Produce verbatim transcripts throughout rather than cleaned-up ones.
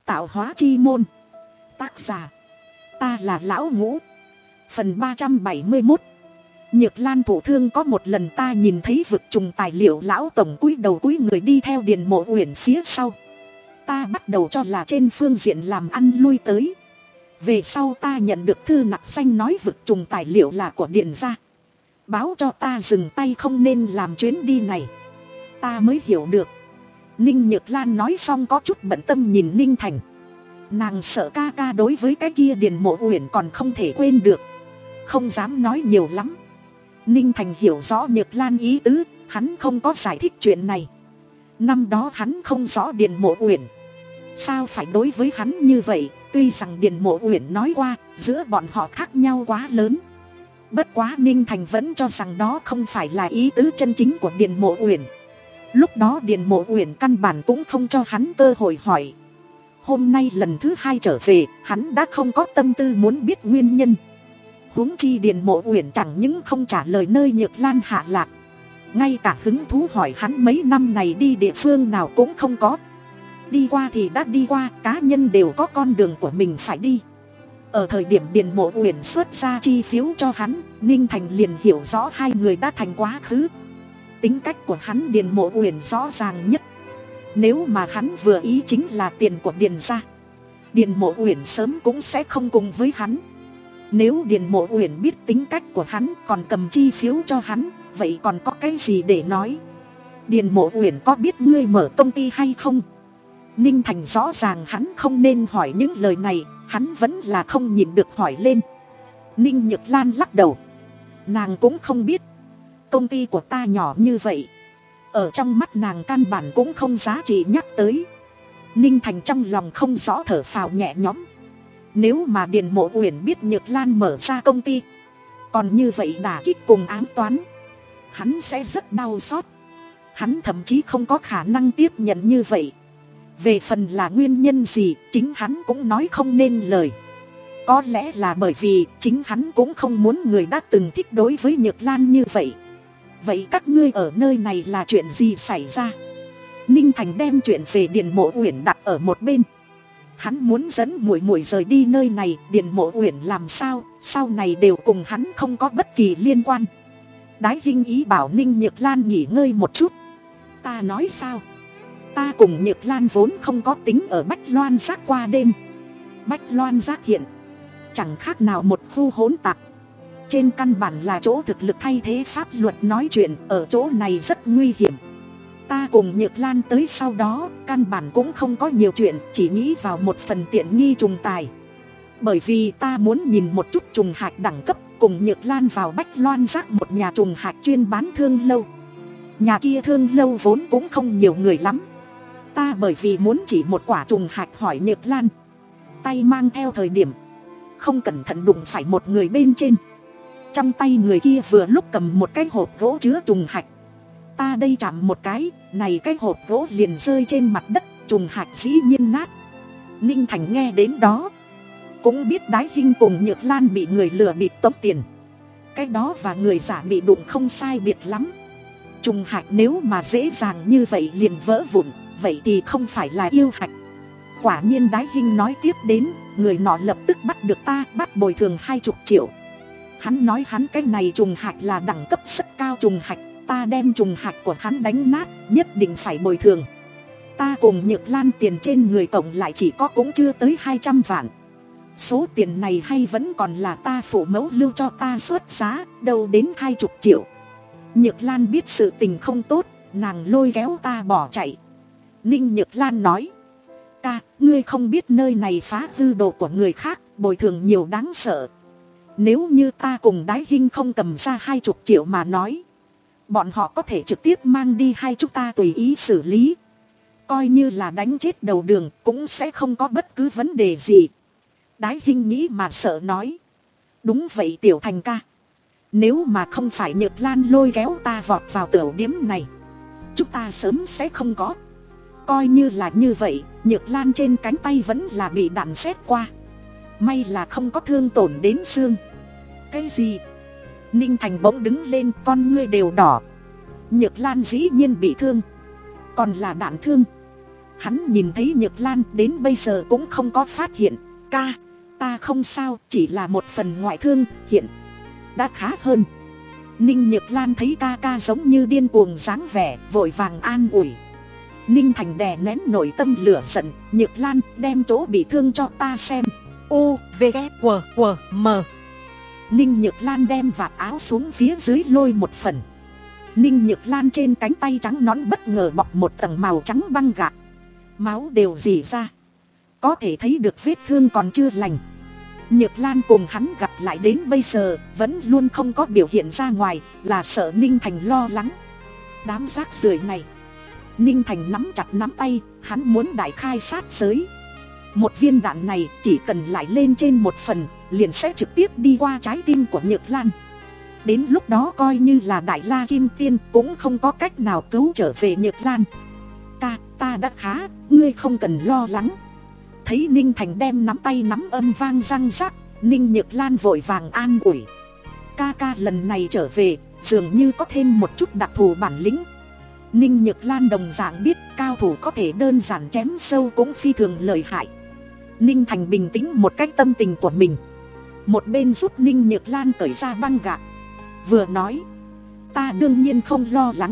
Tạo hóa chi môn. Tác giả, ta là Lão Ngũ. Phần ba trăm bảy mươi mốt. Nhược Lan thụ thương có một lần ta nhìn thấy vực trùng tài liệu. Lão tổng cúi đầu cúi người đi theo Điền Mộ Uyển phía sau. Ta bắt đầu cho là trên phương diện làm ăn lui tới. Về sau ta nhận được thư nặc danh nói vực trùng tài liệu là của Điền gia, báo cho ta dừng tay không nên làm chuyến đi này. Ta mới hiểu được. Ninh Nhược Lan nói xong có chút bận tâm nhìn Ninh Thành. Nàng sợ ca ca đối với cái kia Điền Mộ Uyển còn không thể quên được, không dám nói nhiều lắm. Ninh Thành hiểu rõ Nhược Lan ý tứ, hắn không có giải thích chuyện này. Năm đó hắn không rõ Điền Mộ Uyển sao phải đối với hắn như vậy. Tuy rằng Điền Mộ Uyển nói qua giữa bọn họ khác nhau quá lớn, bất quá Ninh Thành vẫn cho rằng đó không phải là ý tứ chân chính của Điền Mộ Uyển. Lúc đó Điền Mộ Uyển căn bản cũng không cho hắn cơ hội hỏi. Hôm nay lần thứ hai trở về, hắn đã không có tâm tư muốn biết nguyên nhân. Huống chi Điền Mộ Uyển chẳng những không trả lời nơi Nhược Lan hạ lạc, ngay cả hứng thú hỏi hắn mấy năm này đi địa phương nào cũng không có. Đi qua thì đã đi qua, cá nhân đều có con đường của mình phải đi. Ở thời điểm Điền Mộ Uyển xuất ra chi phiếu cho hắn, Ninh Thành liền hiểu rõ hai người đã thành quá khứ. Tính cách của hắn Điền Mộ Uyển rõ ràng nhất. Nếu mà hắn vừa ý chính là tiền của Điền gia, Điền Mộ Uyển sớm cũng sẽ không cùng với hắn. Nếu Điền Mộ Uyển biết tính cách của hắn còn cầm chi phiếu cho hắn, vậy còn có cái gì để nói. Điền Mộ Uyển có biết ngươi mở công ty hay không? Ninh Thành rõ ràng hắn không nên hỏi những lời này, hắn vẫn là không nhịn được hỏi lên. Ninh Nhược Lan lắc đầu. Nàng cũng không biết. Công ty của ta nhỏ như vậy, ở trong mắt nàng căn bản cũng không giá trị nhắc tới. Ninh Thành trong lòng không rõ thở phào nhẹ nhõm. Nếu mà Điền Mộ Uyển biết Nhược Lan mở ra công ty, còn như vậy đả kích cùng ám toán, hắn sẽ rất đau xót. Hắn thậm chí không có khả năng tiếp nhận như vậy. Về phần là nguyên nhân gì, chính hắn cũng nói không nên lời. Có lẽ là bởi vì chính hắn cũng không muốn người đã từng thích đối với Nhược Lan như vậy. Vậy các ngươi ở nơi này là chuyện gì xảy ra? Ninh Thành đem chuyện về Điền Mộ Uyển đặt ở một bên. Hắn muốn dẫn muội muội rời đi nơi này. Điền Mộ Uyển làm sao, sau này đều cùng hắn không có bất kỳ liên quan. Đái Hinh ý bảo Ninh Nhược Lan nghỉ ngơi một chút. Ta nói sao? Ta cùng Nhược Lan vốn không có tính ở Bách Loan Giác qua đêm. Bách Loan Giác hiện chẳng khác nào một khu hỗn tạp. Trên căn bản là chỗ thực lực thay thế pháp luật nói chuyện, ở chỗ này rất nguy hiểm. Ta cùng Nhược Lan tới sau đó, căn bản cũng không có nhiều chuyện, chỉ nghĩ vào một phần tiện nghi trùng tài. Bởi vì ta muốn nhìn một chút trùng hạch đẳng cấp, cùng Nhược Lan vào Bách Loan Giác một nhà trùng hạch chuyên bán thương lâu. Nhà kia thương lâu vốn cũng không nhiều người lắm. Ta bởi vì muốn chỉ một quả trùng hạch hỏi Nhược Lan, tay mang theo thời điểm không cẩn thận đụng phải một người bên trên. Trong tay người kia vừa lúc cầm một cái hộp gỗ chứa trùng hạch. Ta đây chạm một cái, này cái hộp gỗ liền rơi trên mặt đất, trùng hạch dĩ nhiên nát. Ninh Thành nghe đến đó cũng biết Đái Hinh cùng Nhược Lan bị người lừa bịp tống tiền. Cái đó và người giả bị đụng không sai biệt lắm. Trùng hạch nếu mà dễ dàng như vậy liền vỡ vụn, vậy thì không phải là yêu hạch. Quả nhiên Đái Hinh nói tiếp đến, người nọ lập tức bắt được ta, bắt bồi thường hai chục triệu. Hắn nói hắn cái này trùng hạch là đẳng cấp rất cao trùng hạch, ta đem trùng hạch của hắn đánh nát, nhất định phải bồi thường. Ta cùng Nhược Lan tiền trên người tổng lại chỉ có cũng chưa tới hai trăm vạn. Số tiền này hay vẫn còn là ta phụ mẫu lưu cho ta xuất giá, đâu đến hai chục triệu. Nhược Lan biết sự tình không tốt, nàng lôi kéo ta bỏ chạy. Ninh Nhược Lan nói, ca, ngươi không biết nơi này phá hư đồ của người khác, bồi thường nhiều đáng sợ. Nếu như ta cùng Đái Hinh không cầm ra hai chục triệu mà nói, bọn họ có thể trực tiếp mang đi hai chúng ta tùy ý xử lý. Coi như là đánh chết đầu đường cũng sẽ không có bất cứ vấn đề gì. Đái Hinh nghĩ mà sợ nói, đúng vậy Tiểu Thành ca. Nếu mà không phải Nhược Lan lôi kéo ta vọt vào tiểu điếm này, chúng ta sớm sẽ không có. Coi như là như vậy, Nhược Lan trên cánh tay vẫn là bị đạn sét qua. May là không có thương tổn đến xương. Cái gì? Ninh Thành bỗng đứng lên, con ngươi đều đỏ. Nhược Lan dĩ nhiên bị thương, còn là đạn thương. Hắn nhìn thấy Nhược Lan đến bây giờ cũng không có phát hiện. Ca, ta không sao, chỉ là một phần ngoại thương, hiện đã khá hơn. Ninh Nhược Lan thấy ca ca giống như điên cuồng dáng vẻ, vội vàng an ủi. Ninh Thành đè nén nội tâm lửa giận. Nhược Lan, đem chỗ bị thương cho ta xem. U, V, K, W, W, M. Ninh Nhược Lan đem vạt áo xuống phía dưới lôi một phần. Ninh Nhược Lan trên cánh tay trắng nõn bất ngờ bọc một tầng màu trắng băng gạc. Máu đều rỉ ra, có thể thấy được vết thương còn chưa lành. Nhược Lan cùng hắn gặp lại đến bây giờ vẫn luôn không có biểu hiện ra ngoài, là sợ Ninh Thành lo lắng. Đám rác rưởi này. Ninh Thành nắm chặt nắm tay, hắn muốn đại khai sát giới. Một viên đạn này chỉ cần lại lên trên một phần, liền sẽ trực tiếp đi qua trái tim của Nhược Lan. Đến lúc đó coi như là Đại La Kim Tiên cũng không có cách nào cứu trở về Nhược Lan. Ca, ta đã khá, ngươi không cần lo lắng. Thấy Ninh Thành đem nắm tay nắm âm vang răng rắc, Ninh Nhược Lan vội vàng an ủi. Ca ca lần này trở về, dường như có thêm một chút đặc thù bản lĩnh. Ninh Nhược Lan đồng dạng biết cao thủ có thể đơn giản chém sâu cũng phi thường lợi hại. Ninh Thành bình tĩnh một cách tâm tình của mình. Một bên giúp Ninh Nhược Lan cởi ra băng gạc, vừa nói. Ta đương nhiên không lo lắng.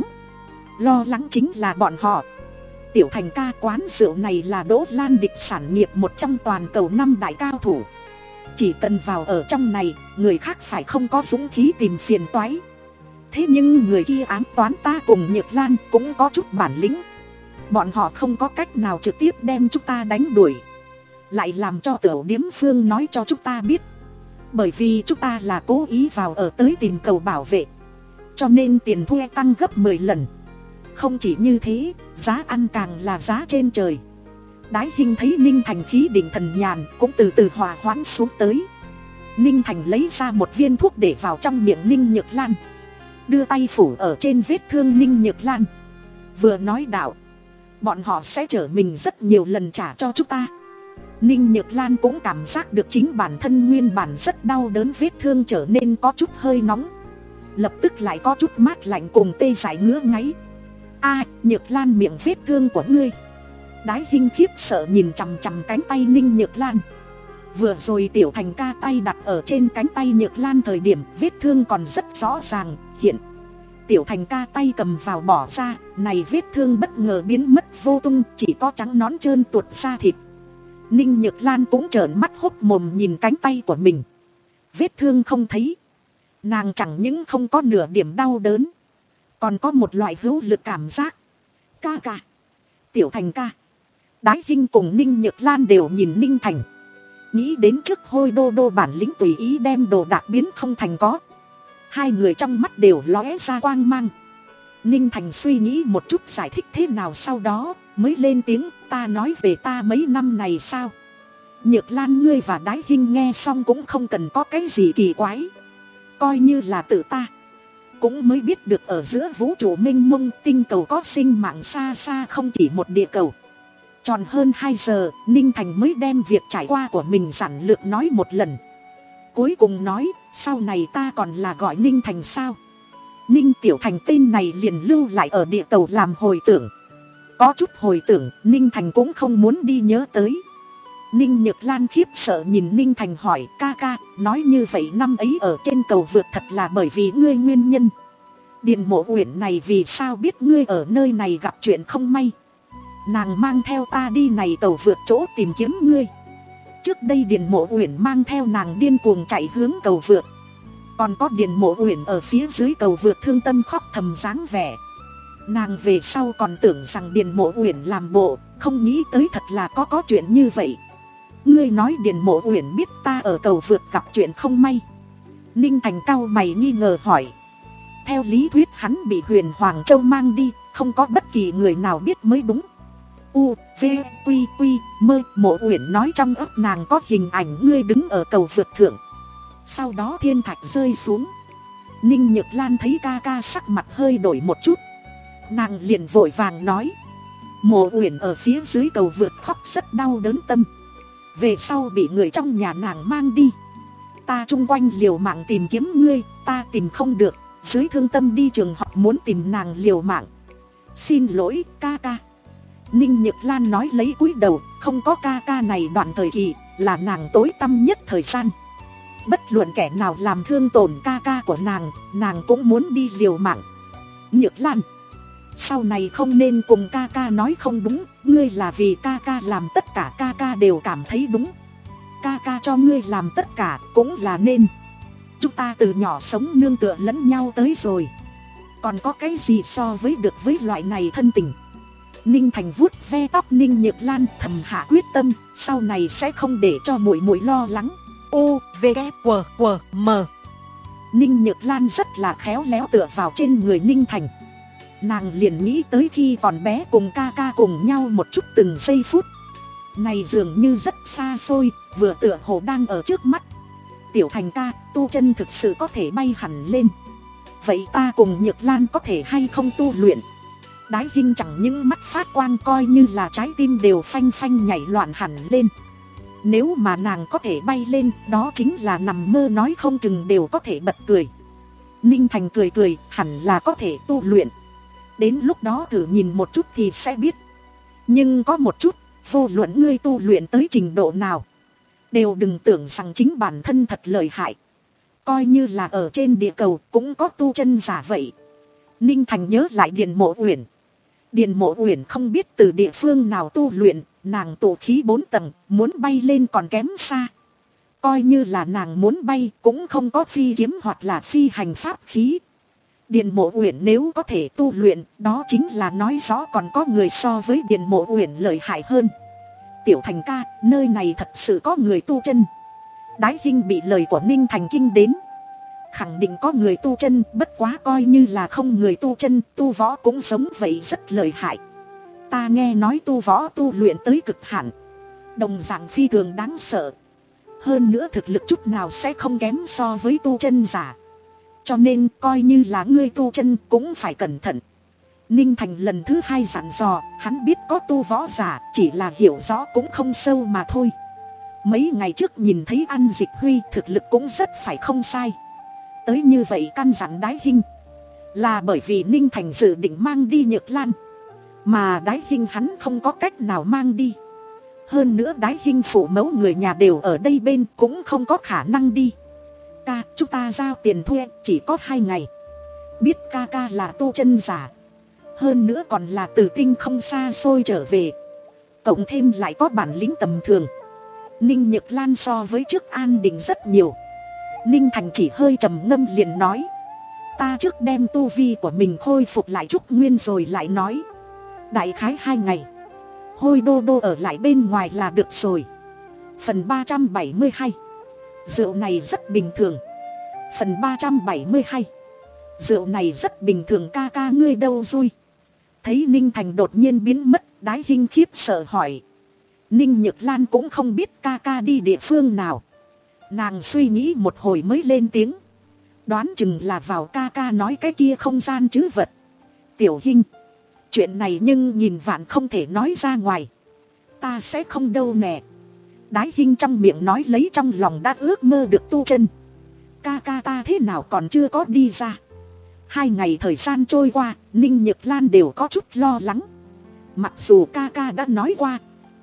Lo lắng chính là bọn họ. Tiểu Thành ca, quán rượu này là Đỗ Lan Địch sản nghiệp một trong toàn cầu năm đại cao thủ. Chỉ cần vào ở trong này, người khác phải không có dũng khí tìm phiền toái. Thế nhưng người kia ám toán ta cùng Nhược Lan cũng có chút bản lĩnh. Bọn họ không có cách nào trực tiếp đem chúng ta đánh đuổi, lại làm cho Tiểu Điếm Phương nói cho chúng ta biết. Bởi vì chúng ta là cố ý vào ở tới tìm cầu bảo vệ, cho nên tiền thuê tăng gấp mười lần. Không chỉ như thế, giá ăn càng là giá trên trời. Đái Hinh thấy Ninh Thành khí định thần nhàn, cũng từ từ hòa hoãn xuống tới. Ninh Thành lấy ra một viên thuốc để vào trong miệng Ninh Nhược Lan, đưa tay phủ ở trên vết thương Ninh Nhược Lan, vừa nói đạo. Bọn họ sẽ trở mình rất nhiều lần trả cho chúng ta. Ninh Nhược Lan cũng cảm giác được chính bản thân nguyên bản rất đau đớn vết thương trở nên có chút hơi nóng, lập tức lại có chút mát lạnh cùng tê dại ngứa ngáy. A, à, Nhược Lan, miệng vết thương của ngươi. Đái Hinh khiếp sợ nhìn chằm chằm cánh tay Ninh Nhược Lan. Vừa rồi Tiểu Thành ca tay đặt ở trên cánh tay Nhược Lan thời điểm vết thương còn rất rõ ràng, hiện Tiểu Thành ca tay cầm vào bỏ ra, này vết thương bất ngờ biến mất vô tung, chỉ có trắng nón trơn tuột da thịt. Ninh Nhược Lan cũng trợn mắt hốc mồm nhìn cánh tay của mình. Vết thương không thấy, nàng chẳng những không có nửa điểm đau đớn, còn có một loại hữu lực cảm giác. Ca ca, Tiểu Thành ca. Đái Hinh cùng Ninh Nhược Lan đều nhìn Ninh Thành, nghĩ đến trước hôi đô đô bản lĩnh tùy ý đem đồ đạc biến không thành có. Hai người trong mắt đều lóe ra quang mang. Ninh Thành suy nghĩ một chút giải thích thế nào, sau đó mới lên tiếng. Ta nói về ta mấy năm này sao? Nhược Lan, ngươi và Đái Hinh nghe xong cũng không cần có cái gì kỳ quái. Coi như là tự ta cũng mới biết được ở giữa vũ trụ mênh mông tinh cầu có sinh mạng xa xa không chỉ một địa cầu. Tròn hơn hai giờ, Ninh Thành mới đem việc trải qua của mình giản lược nói một lần. Cuối cùng nói, sau này ta còn là gọi Ninh Thành sao? Ninh Tiểu Thành tên này liền lưu lại ở địa cầu làm hồi tưởng. Có chút hồi tưởng, Ninh Thành cũng không muốn đi nhớ tới. Ninh Nhược Lan khiếp sợ nhìn Ninh Thành hỏi, ca ca, nói như vậy năm ấy ở trên cầu vượt thật là bởi vì ngươi nguyên nhân. Điền Mộ Uyển này vì sao biết ngươi ở nơi này gặp chuyện không may? Nàng mang theo ta đi này cầu vượt chỗ tìm kiếm ngươi. Trước đây Điền Mộ Uyển mang theo nàng điên cuồng chạy hướng cầu vượt, còn có Điền Mộ Uyển ở phía dưới cầu vượt thương tâm khóc thầm dáng vẻ. Nàng về sau còn tưởng rằng Điền Mộ Uyển làm bộ, không nghĩ tới thật là có có chuyện như vậy. Ngươi nói Điền Mộ Uyển biết ta ở cầu vượt gặp chuyện không may? Ninh Thành cau mày nghi ngờ hỏi. Theo lý thuyết hắn bị Huyền Hoàng Châu mang đi, không có bất kỳ người nào biết mới đúng. U, V, Quy, Quy, Mơ. Mộ Uyển nói trong ấp nàng có hình ảnh ngươi đứng ở cầu vượt thượng, sau đó thiên thạch rơi xuống. Ninh Nhược Lan thấy ca ca sắc mặt hơi đổi một chút, nàng liền vội vàng nói. Mộ Uyển ở phía dưới cầu vượt khóc rất đau đớn tâm, về sau bị người trong nhà nàng mang đi. Ta chung quanh liều mạng tìm kiếm ngươi, ta tìm không được, dưới thương tâm đi trường học muốn tìm nàng liều mạng. Xin lỗi ca ca. Ninh Nhược Lan nói lấy cúi đầu, không có ca ca này đoạn thời kỳ là nàng tối tăm nhất thời gian. Bất luận kẻ nào làm thương tổn ca ca của nàng, nàng cũng muốn đi liều mạng. Nhược Lan, sau này không nên cùng ca ca nói không đúng, ngươi là vì ca ca làm tất cả, ca ca đều cảm thấy đúng. Ca ca cho ngươi làm tất cả cũng là nên. Chúng ta từ nhỏ sống nương tựa lẫn nhau tới rồi, còn có cái gì so với được với loại này thân tình. Ninh Thành vuốt ve tóc Ninh Nhược Lan, thầm hạ quyết tâm, sau này sẽ không để cho muội muội lo lắng. U, V, K, W, W, M. Ninh Nhược Lan rất là khéo léo tựa vào trên người Ninh Thành. Nàng liền nghĩ tới khi còn bé cùng ca ca cùng nhau một chút từng giây phút. Này dường như rất xa xôi, vừa tựa hồ đang ở trước mắt. Tiểu Thành ca, tu chân thực sự có thể bay hẳn lên. Vậy ta cùng Nhược Lan có thể hay không tu luyện? Đái Hinh chẳng những mắt phát quang, coi như là trái tim đều phanh phanh nhảy loạn hẳn lên. Nếu mà nàng có thể bay lên, đó chính là nằm mơ nói không chừng đều có thể bật cười. Ninh Thành cười cười, hẳn là có thể tu luyện. Đến lúc đó thử nhìn một chút thì sẽ biết. Nhưng có một chút, vô luận ngươi tu luyện tới trình độ nào, đều đừng tưởng rằng chính bản thân thật lợi hại. Coi như là ở trên địa cầu cũng có tu chân giả vậy. Ninh Thành nhớ lại Điền Mộ Uyển. Điền Mộ Uyển không biết từ địa phương nào tu luyện, nàng tụ khí bốn tầng, muốn bay lên còn kém xa. Coi như là nàng muốn bay cũng không có phi kiếm hoặc là phi hành pháp khí. Điền Mộ Uyển nếu có thể tu luyện, đó chính là nói rõ còn có người so với Điền Mộ Uyển lợi hại hơn. Tiểu Thành ca, nơi này thật sự có người tu chân. Đái Hinh bị lời của Ninh Thành kinh đến. Khẳng định có người tu chân, bất quá coi như là không người tu chân, tu võ cũng giống vậy rất lợi hại. Ta nghe nói tu võ tu luyện tới cực hạn, đồng dạng phi thường đáng sợ. Hơn nữa thực lực chút nào sẽ không kém so với tu chân giả. Cho nên coi như là ngươi tu chân cũng phải cẩn thận. Ninh Thành lần thứ hai dặn dò, hắn biết có tu võ giả, chỉ là hiểu rõ cũng không sâu mà thôi. Mấy ngày trước nhìn thấy An Dịch Huy thực lực cũng rất phải không sai. Tới như vậy căn dặn Đái Hinh là bởi vì Ninh Thành dự định mang đi Nhược Lan, mà Đái Hinh hắn không có cách nào mang đi. Hơn nữa Đái Hinh phụ mẫu người nhà đều ở đây bên, cũng không có khả năng đi. Ca, chúng ta giao tiền thuê chỉ có hai ngày. Biết ca ca là tu chân giả, hơn nữa còn là từ tinh không xa xôi trở về, cộng thêm lại có bản lĩnh tầm thường. Ninh Nhược Lan so với trước an định rất nhiều. Ninh Thành chỉ hơi trầm ngâm liền nói, ta trước đem tu vi của mình khôi phục lại chút nguyên rồi lại nói. Đại khái hai ngày, Hôi Đô Đô ở lại bên ngoài là được rồi. Phần ba trăm bảy mươi hai. Rượu này rất bình thường. Phần ba trăm bảy mươi hai. Rượu này rất bình thường, ca ca ngươi đâu rồi? Thấy Ninh Thành đột nhiên biến mất, Đái Hinh khiếp sợ hỏi. Ninh Nhược Lan cũng không biết ca ca đi địa phương nào. Nàng suy nghĩ một hồi mới lên tiếng. Đoán chừng là vào ca ca nói cái kia không gian trữ vật. Tiểu Hinh, chuyện này nhưng nhìn vạn không thể nói ra ngoài. Ta sẽ không đâu nè. Đái Hinh trong miệng nói lấy trong lòng đã ước mơ được tu chân. Ca ca ta thế nào còn chưa có đi ra. Hai ngày thời gian trôi qua, Ninh Nhược Lan đều có chút lo lắng. Mặc dù ca ca đã nói qua,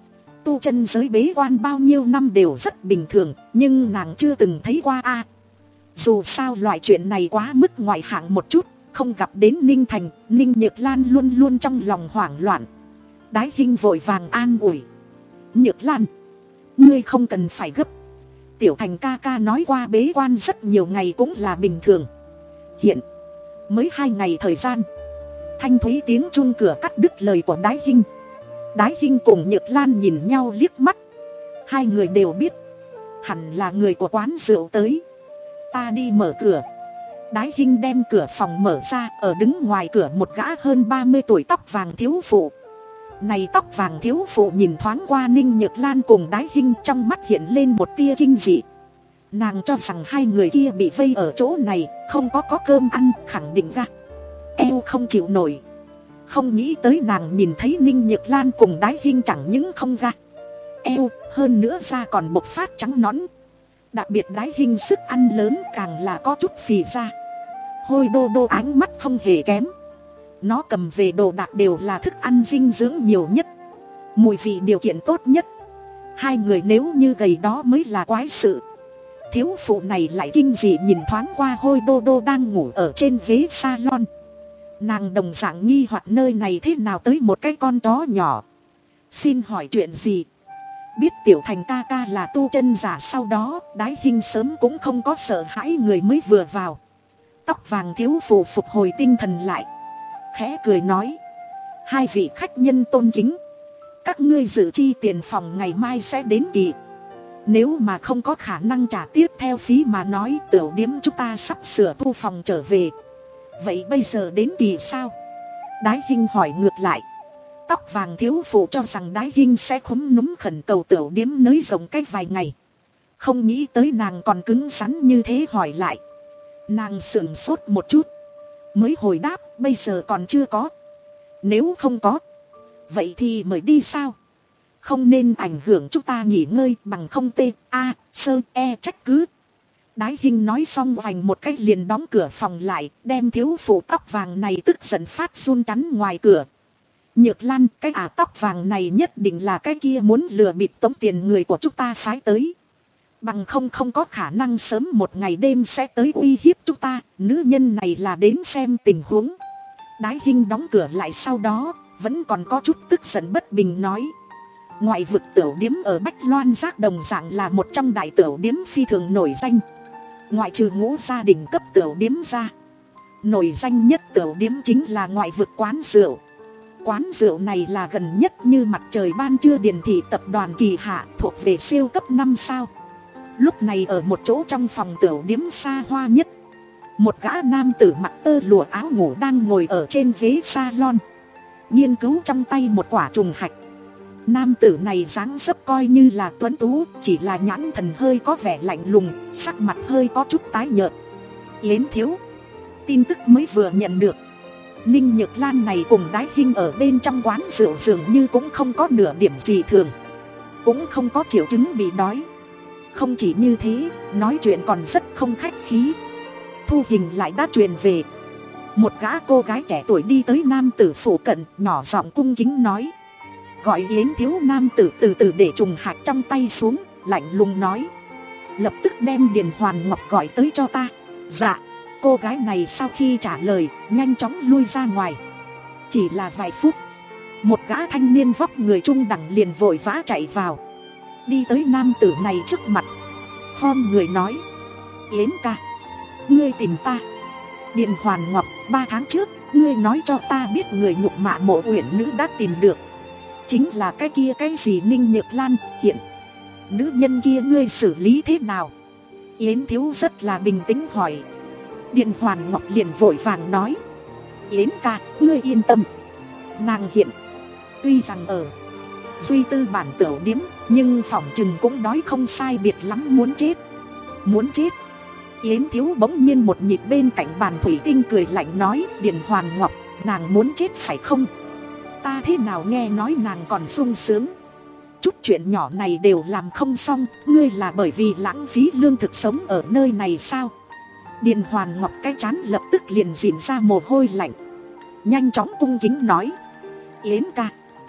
tu chân giới bế quan bao nhiêu năm đều rất bình thường, nhưng nàng chưa từng thấy qua a. À, dù sao loại chuyện này quá mức ngoại hạng một chút, không gặp đến Ninh Thành, Ninh Nhược Lan luôn luôn trong lòng hoảng loạn. Đái Hinh vội vàng an ủi. Nhược Lan, ngươi không cần phải gấp. Tiểu Thành ca ca nói qua bế quan rất nhiều ngày cũng là bình thường. Hiện mới hai ngày thời gian. Thanh thúy tiếng chuông cửa cắt đứt lời của Đái Hinh. Đái Hinh cùng Nhược Lan nhìn nhau liếc mắt. Hai người đều biết hẳn là người của quán rượu tới. Ta đi mở cửa. Đái Hinh đem cửa phòng mở ra, ở đứng ngoài cửa một gã hơn ba mươi tuổi tóc vàng thiếu phụ. Này tóc vàng thiếu phụ nhìn thoáng qua Ninh Nhược Lan cùng Đái Hinh, trong mắt hiện lên một tia kinh dị. Nàng cho rằng hai người kia bị vây ở chỗ này, không có có cơm ăn, khẳng định ra eo không chịu nổi. Không nghĩ tới nàng nhìn thấy Ninh Nhược Lan cùng Đái Hinh chẳng những không ra eo, hơn nữa da còn bộc phát trắng nõn. Đặc biệt Đái Hinh sức ăn lớn càng là có chút phì ra. Hôi Đô Đô ánh mắt không hề kém. Nó cầm về đồ đạc đều là thức ăn dinh dưỡng nhiều nhất. mùi vị điều kiện tốt nhất. Hai người nếu như gầy đó mới là quái sự. Thiếu phụ này lại kinh dị nhìn thoáng qua Hôi Đô Đô đang ngủ ở trên ghế salon. Nàng đồng dạng nghi hoặc nơi này thế nào tới một cái con chó nhỏ. Xin hỏi chuyện gì? Biết Tiểu Thành ca ca là tu chân giả, sau đó Đái Hinh sớm cũng không có sợ hãi người mới vừa vào. Tóc vàng thiếu phụ phục hồi tinh thần lại, khẽ cười nói: hai vị khách nhân tôn kính, các ngươi dự chi tiền phòng ngày mai sẽ đến kỳ. Nếu mà không có khả năng trả tiếp theo phí mà nói, tiểu điếm chúng ta sắp sửa thu phòng trở về. Vậy bây giờ đến kỳ sao? Đái Hinh hỏi ngược lại. Tóc vàng thiếu phụ cho rằng Đái Hinh sẽ khúm núm khẩn cầu tiểu điếm nới rộng cách vài ngày. Không nghĩ tới nàng còn cứng rắn như thế hỏi lại. Nàng sững sốt một chút, mới hồi đáp bây giờ còn chưa có. Nếu không có, vậy thì mời đi sao? Không nên ảnh hưởng chúng ta nghỉ ngơi, bằng không tê a sơ e trách cứ. Đái Hinh nói xong vành một cách liền đóng cửa phòng lại, đem thiếu phụ tóc vàng này tức giận phát run chắn ngoài cửa. Nhược Lan, cái ả tóc vàng này nhất định là cái kia muốn lừa bịp tống tiền người của chúng ta phái tới. Bằng không không có khả năng sớm một ngày đêm sẽ tới uy hiếp chúng ta. Nữ nhân này là đến xem tình huống. Đái Hinh đóng cửa lại, sau đó vẫn còn có chút tức giận bất bình nói: ngoại vực tiểu điếm ở Bách Loan Giác đồng dạng là một trong đại tiểu điếm phi thường nổi danh. Ngoại trừ ngũ gia đình cấp tiểu điếm ra, nổi danh nhất tiểu điếm chính là ngoại vực quán rượu. Quán rượu này là gần nhất như mặt trời ban trưa Điền thị tập đoàn kỳ hạ, thuộc về siêu cấp năm sao. Lúc này ở một chỗ trong phòng tiểu điếm xa hoa nhất, một gã nam tử mặc tơ lụa áo ngủ đang ngồi ở trên ghế salon, nghiên cứu trong tay một quả trùng hạch. Nam tử này dáng dấp coi như là tuấn tú, chỉ là nhãn thần hơi có vẻ lạnh lùng, sắc mặt hơi có chút tái nhợt. Yến thiếu, tin tức mới vừa nhận được, Ninh Nhược Lan này cùng Đái Hinh ở bên trong quán rượu dường như cũng không có nửa điểm gì thường, cũng không có triệu chứng bị đói. Không chỉ như thế, nói chuyện còn rất không khách khí. Thu hình lại đã truyền về. Một gã cô gái trẻ tuổi đi tới nam tử phụ cận, nhỏ giọng cung kính nói: gọi Yến thiếu. Nam tử từ từ để trùng hạt trong tay xuống, lạnh lùng nói: lập tức đem Điền Hoàn Ngọc gọi tới cho ta. Dạ. Cô gái này sau khi trả lời, nhanh chóng lui ra ngoài. Chỉ là vài phút, một gã thanh niên vóc người trung đẳng liền vội vã chạy vào, đi tới nam tử này trước mặt, khom người nói: Yến ca, ngươi tìm ta. Điền Hoàn Ngọc, ba tháng trước ngươi nói cho ta biết người nhục mạ Mộ Uyển nữ đã tìm được, chính là cái kia cái gì Ninh Nhược Lan. Hiện nữ nhân kia ngươi xử lý thế nào? Yến thiếu rất là bình tĩnh hỏi. Điền Hoàn Ngọc liền vội vàng nói: Yến ca, ngươi yên tâm, nàng hiện tuy rằng ở Duy Tư bản tiểu điếm, nhưng phỏng chừng cũng đói không sai biệt lắm muốn chết. Muốn chết? Yến thiếu bỗng nhiên một nhịp bên cạnh bàn thủy tinh cười lạnh nói: Điền Hoàn Ngọc, nàng muốn chết phải không? Ta thế nào nghe nói nàng còn sung sướng. Chút chuyện nhỏ này đều làm không xong, ngươi là bởi vì lãng phí lương thực sống ở nơi này sao? Điền Hoàn Ngọc cái trán lập tức liền dịn ra mồ hôi lạnh, nhanh chóng cung kính nói: Yến ca,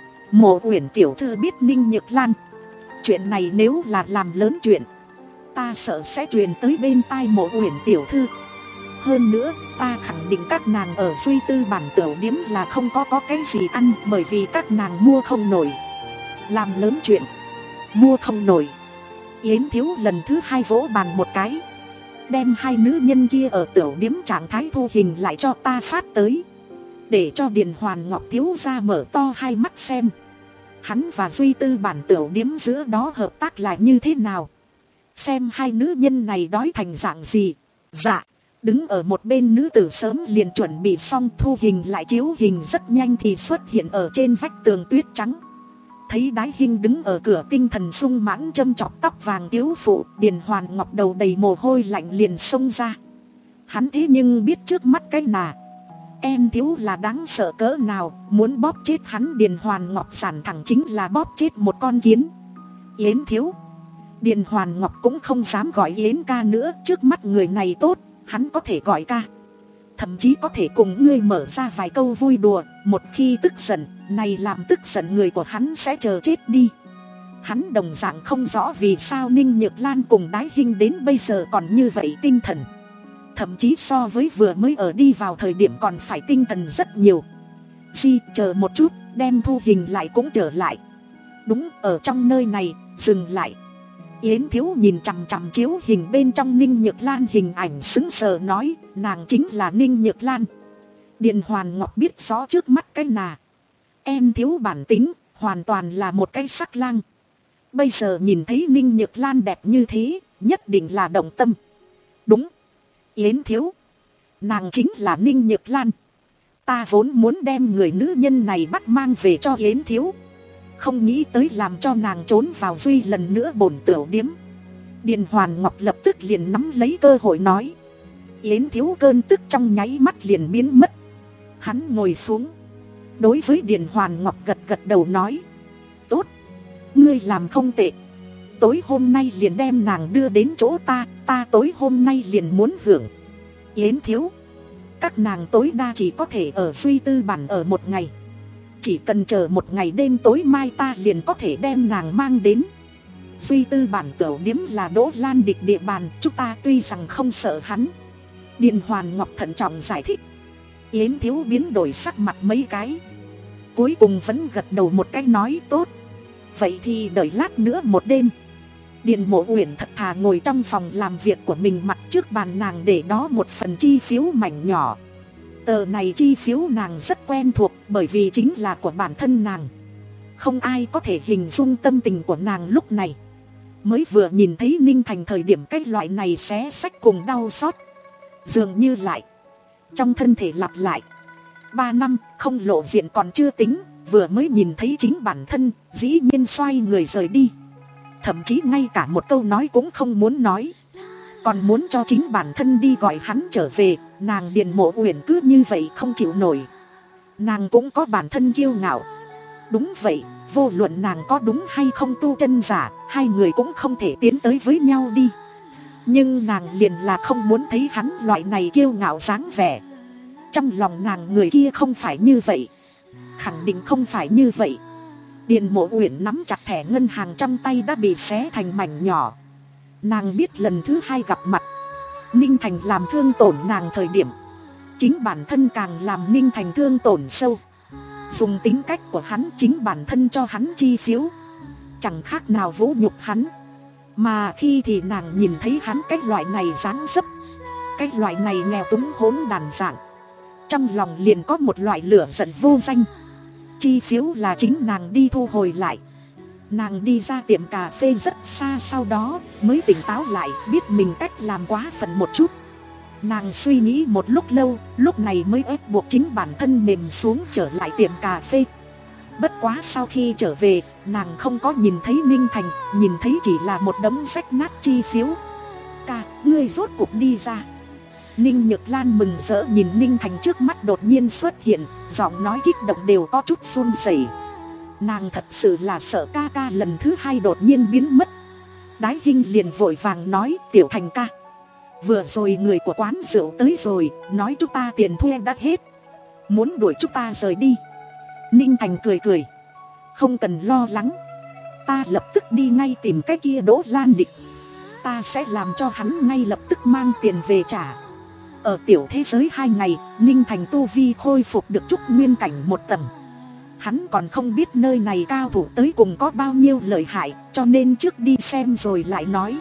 Mộ Uyển tiểu thư biết Ninh Nhược Lan. Chuyện này nếu là làm lớn chuyện, ta sợ sẽ truyền tới bên tai Mộ Uyển tiểu thư. Hơn nữa, ta khẳng định các nàng ở Duy Tư bản tiểu điếm là không có có cái gì ăn, bởi vì các nàng mua không nổi. Làm lớn chuyện, mua không nổi. Yến thiếu lần thứ hai vỗ bàn một cái, đem hai nữ nhân kia ở tiểu điếm trạng thái thu hình lại cho ta phát tới, để cho Điền Hoàn Ngọc thiếu gia mở to hai mắt xem hắn và Duy Tư bản tiểu điếm giữa đó hợp tác lại như thế nào, xem hai nữ nhân này đói thành dạng gì. Dạ. Đứng ở một bên nữ tử sớm liền chuẩn bị xong, thu hình lại chiếu hình rất nhanh thì xuất hiện ở trên vách tường tuyết trắng. Thấy Đái Hinh đứng ở cửa tinh thần sung mãn châm chọc tóc vàng thiếu phụ, Điền Hoàn Ngọc đầu đầy mồ hôi lạnh liền xông ra. Hắn thế nhưng biết trước mắt cái nà em thiếu là đáng sợ cỡ nào, muốn bóp chết hắn Điền Hoàn Ngọc giản thẳng chính là bóp chết một con kiến. Yến thiếu. Điền Hoàn Ngọc cũng không dám gọi Yến ca nữa, trước mắt người này tốt, hắn có thể gọi ca. thậm chí có thể cùng ngươi mở ra vài câu vui đùa. Một khi tức giận, này làm tức giận người của hắn sẽ chờ chết đi. Hắn đồng dạng không rõ vì sao Ninh Nhược Lan cùng Đái Hinh đến bây giờ còn như vậy tinh thần. Thậm chí so với vừa mới ở đi vào thời điểm còn phải tinh thần rất nhiều. Di, chờ một chút, đem thu hình lại cũng trở lại. Đúng, ở trong nơi này, dừng lại. Yến Thiếu nhìn chằm chằm chiếu hình bên trong Ninh Nhược Lan, hình ảnh sững sờ nói, nàng chính là Ninh Nhược Lan. Điền Hoàn Ngọc biết rõ trước mắt cái nà. Em thiếu bản tính, hoàn toàn là một cái sắc lang. Bây giờ nhìn thấy Ninh Nhược Lan đẹp như thế, nhất định là động tâm. Đúng, Yến Thiếu, nàng chính là Ninh Nhược Lan. Ta vốn muốn đem người nữ nhân này bắt mang về cho Yến Thiếu, không nghĩ tới làm cho nàng trốn vào Duy lần nữa bổn tửu điếm. Điền Hoàn Ngọc lập tức liền nắm lấy cơ hội nói. Yến Thiếu cơn tức trong nháy mắt liền biến mất. Hắn ngồi xuống, đối với Điền Hoàn Ngọc gật gật đầu nói, tốt, ngươi làm không tệ. Tối hôm nay liền đem nàng đưa đến chỗ ta, ta tối hôm nay liền muốn hưởng. Yến Thiếu, các nàng tối đa chỉ có thể ở Duy Tư Bản ở một ngày. Chỉ cần chờ một ngày đêm tối mai ta liền có thể đem nàng mang đến. Duy Tư Bản tửu điếm là Đỗ Lan Địch địa bàn, chúng ta tuy rằng không sợ hắn. Điền Hoàn Ngọc thận trọng giải thích. Yến Thiếu biến đổi sắc mặt mấy cái, cuối cùng vẫn gật đầu một cái nói tốt. Vậy thì đợi lát nữa một đêm. Điền Mộ Uyển thật thà ngồi trong phòng làm việc của mình, mặt trước bàn nàng để đó một phần chi phiếu mảnh nhỏ. Tờ này chi phiếu nàng rất quen thuộc, bởi vì chính là của bản thân nàng. Không ai có thể hình dung tâm tình của nàng lúc này. Mới vừa nhìn thấy Ninh Thành thời điểm cái loại này xé xách cùng đau xót, dường như lại trong thân thể lặp lại. Ba năm không lộ diện còn chưa tính, vừa mới nhìn thấy chính bản thân, dĩ nhiên xoay người rời đi. Thậm chí ngay cả một câu nói cũng không muốn nói, còn muốn cho chính bản thân đi gọi hắn trở về. Nàng Điền Mộ Uyển cứ như vậy không chịu nổi. Nàng cũng có bản thân kiêu ngạo. Đúng vậy, vô luận nàng có đúng hay không tu chân giả, hai người cũng không thể tiến tới với nhau đi. Nhưng nàng liền là không muốn thấy hắn loại này kiêu ngạo dáng vẻ. Trong lòng nàng người kia không phải như vậy, khẳng định không phải như vậy. Điền Mộ Uyển nắm chặt thẻ ngân hàng trong tay đã bị xé thành mảnh nhỏ. Nàng biết lần thứ hai gặp mặt Ninh Thành làm thương tổn nàng thời điểm, chính bản thân càng làm Ninh Thành thương tổn sâu. Dùng tính cách của hắn, chính bản thân cho hắn chi phiếu, chẳng khác nào vũ nhục hắn. Mà khi thì nàng nhìn thấy hắn cái loại này dáng dấp, cái loại này nghèo túng hỗn đàn dạng, trong lòng liền có một loại lửa giận vô danh. Chi phiếu là chính nàng đi thu hồi lại. Nàng đi ra tiệm cà phê rất xa, sau đó mới tỉnh táo lại, biết mình cách làm quá phận một chút. Nàng suy nghĩ một lúc lâu, lúc này mới ép buộc chính bản thân mềm xuống trở lại tiệm cà phê. Bất quá sau khi trở về, nàng không có nhìn thấy Ninh Thành, nhìn thấy chỉ là một đống rách nát chi phiếu. Ca, ngươi rốt cuộc đi ra. Ninh Nhược Lan mừng rỡ nhìn Ninh Thành trước mắt đột nhiên xuất hiện, giọng nói kích động đều có chút run rẩy. Nàng thật sự là sợ ca ca lần thứ hai đột nhiên biến mất. Đái Hinh liền vội vàng nói, Tiểu Thành ca, vừa rồi người của quán rượu tới rồi, nói chúng ta tiền thuê đã hết, muốn đuổi chúng ta rời đi. Ninh Thành cười cười, không cần lo lắng, ta lập tức đi ngay tìm cái kia Đỗ Lan Địch. Ta sẽ làm cho hắn ngay lập tức mang tiền về trả. Ở tiểu thế giới hai ngày, Ninh Thành tu vi khôi phục được chút nguyên cảnh một tầng. Hắn còn không biết nơi này cao thủ tới cùng có bao nhiêu lợi hại, cho nên trước đi xem rồi lại nói.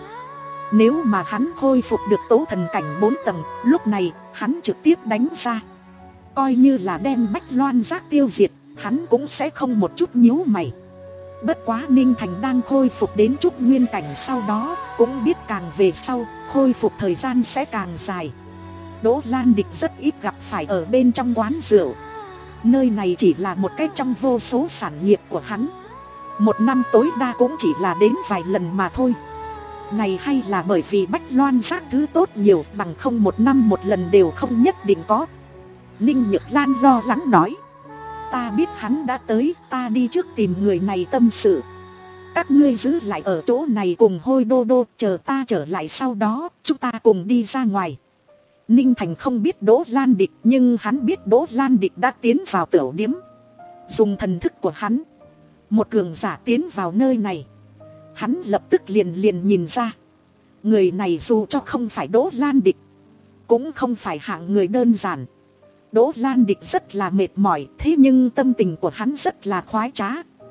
Nếu mà hắn khôi phục được tố thần cảnh bốn tầng, lúc này hắn trực tiếp đánh ra. Coi như là đem Bách Loan Giác tiêu diệt, hắn cũng sẽ không một chút nhíu mày. Bất quá Ninh Thành đang khôi phục đến chút nguyên cảnh sau đó, cũng biết càng về sau, khôi phục thời gian sẽ càng dài. Đỗ Lan Địch rất ít gặp phải ở bên trong quán rượu. Nơi này chỉ là một cái trong vô số sản nghiệp của hắn. Một năm tối đa cũng chỉ là đến vài lần mà thôi. Này hay là bởi vì Bách Loan Giác thứ tốt nhiều, bằng không một năm một lần đều không nhất định có. Ninh Nhược Lan lo lắng nói, ta biết hắn đã tới, ta đi trước tìm người này tâm sự. Các ngươi giữ lại ở chỗ này cùng Hôi Đô Đô, chờ ta trở lại sau đó, chúng ta cùng đi ra ngoài. Ninh Thành không biết Đỗ Lan Địch, nhưng hắn biết Đỗ Lan Địch đã tiến vào tửu điếm. Dùng thần thức của hắn, một cường giả tiến vào nơi này, hắn lập tức liền liền nhìn ra. Người này dù cho không phải Đỗ Lan Địch, cũng không phải hạng người đơn giản. Đỗ Lan Địch rất là mệt mỏi, thế nhưng tâm tình của hắn rất là khoái trá.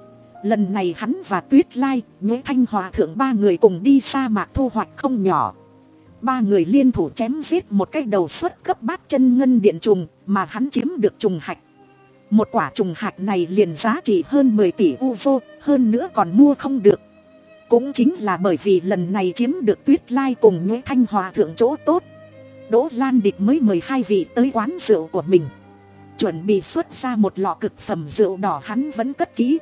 Lần này hắn và Tuyết Lai, Nhuế Thanh Hòa thượng ba người cùng đi sa mạc thu hoạch không nhỏ. Ba người liên thủ chém giết một cái đầu xuất cấp bát chân ngân điện trùng, mà hắn chiếm được trùng hạch. Một quả trùng hạch này liền giá trị hơn mười tỷ u vô, hơn nữa còn mua không được. Cũng chính là bởi vì lần này chiếm được Tuyết Lai cùng Nhuế Thanh Hòa thượng chỗ tốt, Đỗ Lan Địch mới mời hai vị tới quán rượu của mình, chuẩn bị xuất ra một lọ cực phẩm rượu đỏ hắn vẫn cất kỹ.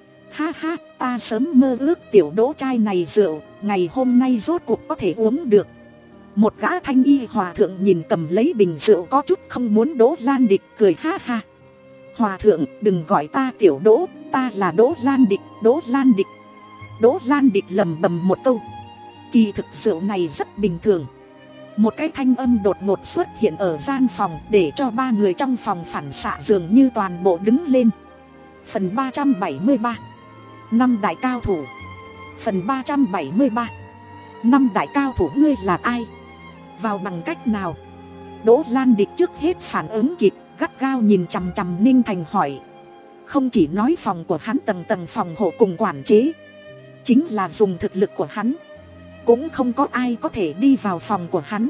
Ha ha, ta sớm mơ ước tiểu Đỗ trai này rượu, ngày hôm nay rốt cuộc có thể uống được. Một gã thanh y hòa thượng nhìn cầm lấy bình rượu có chút không muốn Đỗ Lan Địch, cười ha ha. Hòa thượng, đừng gọi ta tiểu Đỗ, ta là Đỗ Lan Địch, Đỗ Lan Địch. Đỗ Lan Địch lầm bầm một câu. Kỳ thực rượu này rất bình thường. Một cái thanh âm đột ngột xuất hiện ở gian phòng, để cho ba người trong phòng phản xạ dường như toàn bộ đứng lên. Phần ba trăm bảy mươi ba, năm đại cao thủ. Phần ba trăm bảy mươi ba, năm đại cao thủ, ngươi là ai? Vào bằng cách nào? Đỗ Lan Địch trước hết phản ứng kịp, gắt gao nhìn chằm chằm Ninh Thành hỏi. Không chỉ nói phòng của hắn tầng tầng phòng hộ cùng quản chế, chính là dùng thực lực của hắn, cũng không có ai có thể đi vào phòng của hắn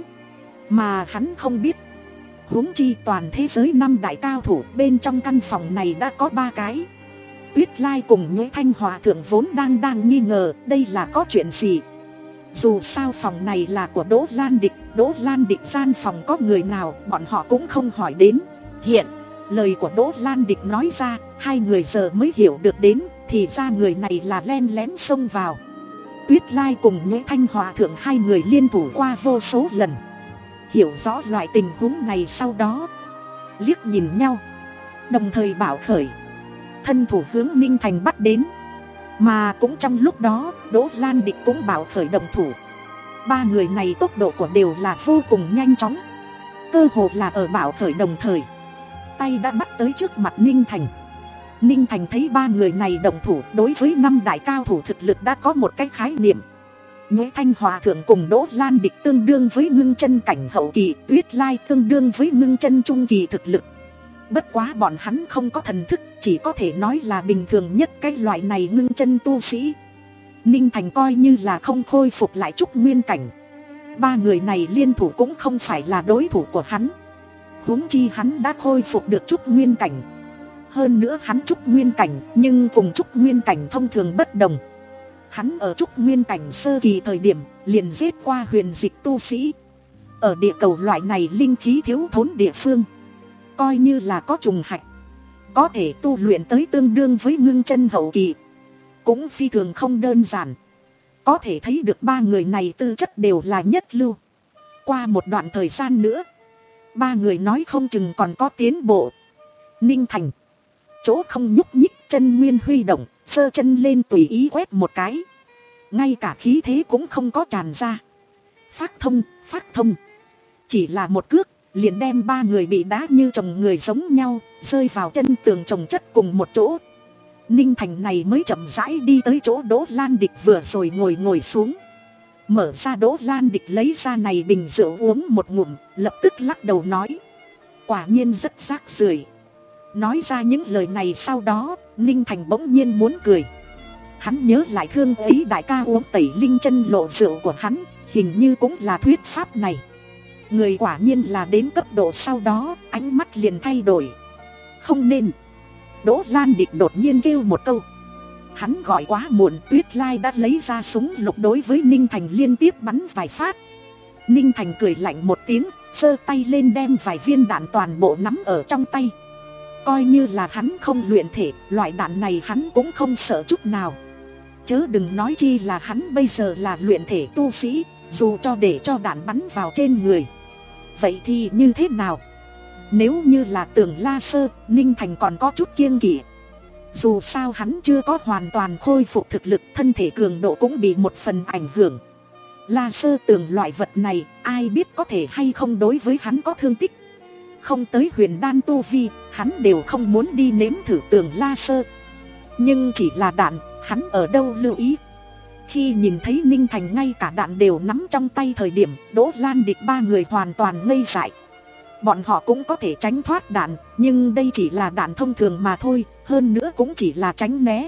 mà hắn không biết. Huống chi toàn thế giới năm đại cao thủ, bên trong căn phòng này đã có ba cái. Tuyết Lai cùng Nhuế Thanh Hòa thượng vốn đang đang nghi ngờ đây là có chuyện gì. Dù sao phòng này là của Đỗ Lan Địch, Đỗ Lan Địch gian phòng có người nào bọn họ cũng không hỏi đến. Hiện lời của Đỗ Lan Địch nói ra, hai người giờ mới hiểu được đến, thì ra người này là len lén xông vào. Tuyết Lai cùng Nhuế Thanh Hòa thượng hai người liên thủ qua vô số lần, hiểu rõ loại tình huống này, sau đó liếc nhìn nhau, đồng thời bảo khởi thân thủ hướng Ninh Thành bắt đến. Mà cũng trong lúc đó, Đỗ Lan Địch cũng bảo khởi động thủ. Ba người này tốc độ của đều là vô cùng nhanh chóng, cơ hồ là ở bảo khởi đồng thời, tay đã bắt tới trước mặt Ninh Thành. Ninh Thành thấy ba người này động thủ, đối với năm đại cao thủ thực lực đã có một cái khái niệm. Nhuế Thanh Hòa thượng cùng Đỗ Lan Địch tương đương với ngưng chân cảnh hậu kỳ, Tuyết Lai tương đương với ngưng chân trung kỳ thực lực. Bất quá bọn hắn không có thần thức, chỉ có thể nói là bình thường nhất cái loại này ngưng chân tu sĩ. Ninh Thành coi như là không khôi phục lại trúc nguyên cảnh, ba người này liên thủ cũng không phải là đối thủ của hắn. Huống chi hắn đã khôi phục được trúc nguyên cảnh. Hơn nữa hắn trúc nguyên cảnh, nhưng cùng trúc nguyên cảnh thông thường bất đồng. Hắn ở trúc nguyên cảnh sơ kỳ thời điểm liền giết qua huyền dịch tu sĩ. Ở địa cầu loại này linh khí thiếu thốn địa phương, coi như là có trùng hạch, có thể tu luyện tới tương đương với ngưng chân hậu kỳ, cũng phi thường không đơn giản. Có thể thấy được ba người này tư chất đều là nhất lưu. Qua một đoạn thời gian nữa, ba người nói không chừng còn có tiến bộ. Ninh Thành chỗ không nhúc nhích, chân nguyên huy động, giơ chân lên tùy ý quét một cái, ngay cả khí thế cũng không có tràn ra. Phát thông, phát thông. Chỉ là một cước liền đem ba người bị đá như chồng người giống nhau, rơi vào chân tường chồng chất cùng một chỗ. Ninh Thành này mới chậm rãi đi tới chỗ Đỗ Lan Địch vừa rồi ngồi ngồi xuống, mở ra Đỗ Lan Địch lấy ra này bình rượu uống một ngụm, lập tức lắc đầu nói, quả nhiên rất rác rưởi. Nói ra những lời này sau đó, Ninh Thành bỗng nhiên muốn cười. Hắn nhớ lại thương ấy đại ca uống tẩy linh chân lộ rượu của hắn, hình như cũng là thuyết pháp này. Người quả nhiên là đến cấp độ sau đó, ánh mắt liền thay đổi. Không nên. Đỗ Lan Địch đột nhiên kêu một câu. Hắn gọi quá muộn, Tuyết Lai đã lấy ra súng lục đối với Ninh Thành liên tiếp bắn vài phát. Ninh Thành cười lạnh một tiếng, giơ tay lên đem vài viên đạn toàn bộ nắm ở trong tay. Coi như là hắn không luyện thể, loại đạn này hắn cũng không sợ chút nào. Chớ đừng nói chi là hắn bây giờ là luyện thể tu sĩ, dù cho để cho đạn bắn vào trên người, vậy thì như thế nào? Nếu như là Tưởng La Sơ, Ninh Thành còn có chút kiêng kỵ. Dù sao hắn chưa có hoàn toàn khôi phục thực lực, thân thể cường độ cũng bị một phần ảnh hưởng. laser tường loại vật này, ai biết có thể hay không đối với hắn có thương tích. Không tới huyền đan tu vi, hắn đều không muốn đi nếm thử tường laser. Nhưng chỉ là đạn, hắn ở đâu lưu ý. Khi nhìn thấy Ninh Thành ngay cả đạn đều nắm trong tay thời điểm, Đỗ Lan Địch ba người hoàn toàn ngây dại. Bọn họ cũng có thể tránh thoát đạn, nhưng đây chỉ là đạn thông thường mà thôi, hơn nữa cũng chỉ là tránh né.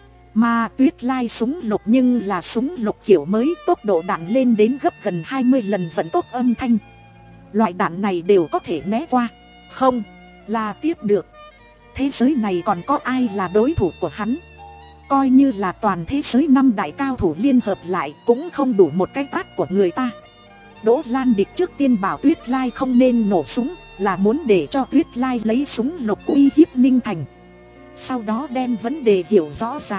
Mà Tuyết Lai súng lục nhưng là súng lục kiểu mới, tốc độ đạn lên đến gấp gần hai mươi lần vận tốc âm thanh. Loại đạn này đều có thể né qua, không là tiếp được. Thế giới này còn có ai là đối thủ của hắn? Coi như là toàn thế giới năm đại cao thủ liên hợp lại cũng không đủ một cái tát của người ta. Đỗ Lan Địch trước tiên bảo Tuyết Lai không nên nổ súng, là muốn để cho Tuyết Lai lấy súng lục uy hiếp Ninh Thành. Sau đó đem vấn đề hiểu rõ ràng.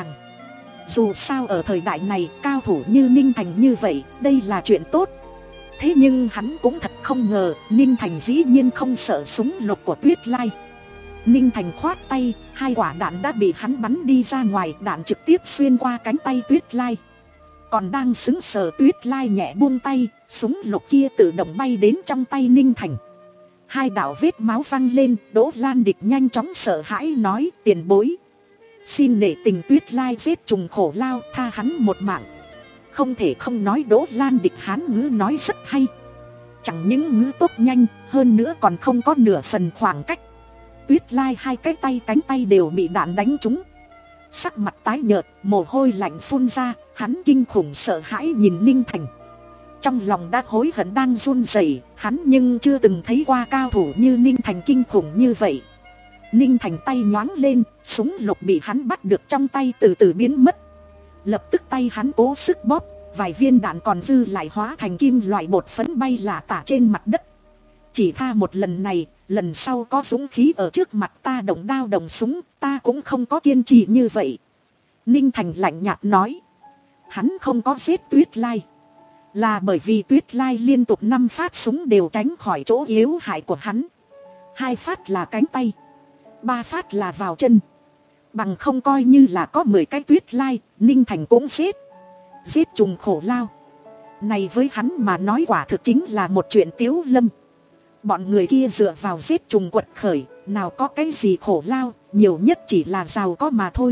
Dù sao ở thời đại này, cao thủ như Ninh Thành như vậy, đây là chuyện tốt. Thế nhưng hắn cũng thật không ngờ, Ninh Thành dĩ nhiên không sợ súng lục của Tuyết Lai. Ninh Thành khoát tay, hai quả đạn đã bị hắn bắn đi ra ngoài, đạn trực tiếp xuyên qua cánh tay Tuyết Lai. Còn đang sững sờ Tuyết Lai nhẹ buông tay, súng lục kia tự động bay đến trong tay Ninh Thành. Hai đạo vết máu văng lên, Đỗ Lan Địch nhanh chóng sợ hãi nói: tiền bối, xin nể tình Tuyết Lai giết trùng khổ lao, tha hắn một mạng. Không thể không nói Đỗ Lan Địch Hán ngữ nói rất hay. Chẳng những ngữ tốc nhanh, hơn nữa còn không có nửa phần khoảng cách. Tuyết Lai hai cái tay cánh tay đều bị đạn đánh trúng. Sắc mặt tái nhợt, mồ hôi lạnh phun ra, hắn kinh khủng sợ hãi nhìn Ninh Thành. Trong lòng đã hối hận đang run rẩy, hắn nhưng chưa từng thấy qua cao thủ như Ninh Thành kinh khủng như vậy. Ninh Thành tay nhoáng lên, súng lục bị hắn bắt được trong tay từ từ biến mất. Lập tức tay hắn cố sức bóp, vài viên đạn còn dư lại hóa thành kim loại bột phấn bay lả tả trên mặt đất. Chỉ tha một lần này, lần sau có dũng khí ở trước mặt ta động đao động súng, ta cũng không có kiên trì như vậy. Ninh Thành lạnh nhạt nói. Hắn không có giết Tuyết Lai, là bởi vì Tuyết Lai liên tục năm phát súng đều tránh khỏi chỗ yếu hại của hắn. Hai phát là cánh tay, ba phát là vào chân. Bằng không coi như là có mười cái Tuyết Lai, Ninh Thành cũng giết. Giết trùng khổ lao, này với hắn mà nói quả thực chính là một chuyện tiếu lâm. Bọn người kia dựa vào giết trùng quật khởi, nào có cái gì khổ lao, nhiều nhất chỉ là giàu có mà thôi.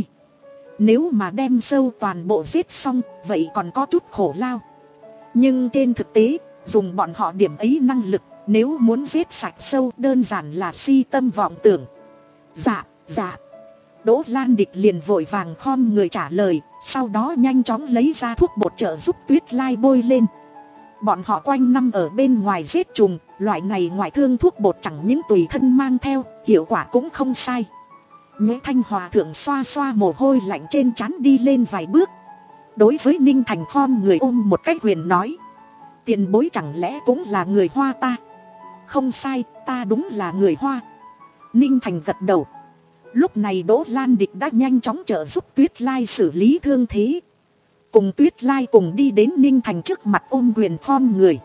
Nếu mà đem sâu toàn bộ giết xong, vậy còn có chút khổ lao. Nhưng trên thực tế, dùng bọn họ điểm ấy năng lực, nếu muốn giết sạch sâu đơn giản là si tâm vọng tưởng. Dạ, dạ. Đỗ Lan Địch liền vội vàng khom người trả lời, sau đó nhanh chóng lấy ra thuốc bột trợ giúp Tuyết Lai bôi lên. Bọn họ quanh năm ở bên ngoài giết trùng, loại này ngoại thương thuốc bột chẳng những tùy thân mang theo, hiệu quả cũng không sai. Nhế Thanh Hòa thượng xoa xoa mồ hôi lạnh trên trán đi lên vài bước. Đối với Ninh Thành khom người ôm một cái quyền nói. Tiền bối chẳng lẽ cũng là người Hoa ta? Không sai, ta đúng là người Hoa. Ninh Thành gật đầu. Lúc này Đỗ Lan Địch đã nhanh chóng trợ giúp Tuyết Lai xử lý thương thế. Cùng Tuyết Lai cùng đi đến Ninh Thành trước mặt ôm quyền khom người.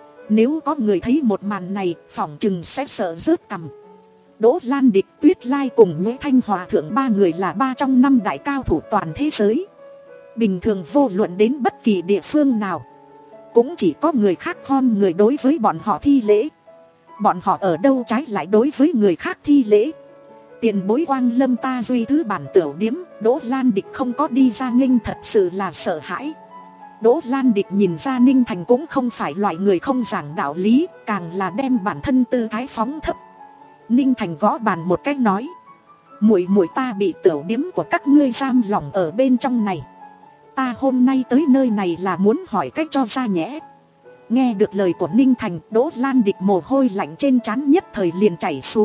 Nếu có người thấy một màn này, phỏng chừng sẽ sợ rớt cằm. Đỗ Lan Địch, Tuyết Lai cùng Nhế Thanh Hòa thượng ba người là ba trong năm đại cao thủ toàn thế giới. Bình thường vô luận đến bất kỳ địa phương nào, cũng chỉ có người khác khom người đối với bọn họ thi lễ. Bọn họ ở đâu trái lại đối với người khác thi lễ. Tiền bối quang lâm ta duy thứ bản tiểu điếm, Đỗ Lan Địch không có đi ra nghênh thật sự là sợ hãi. Đỗ Lan Địch nhìn ra Ninh Thành cũng không phải loại người không giảng đạo lý, càng là đem bản thân tư thái phóng thấp. Ninh Thành gõ bàn một cách nói. Muội muội ta bị tiểu điếm của các ngươi giam lỏng ở bên trong này. Ta hôm nay tới nơi này là muốn hỏi cách cho ra nhẽ. Nghe được lời của Ninh Thành, Đỗ Lan Địch mồ hôi lạnh trên trán nhất thời liền chảy xuống.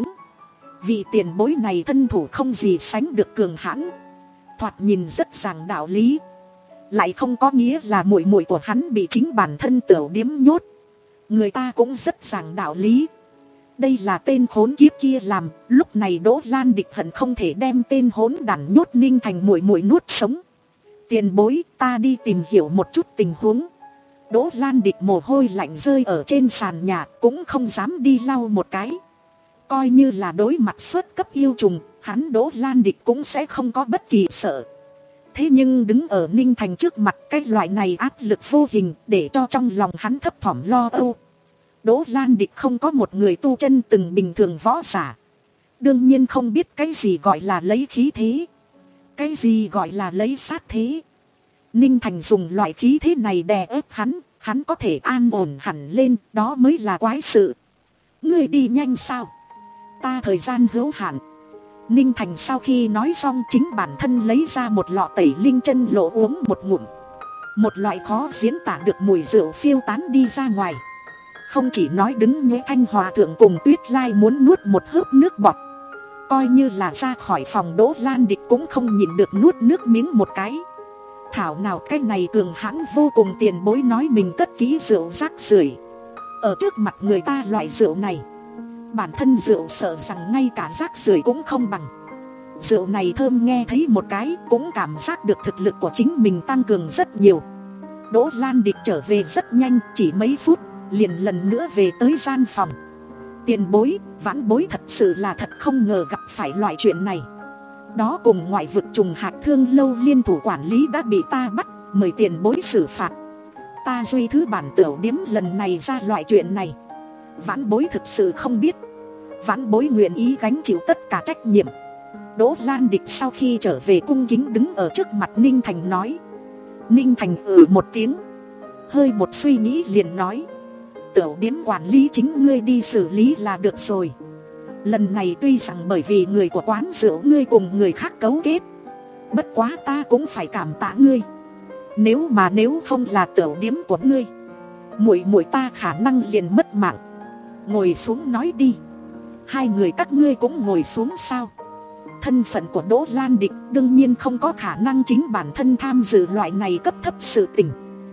Vị tiền bối này thân thủ không gì sánh được cường hãn, thoạt nhìn rất giảng đạo lý, lại không có nghĩa là muội muội của hắn bị chính bản thân tiểu điếm nhốt. Người ta cũng rất giảng đạo lý. Đây là tên khốn kiếp kia làm. Lúc này Đỗ Lan Địch hận không thể đem tên hỗn đản nhốt Ninh Thành muội muội nuốt sống. Tiền bối, ta đi tìm hiểu một chút tình huống. Đỗ Lan Địch mồ hôi lạnh rơi ở trên sàn nhà, cũng không dám đi lau một cái. Coi như là đối mặt xuất cấp yêu trùng, hắn Đỗ Lan Địch cũng sẽ không có bất kỳ sợ. Thế nhưng đứng ở Ninh Thành trước mặt, cái loại này áp lực vô hình để cho trong lòng hắn thấp thỏm lo âu. Đỗ Lan Địch không có một người tu chân từng bình thường võ giả, đương nhiên không biết cái gì gọi là lấy khí thế, cái gì gọi là lấy sát thế. Ninh Thành dùng loại khí thế này đè ép hắn, hắn có thể an ổn hẳn lên, đó mới là quái sự. Ngươi đi nhanh sao? Ta thời gian hữu hạn. Ninh Thành sau khi nói xong, chính bản thân lấy ra một lọ tẩy linh chân lộ uống một ngụm. Một loại khó diễn tả được mùi rượu phiêu tán đi ra ngoài. Không chỉ nói đứng nhớ Thanh Hòa thượng cùng Tuyết Lai muốn nuốt một hớp nước bọt, coi như là ra khỏi phòng Đỗ Lan Địch cũng không nhịn được nuốt nước miếng một cái. Thảo nào cái này cường hãn vô cùng tiền bối nói mình cất kỹ rượu rác rưởi. Ở trước mặt người ta loại rượu này, bản thân rượu sợ rằng ngay cả rác rưởi cũng không bằng. Rượu này thơm nghe thấy một cái cũng cảm giác được thực lực của chính mình tăng cường rất nhiều. Đỗ Lan Địch trở về rất nhanh, chỉ mấy phút liền lần nữa về tới gian phòng. Tiền bối, vãn bối thật sự là thật không ngờ gặp phải loại chuyện này. Đó cùng ngoại vực trùng hạt thương lâu liên thủ quản lý đã bị ta bắt, mời tiền bối xử phạt. Ta duy thứ bản tửu điếm lần này ra loại chuyện này, vãn bối thực sự không biết. Vãn bối nguyện ý gánh chịu tất cả trách nhiệm. Đỗ Lan Địch sau khi trở về cung kính đứng ở trước mặt Ninh Thành nói. Ninh Thành ừ một tiếng, hơi một suy nghĩ liền nói. Tửu điếm quản lý chính ngươi đi xử lý là được rồi. Lần này tuy rằng bởi vì người của quán rượu ngươi cùng người khác cấu kết, bất quá ta cũng phải cảm tạ ngươi. Nếu mà nếu không là tửu điếm của ngươi, muội muội ta khả năng liền mất mạng. Ngồi xuống nói đi. Hai người các ngươi cũng ngồi xuống sao? Thân phận của Đỗ Lan Địch đương nhiên không có khả năng chính bản thân tham dự loại này cấp thấp sự tình.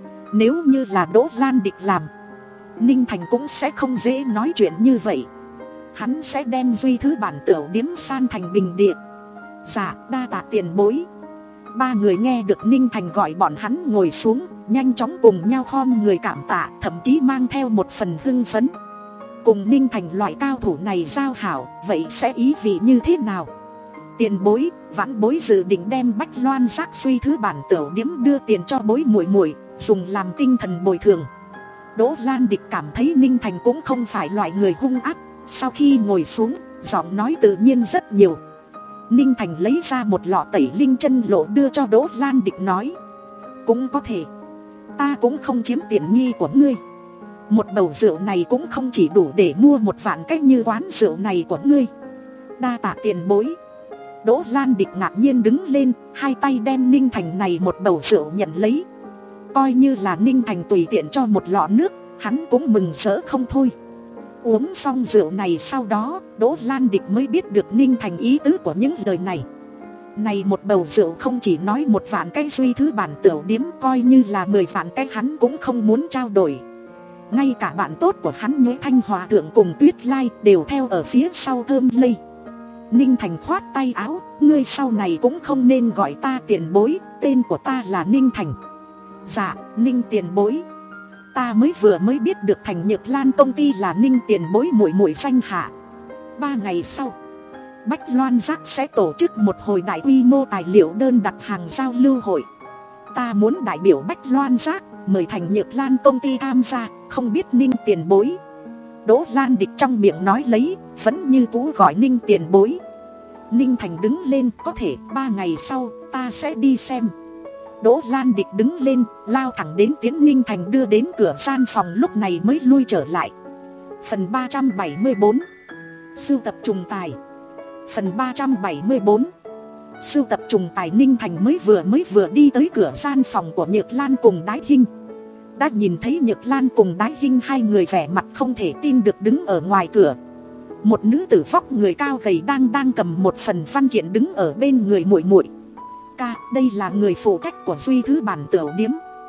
Nếu như là Đỗ Lan Địch làm, Ninh Thành cũng sẽ không dễ nói chuyện như vậy. Hắn sẽ đem duy thứ bản tửu điếm san thành bình địa. Dạ, đa tạ tiền bối. Ba người nghe được Ninh Thành gọi bọn hắn ngồi xuống, nhanh chóng cùng nhau khom người cảm tạ, thậm chí mang theo một phần hưng phấn. Cùng Ninh Thành loại cao thủ này giao hảo, vậy sẽ ý vị như thế nào? Tiền bối, vãn bối dự định đem Bách Loan Giác duy thứ bản tửu điếm đưa tiền cho bối muội muội, dùng làm tinh thần bồi thường. Đỗ Lan Địch cảm thấy Ninh Thành cũng không phải loại người hung ác. Sau khi ngồi xuống, giọng nói tự nhiên rất nhiều. Ninh Thành lấy ra một lọ tẩy linh chân lộ đưa cho Đỗ Lan Địch nói. Cũng có thể, ta cũng không chiếm tiện nghi của ngươi. Một bầu rượu này cũng không chỉ đủ để mua một vạn cách như quán rượu này của ngươi. Đa tạ tiền bối. Đỗ Lan Địch ngạc nhiên đứng lên, hai tay đem Ninh Thành này một bầu rượu nhận lấy. Coi như là Ninh Thành tùy tiện cho một lọ nước, hắn cũng mừng rỡ không thôi. Uống xong rượu này sau đó, Đỗ Lan Địch mới biết được Ninh Thành ý tứ của những lời này. Này một bầu rượu không chỉ nói một vạn cái duy thứ bản tửu điếm, coi như là mười vạn cái hắn cũng không muốn trao đổi. Ngay cả bạn tốt của hắn nhớ Thanh Hòa thượng cùng Tuyết Lai đều theo ở phía sau thơm lây. Ninh Thành khoát tay áo, ngươi sau này cũng không nên gọi ta tiền bối, tên của ta là Ninh Thành. Dạ, Ninh tiền bối. Ta mới vừa mới biết được Thành Nhược Lan công ty là Ninh tiền bối muội muội danh hạ. Ba ngày sau, Bách Loan Giác sẽ tổ chức một hồi đại quy mô tài liệu đơn đặt hàng giao lưu hội. Ta muốn đại biểu Bách Loan Giác mời Thành Nhược Lan công ty tham gia, không biết Ninh tiền bối. Đỗ Lan Địch trong miệng nói lấy, vẫn như cũ gọi Ninh tiền bối. Ninh Thành đứng lên, có thể ba ngày sau ta sẽ đi xem. Đỗ Lan Địch đứng lên, lao thẳng đến tiến Ninh Thành đưa đến cửa gian phòng, lúc này mới lui trở lại. Phần ba trăm bảy mươi bốn, sưu tập trùng tài. Phần ba trăm bảy mươi bốn, sưu tập trùng tài. Ninh Thành mới vừa mới vừa đi tới cửa gian phòng của Nhược Lan cùng Đái Hinh, đã nhìn thấy Nhược Lan cùng Đái Hinh hai người vẻ mặt không thể tin được đứng ở ngoài cửa. Một nữ tử vóc người cao gầy đang đang cầm một phần văn kiện đứng ở bên người muội muội. Ca, đây là người phụ trách của duy thứ bản tửu điếm.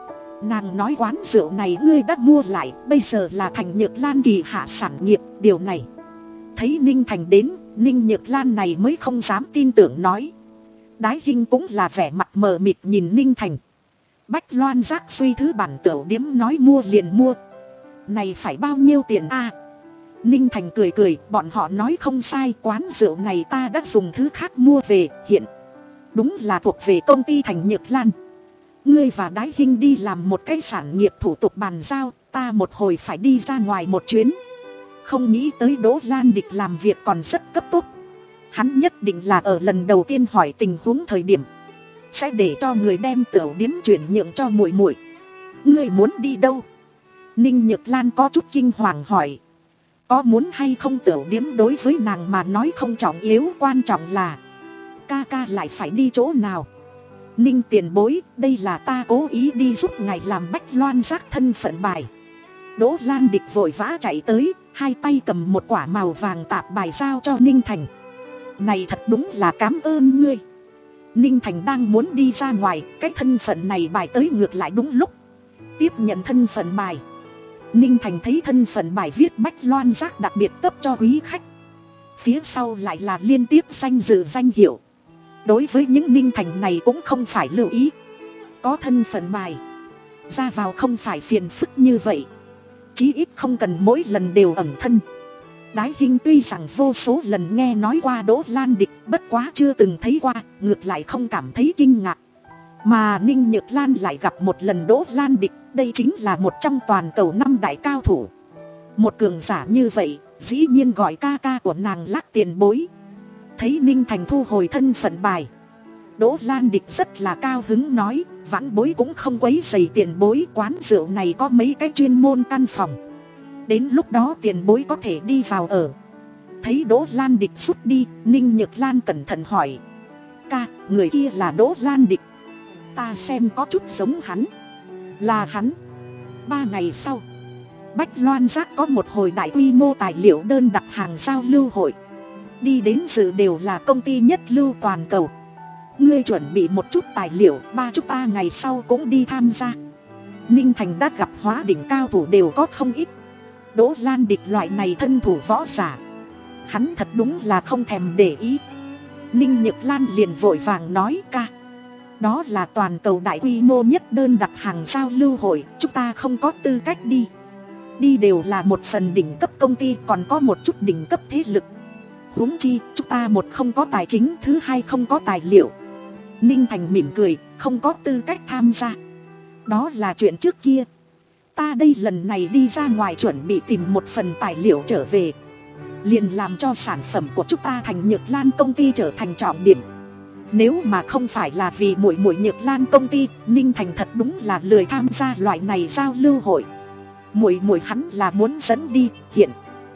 Nàng nói quán rượu này ngươi đã mua lại, bây giờ là Thành Nhược Lan kỳ hạ sản nghiệp. Điều này, thấy Ninh Thành đến, Ninh Nhược Lan này mới không dám tin tưởng nói. Đái Hinh cũng là vẻ mặt mờ mịt nhìn Ninh Thành. Bách Loan Giác duy thứ bản tửu điếm nói mua liền mua, này phải bao nhiêu tiền a? À, Ninh Thành cười cười, bọn họ nói không sai, quán rượu này ta đã dùng thứ khác mua về, hiện đúng là thuộc về công ty Thành Nhược Lan. Ngươi và Đái Hinh đi làm một cái sản nghiệp thủ tục bàn giao, ta một hồi phải đi ra ngoài một chuyến. Không nghĩ tới Đỗ Lan Địch làm việc còn rất cấp tốc. Hắn nhất định là ở lần đầu tiên hỏi tình huống thời điểm sẽ để cho người đem tửu điếm chuyển nhượng cho muội muội. Ngươi muốn đi đâu? Ninh Nhược Lan có chút kinh hoàng hỏi. Có muốn hay không tửu điếm đối với nàng mà nói không trọng yếu, quan trọng là ca ca lại phải đi chỗ nào. Ninh tiền bối, đây là ta cố ý đi giúp ngài làm Bách Loan Giác thân phận bài. Đỗ Lan Địch vội vã chạy tới, hai tay cầm một quả màu vàng tạp bài giao cho Ninh Thành. Này thật đúng là cảm ơn ngươi. Ninh Thành đang muốn đi ra ngoài, cái thân phận này bài tới ngược lại đúng lúc. Tiếp nhận thân phận bài. Ninh Thành thấy thân phận bài viết Bách Loan Giác đặc biệt cấp cho quý khách. Phía sau lại là liên tiếp danh dự danh hiệu. Đối với những Ninh Thành này cũng không phải lưu ý. Có thân phận bài, ra vào không phải phiền phức như vậy. Chí ít không cần mỗi lần đều ẩn thân. Đái Hinh tuy rằng vô số lần nghe nói qua Đỗ Lan Địch, bất quá chưa từng thấy qua, ngược lại không cảm thấy kinh ngạc. Mà Ninh Nhược Lan lại gặp một lần Đỗ Lan Địch, đây chính là một trong toàn cầu năm đại cao thủ. Một cường giả như vậy, dĩ nhiên gọi ca ca của nàng Lác tiền bối. Thấy Ninh Thành thu hồi thân phận bài, Đỗ Lan Địch rất là cao hứng nói, vãn bối cũng không quấy rầy tiền bối, quán rượu này có mấy cái chuyên môn căn phòng. Đến lúc đó tiền bối có thể đi vào ở. Thấy Đỗ Lan Địch rút đi, Ninh Nhược Lan cẩn thận hỏi. Ca, người kia là Đỗ Lan Địch. Ta xem có chút giống hắn. Là hắn. Ba ngày sau, Bách Loan Giác có một hồi đại quy mô tài liệu đơn đặt hàng giao lưu hội. Đi đến dự đều là công ty nhất lưu toàn cầu. Ngươi chuẩn bị một chút tài liệu, ba chúng ta ngày sau cũng đi tham gia. Ninh Thành đã gặp hóa đỉnh cao thủ đều có không ít. Đỗ Lan Địch loại này thân thủ võ giả, hắn thật đúng là không thèm để ý. Ninh Nhược Lan liền vội vàng nói, ca, đó là toàn cầu đại quy mô nhất đơn đặt hàng giao lưu hội, chúng ta không có tư cách đi. Đi đều là một phần đỉnh cấp công ty, còn có một chút đỉnh cấp thế lực. Huống chi, chúng ta một không có tài chính, thứ hai không có tài liệu. Ninh Thành mỉm cười, không có tư cách tham gia. Đó là chuyện trước kia. Ta đây lần này đi ra ngoài chuẩn bị tìm một phần tài liệu trở về, liền làm cho sản phẩm của chúng ta Thành Nhược Lan công ty trở thành trọng điểm. Nếu mà không phải là vì muội muội Nhược Lan công ty, Ninh Thành thật đúng là lười tham gia loại này giao lưu hội. Muội muội hắn là muốn dẫn đi, hiện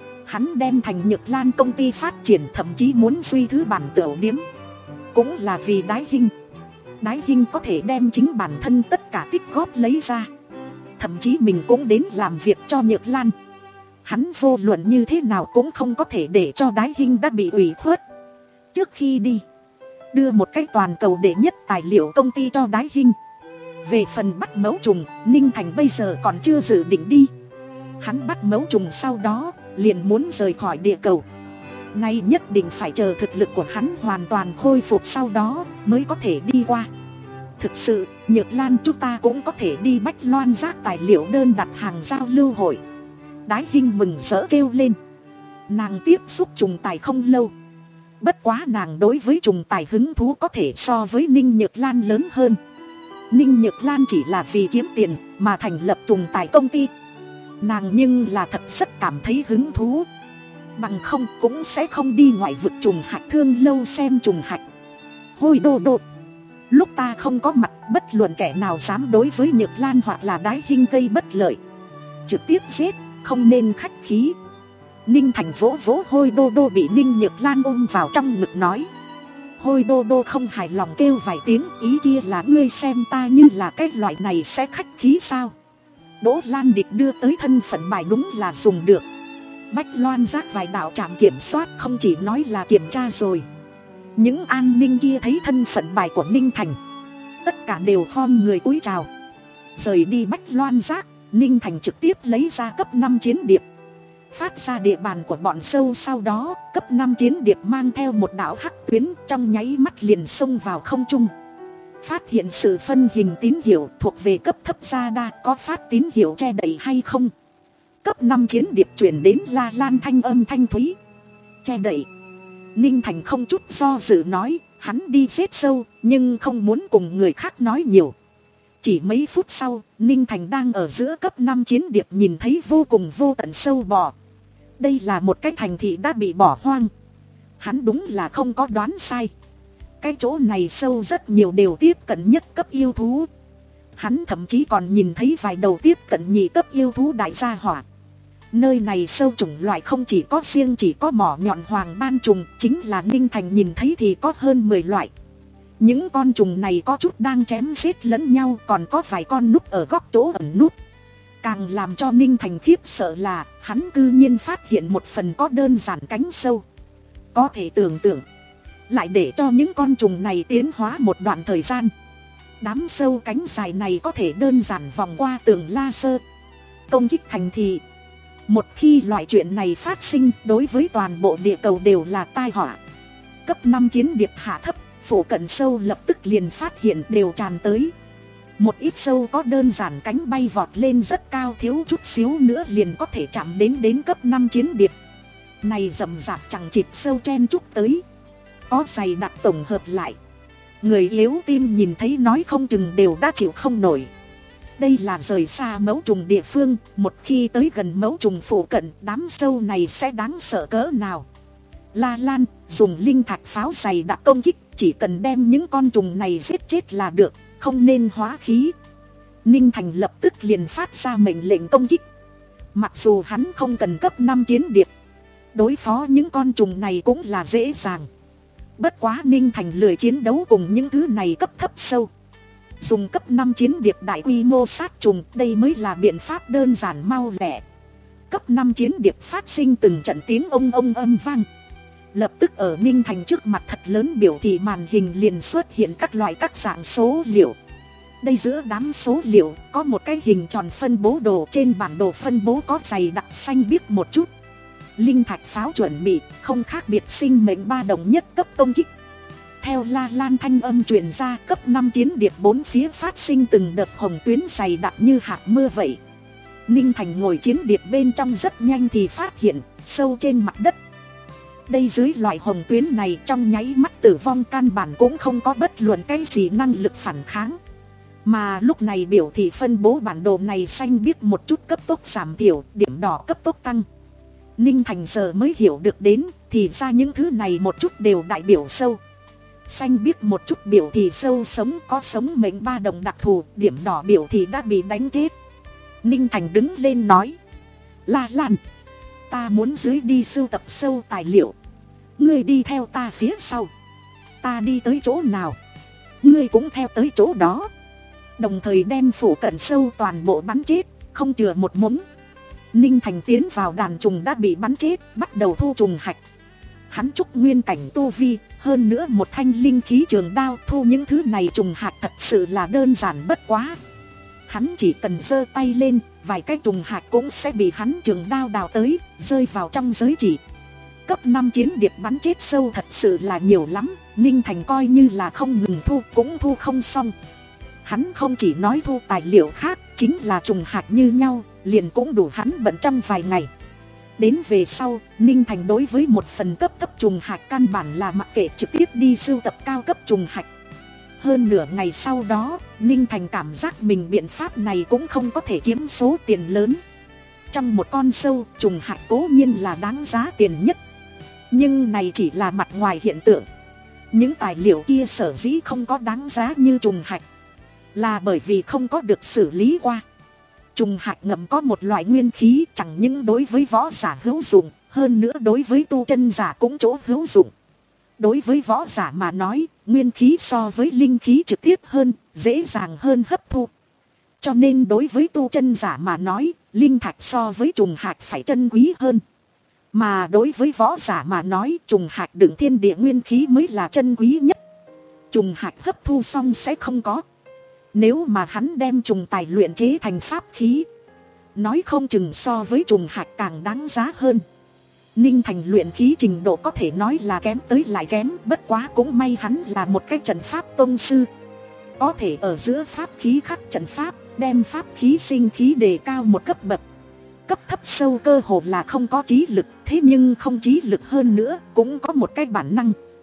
hắn đem Thành Nhược Lan công ty phát triển, thậm chí muốn duy thứ bản tửu điếm, cũng là vì Đái Hinh. Đái Hinh có thể đem chính bản thân tất cả tích góp lấy ra, thậm chí mình cũng đến làm việc cho Nhược Lan. Hắn vô luận như thế nào cũng không có thể để cho Đái Hinh đã bị ủy khuất. Trước khi đi, đưa một cái toàn cầu đệ nhất tài liệu công ty cho Đái Hinh. Về phần bắt mấu trùng, Ninh Thành bây giờ còn chưa dự định đi. Hắn bắt mấu trùng sau đó liền muốn rời khỏi địa cầu. Nay nhất định phải chờ thực lực của hắn hoàn toàn khôi phục sau đó mới có thể đi qua. Thực sự, Nhược Lan chúng ta cũng có thể đi Bách Loan Giác tài liệu đơn đặt hàng giao lưu hội. Đái Hinh mừng rỡ kêu lên. Nàng tiếp xúc trùng tài không lâu, bất quá nàng đối với trùng tài hứng thú có thể so với Ninh Nhược Lan lớn hơn. Ninh Nhược Lan chỉ là vì kiếm tiền mà thành lập trùng tài công ty, nàng nhưng là thật rất cảm thấy hứng thú. Bằng không cũng sẽ không đi ngoại vực trùng hạch thương lâu xem trùng hạch. Hôi đô đô, lúc ta không có mặt, bất luận kẻ nào dám đối với Nhược Lan hoặc là Đái Hinh gây bất lợi, trực tiếp giết, không nên khách khí. Ninh Thành vỗ vỗ Hôi đô đô bị Ninh Nhược Lan ôm vào trong ngực nói. Hôi đô đô không hài lòng kêu vài tiếng, ý kia là ngươi xem ta như là cái loại này sẽ khách khí sao? Đỗ Lan Địch đưa tới thân phận bài đúng là dùng được. Bách Loan Giác vài đạo trạm kiểm soát không chỉ nói là kiểm tra rồi. Những an ninh kia thấy thân phận bài của Ninh Thành, tất cả đều khom người cúi chào. Rời đi Bách Loan Giác, Ninh Thành trực tiếp lấy ra cấp năm chiến điệp, phát ra địa bàn của bọn sâu. Sau đó cấp năm chiến điệp mang theo một đạo hắc tuyến, trong nháy mắt liền xông vào không trung. Phát hiện sự phân hình tín hiệu thuộc về cấp thấp radar, có phát tín hiệu che đậy hay không? Cấp năm chiến điệp chuyển đến La Lan thanh âm thanh thúy. Che đậy. Ninh Thành không chút do dự nói, Hắn đi giết sâu, nhưng không muốn cùng người khác nói nhiều. Chỉ mấy phút sau, Ninh Thành đang ở giữa cấp năm chiến điệp nhìn thấy vô cùng vô tận sâu bò. Đây là một cái thành thị đã bị bỏ hoang. Hắn đúng là không có đoán sai. Cái chỗ này sâu rất nhiều đều tiếp cận nhất cấp yêu thú. Hắn thậm chí còn nhìn thấy vài đầu tiếp cận nhị cấp yêu thú đại gia hỏa. Nơi này sâu chủng loại không chỉ có riêng chỉ có mỏ nhọn hoàng ban trùng, chính là Ninh Thành nhìn thấy thì có hơn mười loại. Những con trùng này có chút đang chém giết lẫn nhau, còn có vài con núp ở góc chỗ ẩn núp. Càng làm cho Ninh Thành khiếp sợ là hắn cư nhiên phát hiện một phần có đơn giản cánh sâu. Có thể tưởng tượng, lại để cho những con trùng này tiến hóa một đoạn thời gian, đám sâu cánh dài này có thể đơn giản vòng qua tường laser công kích thành thị. Một khi loại chuyện này phát sinh, đối với toàn bộ địa cầu đều là tai họa. Cấp năm chiến điệp hạ thấp, phủ cận sâu lập tức liền phát hiện đều tràn tới. Một ít sâu có đơn giản cánh bay vọt lên rất cao, thiếu chút xíu nữa liền có thể chạm đến đến cấp năm chiến điệp. Này rậm rạp chẳng chịt sâu chen chúc tới, có giày đặc tổng hợp lại. Người yếu tim nhìn thấy nói không chừng đều đã chịu không nổi. Đây là rời xa mẫu trùng địa phương, một khi tới gần mẫu trùng phụ cận, đám sâu này sẽ đáng sợ cỡ nào. La Lan dùng linh thạch pháo dày đặc công kích, chỉ cần đem những con trùng này giết chết là được, không nên hóa khí. Ninh Thành lập tức liền phát ra mệnh lệnh công kích. Mặc dù hắn không cần cấp năm chiến điệp, đối phó những con trùng này cũng là dễ dàng. Bất quá Ninh Thành lười chiến đấu cùng những thứ này cấp thấp sâu. Dùng cấp năm chiến điệp đại quy mô sát trùng, đây mới là biện pháp đơn giản mau lẹ. Cấp năm chiến điệp phát sinh từng trận tiếng ông ông âm vang. Lập tức ở Ninh Thành trước mặt thật lớn biểu thị màn hình liền xuất hiện các loại các dạng số liệu. Đây giữa đám số liệu có một cái hình tròn phân bố đồ, trên bản đồ phân bố có dày đặc xanh biếc một chút. Linh thạch pháo chuẩn bị, không khác biệt sinh mệnh ba đồng nhất cấp công kích. Theo La Lan thanh âm truyền ra, cấp năm chiến điệp bốn phía phát sinh từng đợt hồng tuyến dày đặc như hạt mưa vậy. Ninh Thành ngồi chiến điệp bên trong rất nhanh thì phát hiện sâu trên mặt đất. Đây dưới loại hồng tuyến này trong nháy mắt tử vong, căn bản cũng không có bất luận cái gì năng lực phản kháng. Mà lúc này biểu thị phân bố bản đồ này xanh biếc một chút cấp tốc giảm thiểu, điểm đỏ cấp tốc tăng. Ninh Thành giờ mới hiểu được đến, thì ra những thứ này một chút đều đại biểu sâu. Xanh biếc một chút biểu thị sâu sống, có sống mệnh ba đồng đặc thù, điểm đỏ biểu thị đã bị đánh chết. Ninh Thành đứng lên nói: La Lan, ta muốn dưới đi sưu tập sâu tài liệu, ngươi đi theo ta phía sau. Ta đi tới chỗ nào, ngươi cũng theo tới chỗ đó. Đồng thời đem phủ cận sâu toàn bộ bắn chết, không chừa một mống. Ninh Thành tiến vào đàn trùng đã bị bắn chết, bắt đầu thu trùng hạch. Hắn trúc nguyên cảnh tu vi, hơn nữa một thanh linh khí trường đao, thu những thứ này trùng hạch thật sự là đơn giản bất quá. Hắn chỉ cần giơ tay lên, vài cái trùng hạch cũng sẽ bị hắn trường đao đào tới, rơi vào trong giới chỉ. Cấp năm chiến điệp bắn chết sâu thật sự là nhiều lắm, Ninh Thành coi như là không ngừng thu cũng thu không xong. Hắn không chỉ nói thu tài liệu khác, chính là trùng hạch như nhau, liền cũng đủ hắn bận trong vài ngày. Đến về sau, Ninh Thành đối với một phần cấp thấp trùng hạch căn bản là mặc kệ, trực tiếp đi sưu tập cao cấp trùng hạch. Hơn nửa ngày sau đó, Ninh Thành cảm giác mình biện pháp này cũng không có thể kiếm số tiền lớn. Trong một con sâu, trùng hạch cố nhiên là đáng giá tiền nhất. Nhưng này chỉ là mặt ngoài hiện tượng. Những tài liệu kia sở dĩ không có đáng giá như trùng hạch, là bởi vì không có được xử lý qua. Trùng hạch ngầm có một loại nguyên khí chẳng những đối với võ giả hữu dụng, hơn nữa đối với tu chân giả cũng chỗ hữu dụng. Đối với võ giả mà nói, nguyên khí so với linh khí trực tiếp hơn, dễ dàng hơn hấp thu. Cho nên đối với tu chân giả mà nói, linh thạch so với trùng hạch phải chân quý hơn. Mà đối với võ giả mà nói, trùng hạch đựng thiên địa nguyên khí mới là chân quý nhất. Trùng hạch hấp thu xong sẽ không có. Nếu mà hắn đem trùng tài luyện chế thành pháp khí, nói không chừng so với trùng hạch càng đáng giá hơn. Ninh Thành luyện khí trình độ có thể nói là kém tới lại kém, bất quá cũng may hắn là một cái trận pháp tông sư. Có thể ở giữa pháp khí khắc trận pháp, đem pháp khí sinh khí đề cao một cấp bậc. Cấp thấp sâu cơ hồ là không có trí lực, thế nhưng không trí lực hơn nữa, cũng có một cái bản năng.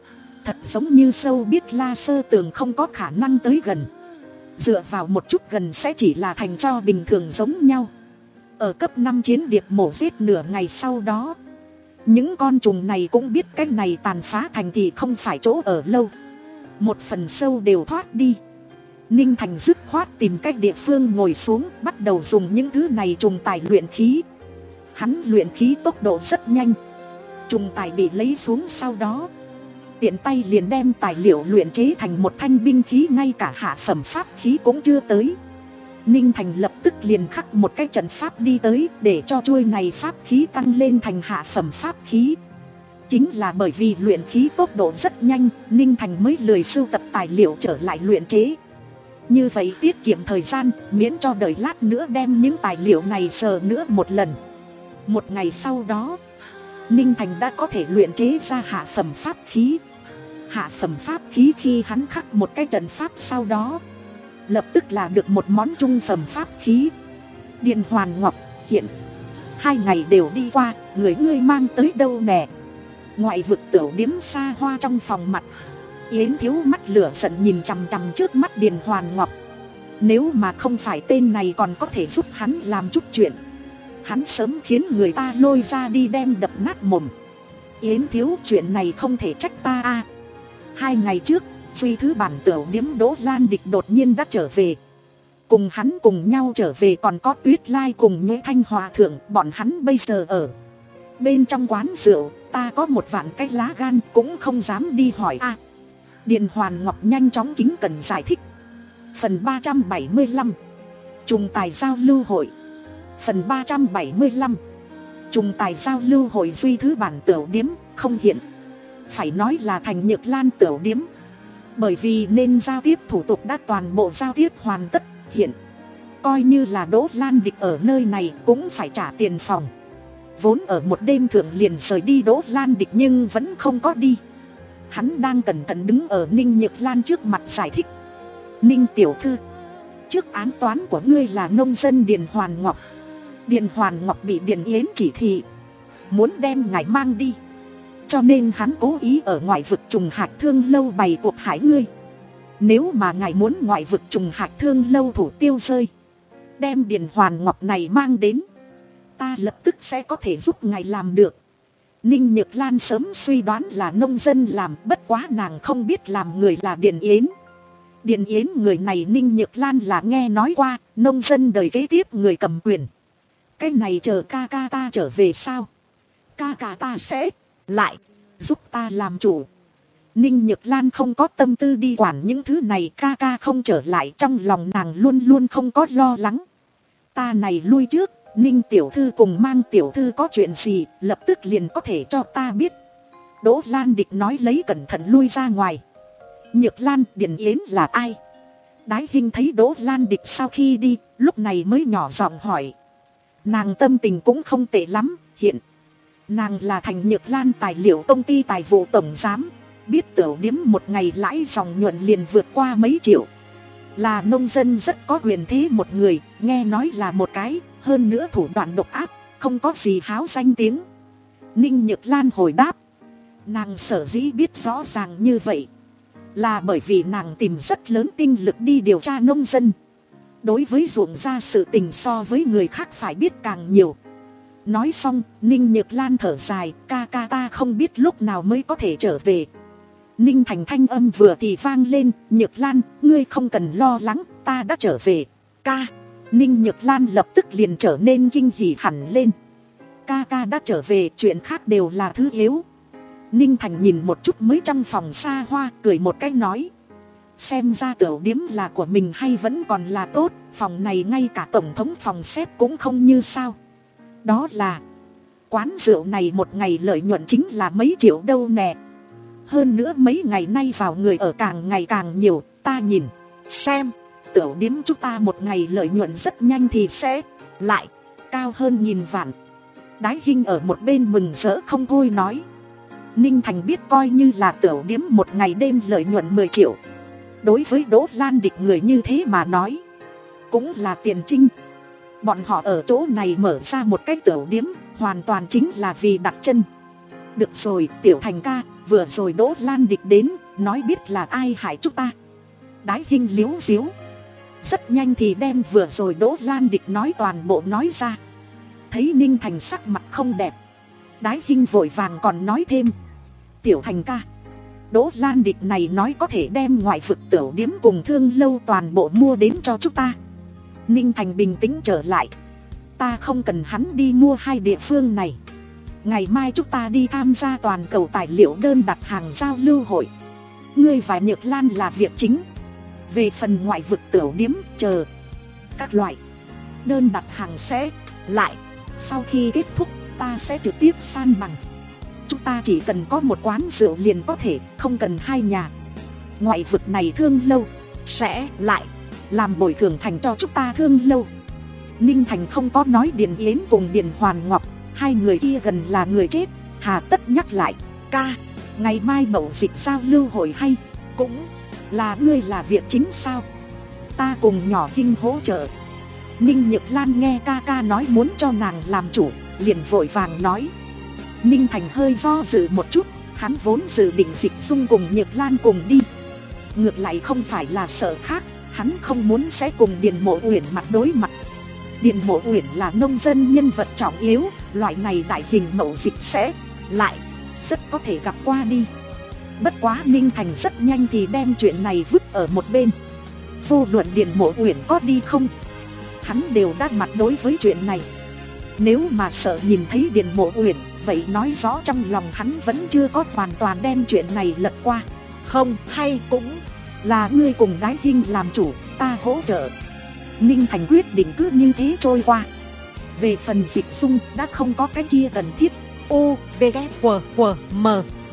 Thật giống như sâu biết La Sơ Tường không có khả năng tới gần. Dựa vào một chút gần sẽ chỉ là thành tro bình thường giống nhau. Ở cấp năm chiến điệp mổ giết nửa ngày sau đó, những con trùng này cũng biết cách này tàn phá thành thì không phải chỗ ở lâu. Một phần sâu đều thoát đi. Ninh Thành dứt khoát tìm cách địa phương ngồi xuống, bắt đầu dùng những thứ này trùng tài luyện khí. Hắn luyện khí tốc độ rất nhanh. Trùng tài bị lấy xuống sau đó, tiện tay liền đem tài liệu luyện chế thành một thanh binh khí, ngay cả hạ phẩm pháp khí cũng chưa tới. Ninh Thành lập tức liền khắc một cái trận pháp đi tới, để cho chuôi này pháp khí tăng lên thành hạ phẩm pháp khí. Chính là bởi vì luyện khí tốc độ rất nhanh, Ninh Thành mới lười sưu tập tài liệu trở lại luyện chế. Như vậy tiết kiệm thời gian, miễn cho đợi lát nữa đem những tài liệu này sờ nữa một lần. Một ngày sau đó, Ninh Thành đã có thể luyện chế ra hạ phẩm pháp khí. Hạ phẩm pháp khí khi hắn khắc một cái trận pháp sau đó, lập tức là được một món trung phẩm pháp khí. Điện Hoàn Ngọc, hiện hai ngày đều đi qua, người ngươi mang tới đâu nè? Ngoại vực tiểu điếm xa hoa trong phòng mặt, Yến Thiếu mắt lửa giận nhìn chằm chằm trước mắt Điền Hoàn Ngọc. Nếu mà không phải tên này còn có thể giúp hắn làm chút chuyện, hắn sớm khiến người ta lôi ra đi đem đập nát mồm. Yến Thiếu, chuyện này không thể trách ta a. Hai ngày trước, Duy Thứ bản tiểu điếm Đỗ Lan Địch đột nhiên đã trở về. Cùng hắn cùng nhau trở về còn có Tuyết Lai cùng Nhế Thanh Hòa Thượng. Bọn hắn bây giờ ở bên trong quán rượu. Ta có một vạn cái lá gan cũng không dám đi hỏi a. Điền Hoàn Ngọc nhanh chóng kính cẩn giải thích. Phần ba trăm bảy mươi lăm, Trùng tài giao lưu hội. Phần ba trăm bảy mươi lăm, Trùng tài giao lưu hội. Duy Thứ bản tiểu điếm không hiện, phải nói là Thành Nhược Lan tiểu điếm. Bởi vì nên giao tiếp thủ tục đã toàn bộ giao tiếp hoàn tất, hiện coi như là Đỗ Lan Địch ở nơi này cũng phải trả tiền phòng. Vốn ở một đêm thượng liền rời đi Đỗ Lan Địch nhưng vẫn không có đi. Hắn đang cẩn thận đứng ở Ninh Nhược Lan trước mặt giải thích. Ninh tiểu thư, trước án toán của ngươi là nông dân Điền Hoàn Ngọc. Điền Hoàn Ngọc bị Điền Yến chỉ thị muốn đem ngài mang đi, cho nên hắn cố ý ở ngoại vực Trùng Hạc Thương Lâu bày cuộc hại ngươi. Nếu mà ngài muốn ngoại vực Trùng Hạc Thương Lâu thủ tiêu rơi, đem Điền Hoàn Ngọc này mang đến, ta lập tức sẽ có thể giúp ngài làm được. Ninh Nhược Lan sớm suy đoán là nông dân làm, bất quá nàng không biết làm người là Điền Yến. Điền Yến người này Ninh Nhược Lan là nghe nói qua, nông dân đời kế tiếp người cầm quyền. Cái này chờ ca ca ta trở về sao? Ca ca ta sẽ lại giúp ta làm chủ. Ninh Nhược Lan không có tâm tư đi quản những thứ này, ca ca không trở lại trong lòng nàng luôn luôn không có lo lắng. Ta này lui trước, Ninh tiểu thư cùng Mang tiểu thư có chuyện gì lập tức liền có thể cho ta biết. Đỗ Lan Địch nói lấy cẩn thận lui ra ngoài. Nhược Lan, Điền Yến là ai? Đái Hinh thấy Đỗ Lan Địch sau khi đi, lúc này mới nhỏ giọng hỏi. Nàng tâm tình cũng không tệ lắm, hiện nàng là Thành Nhược Lan tài liệu công ty tài vụ tổng giám. Biết tiểu điếm một ngày lãi dòng nhuận liền vượt qua mấy triệu. Là nông dân rất có quyền thế một người, nghe nói là một cái, hơn nữa thủ đoạn độc ác, không có gì háo danh tiếng. Ninh Nhược Lan hồi đáp. Nàng sở dĩ biết rõ ràng như vậy là bởi vì nàng tìm rất lớn tinh lực đi điều tra nông dân. Đối với ruộng ra sự tình so với người khác phải biết càng nhiều. Nói xong, Ninh Nhược Lan thở dài, ca ca ta không biết lúc nào mới có thể trở về. Ninh Thành thanh âm vừa thì vang lên, Nhược Lan, ngươi không cần lo lắng, ta đã trở về. Ca, Ninh Nhược Lan lập tức liền trở nên kinh hỉ hẳn lên. Ca ca đã trở về, chuyện khác đều là thứ yếu. Ninh Thành nhìn một chút mới trong phòng xa hoa, cười một cái nói. Xem ra tiểu điếm là của mình hay vẫn còn là tốt, phòng này ngay cả tổng thống phòng xếp cũng không như sao. Đó là, quán rượu này một ngày lợi nhuận chính là mấy triệu đâu nè. Hơn nữa mấy ngày nay vào người ở càng ngày càng nhiều, ta nhìn, xem, tiểu điếm chúng ta một ngày lợi nhuận rất nhanh thì sẽ lại cao hơn nghìn vạn. Đái Hinh ở một bên mừng rỡ không thôi nói. Ninh Thành biết coi như là tiểu điếm một ngày đêm lợi nhuận mười triệu. Đối với Đỗ Lan Địch người như thế mà nói, cũng là tiền trinh. Bọn họ ở chỗ này mở ra một cái tiểu điếm, hoàn toàn chính là vì đặt chân. Được rồi, Tiểu Thành ca, vừa rồi Đỗ Lan Địch đến, nói biết là ai hại chúng ta. Đái Hinh liếu xiếu rất nhanh thì đem vừa rồi Đỗ Lan Địch nói toàn bộ nói ra. Thấy Ninh Thành sắc mặt không đẹp, Đái Hinh vội vàng còn nói thêm: Tiểu Thành ca, Đỗ Lan Địch này nói có thể đem ngoại vực tiểu điếm cùng thương lâu toàn bộ mua đến cho chúng ta. Ninh Thành bình tĩnh trở lại: Ta không cần hắn đi mua hai địa phương này. Ngày mai chúng ta đi tham gia toàn cầu tài liệu đơn đặt hàng giao lưu hội. Ngươi và Nhược Lan là việc chính. Về phần ngoại vực tiểu điếm chờ các loại đơn đặt hàng sẽ lại. Sau khi kết thúc ta sẽ trực tiếp san bằng. Chúng ta chỉ cần có một quán rượu liền có thể, không cần hai nhà. Ngoại vực này thương lâu sẽ lại làm bồi thường thành cho chúng ta thương lâu. Ninh Thành không có nói Điền Yến cùng Điền Hoàn Ngọc, hai người kia gần là người chết, hà tất nhắc lại. Ca, ngày mai mậu dịch giao lưu hội hay cũng là ngươi là việc chính sao? Ta cùng nhỏ Hinh hỗ trợ. Ninh Nhược Lan nghe ca ca nói muốn cho nàng làm chủ, liền vội vàng nói. Ninh Thành hơi do dự một chút, hắn vốn dự định Dịch Dung cùng Nhược Lan cùng đi. Ngược lại không phải là sợ khác, hắn không muốn sẽ cùng Điền Mộ Uyển mặt đối mặt. Điền Mộ Uyển là nông dân nhân vật trọng yếu, loại này đại hình mậu dịch sẽ lại rất có thể gặp qua đi. Bất quá Ninh Thành rất nhanh thì đem chuyện này vứt ở một bên. Vô luận Điền Mộ Uyển có đi không, hắn đều đã mặt đối với chuyện này. Nếu mà sợ nhìn thấy Điền Mộ Uyển, vậy nói rõ trong lòng hắn vẫn chưa có hoàn toàn đem chuyện này lật qua. Không, hay cũng là ngươi cùng Đái Hinh làm chủ, ta hỗ trợ. Ninh Thành quyết định cứ như thế trôi qua. Về phần Dịch Dung đã không có cái kia cần thiết. U, V, K, W, W, M.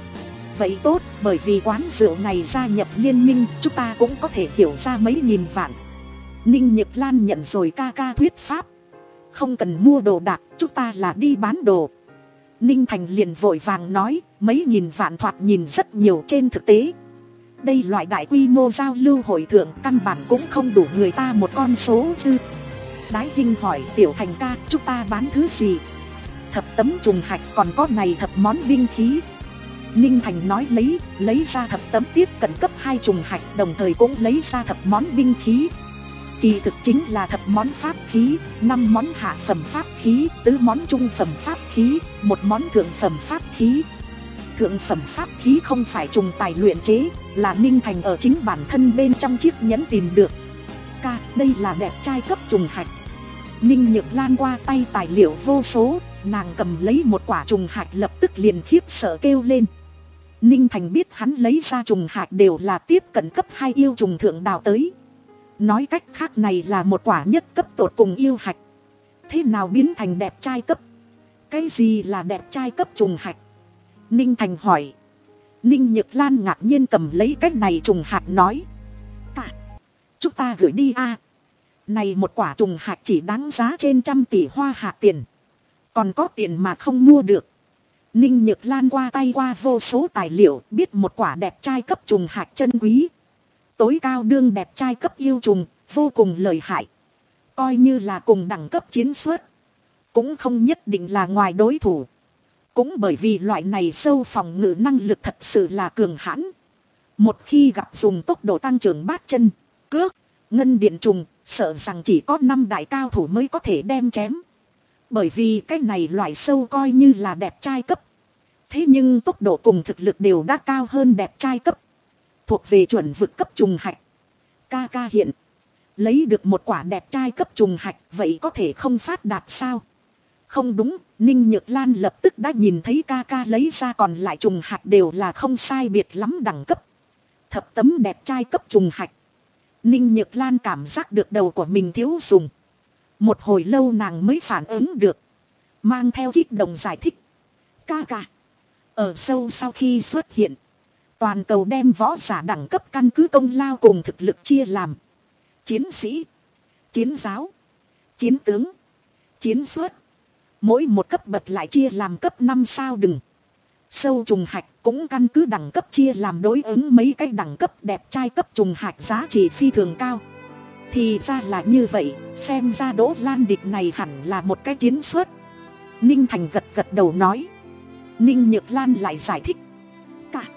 Vậy tốt, bởi vì quán rượu này gia nhập liên minh, chúng ta cũng có thể hiểu ra mấy nghìn vạn. Ninh Nhược Lan nhận rồi ca ca thuyết pháp. Không cần mua đồ đạc, chúng ta là đi bán đồ. Ninh Thành liền vội vàng nói, mấy nghìn vạn thoạt nhìn rất nhiều, trên thực tế đây loại đại quy mô giao lưu hội thượng căn bản cũng không đủ người ta một con số dư. Đái Hinh hỏi, Tiểu Thành ca, chúng ta bán thứ gì? Thập tấm trùng hạch, còn có này thập món binh khí. Ninh Thành nói lấy, lấy ra thập tấm tiếp cận cấp hai trùng hạch, đồng thời cũng lấy ra thập món binh khí. Kỳ thực chính là thập món pháp khí, năm món hạ phẩm pháp khí, tứ món trung phẩm pháp khí, một món thượng phẩm pháp khí. Thượng phẩm pháp khí không phải trùng tài luyện chế, là Ninh Thành ở chính bản thân bên trong chiếc nhẫn tìm được. Ca, đây là đẹp trai cấp trùng hạch. Ninh Nhược Lan qua tay tài liệu vô số, nàng cầm lấy một quả trùng hạch lập tức liền khiếp sợ kêu lên. Ninh Thành biết hắn lấy ra trùng hạch đều là tiếp cận cấp hai yêu trùng thượng đào tới. Nói cách khác này là một quả nhất cấp tột cùng yêu hạch. Thế nào biến thành đẹp trai cấp? Cái gì là đẹp trai cấp trùng hạch? Ninh Thành hỏi. Ninh Nhược Lan ngạc nhiên cầm lấy cái này trùng hạch nói. Cả, chúng ta gửi đi a. Này một quả trùng hạch chỉ đáng giá trên trăm tỷ hoa hạ tiền. Còn có tiền mà không mua được. Ninh Nhược Lan qua tay qua vô số tài liệu, biết một quả đẹp trai cấp trùng hạch chân quý. Tối cao đương đẹp trai cấp yêu trùng, vô cùng lợi hại. Coi như là cùng đẳng cấp chiến suất, cũng không nhất định là ngoài đối thủ. Cũng bởi vì loại này sâu phòng ngự năng lực thật sự là cường hãn. Một khi gặp dùng tốc độ tăng trưởng bát chân, cước, ngân điện trùng, sợ rằng chỉ có năm đại cao thủ mới có thể đem chém. Bởi vì cái này loại sâu coi như là đẹp trai cấp. Thế nhưng tốc độ cùng thực lực đều đã cao hơn đẹp trai cấp. Thuộc về chuẩn vực cấp trùng hạch. Ca ca hiện lấy được một quả đẹp trai cấp trùng hạch, vậy có thể không phát đạt sao? Không đúng, Ninh Nhược Lan lập tức đã nhìn thấy ca ca lấy ra còn lại trùng hạch đều là không sai biệt lắm đẳng cấp. Thập tấm đẹp trai cấp trùng hạch. Ninh Nhược Lan cảm giác được đầu của mình thiếu dùng. Một hồi lâu nàng mới phản ứng được. Mang theo kích động giải thích. Ca ca. Ở sâu sau khi xuất hiện, toàn cầu đem võ giả đẳng cấp căn cứ công lao cùng thực lực chia làm. Chiến sĩ, chiến giáo, chiến tướng, chiến suất. Mỗi một cấp bậc lại chia làm cấp năm sao đừng. Sâu trùng hạch cũng căn cứ đẳng cấp chia làm đối ứng mấy cái đẳng cấp đẹp trai cấp trùng hạch giá trị phi thường cao. Thì ra là như vậy, xem ra Đỗ Lan Địch này hẳn là một cái chiến suất. Ninh Thành gật gật đầu nói. Ninh Nhược Lan lại giải thích. Cả,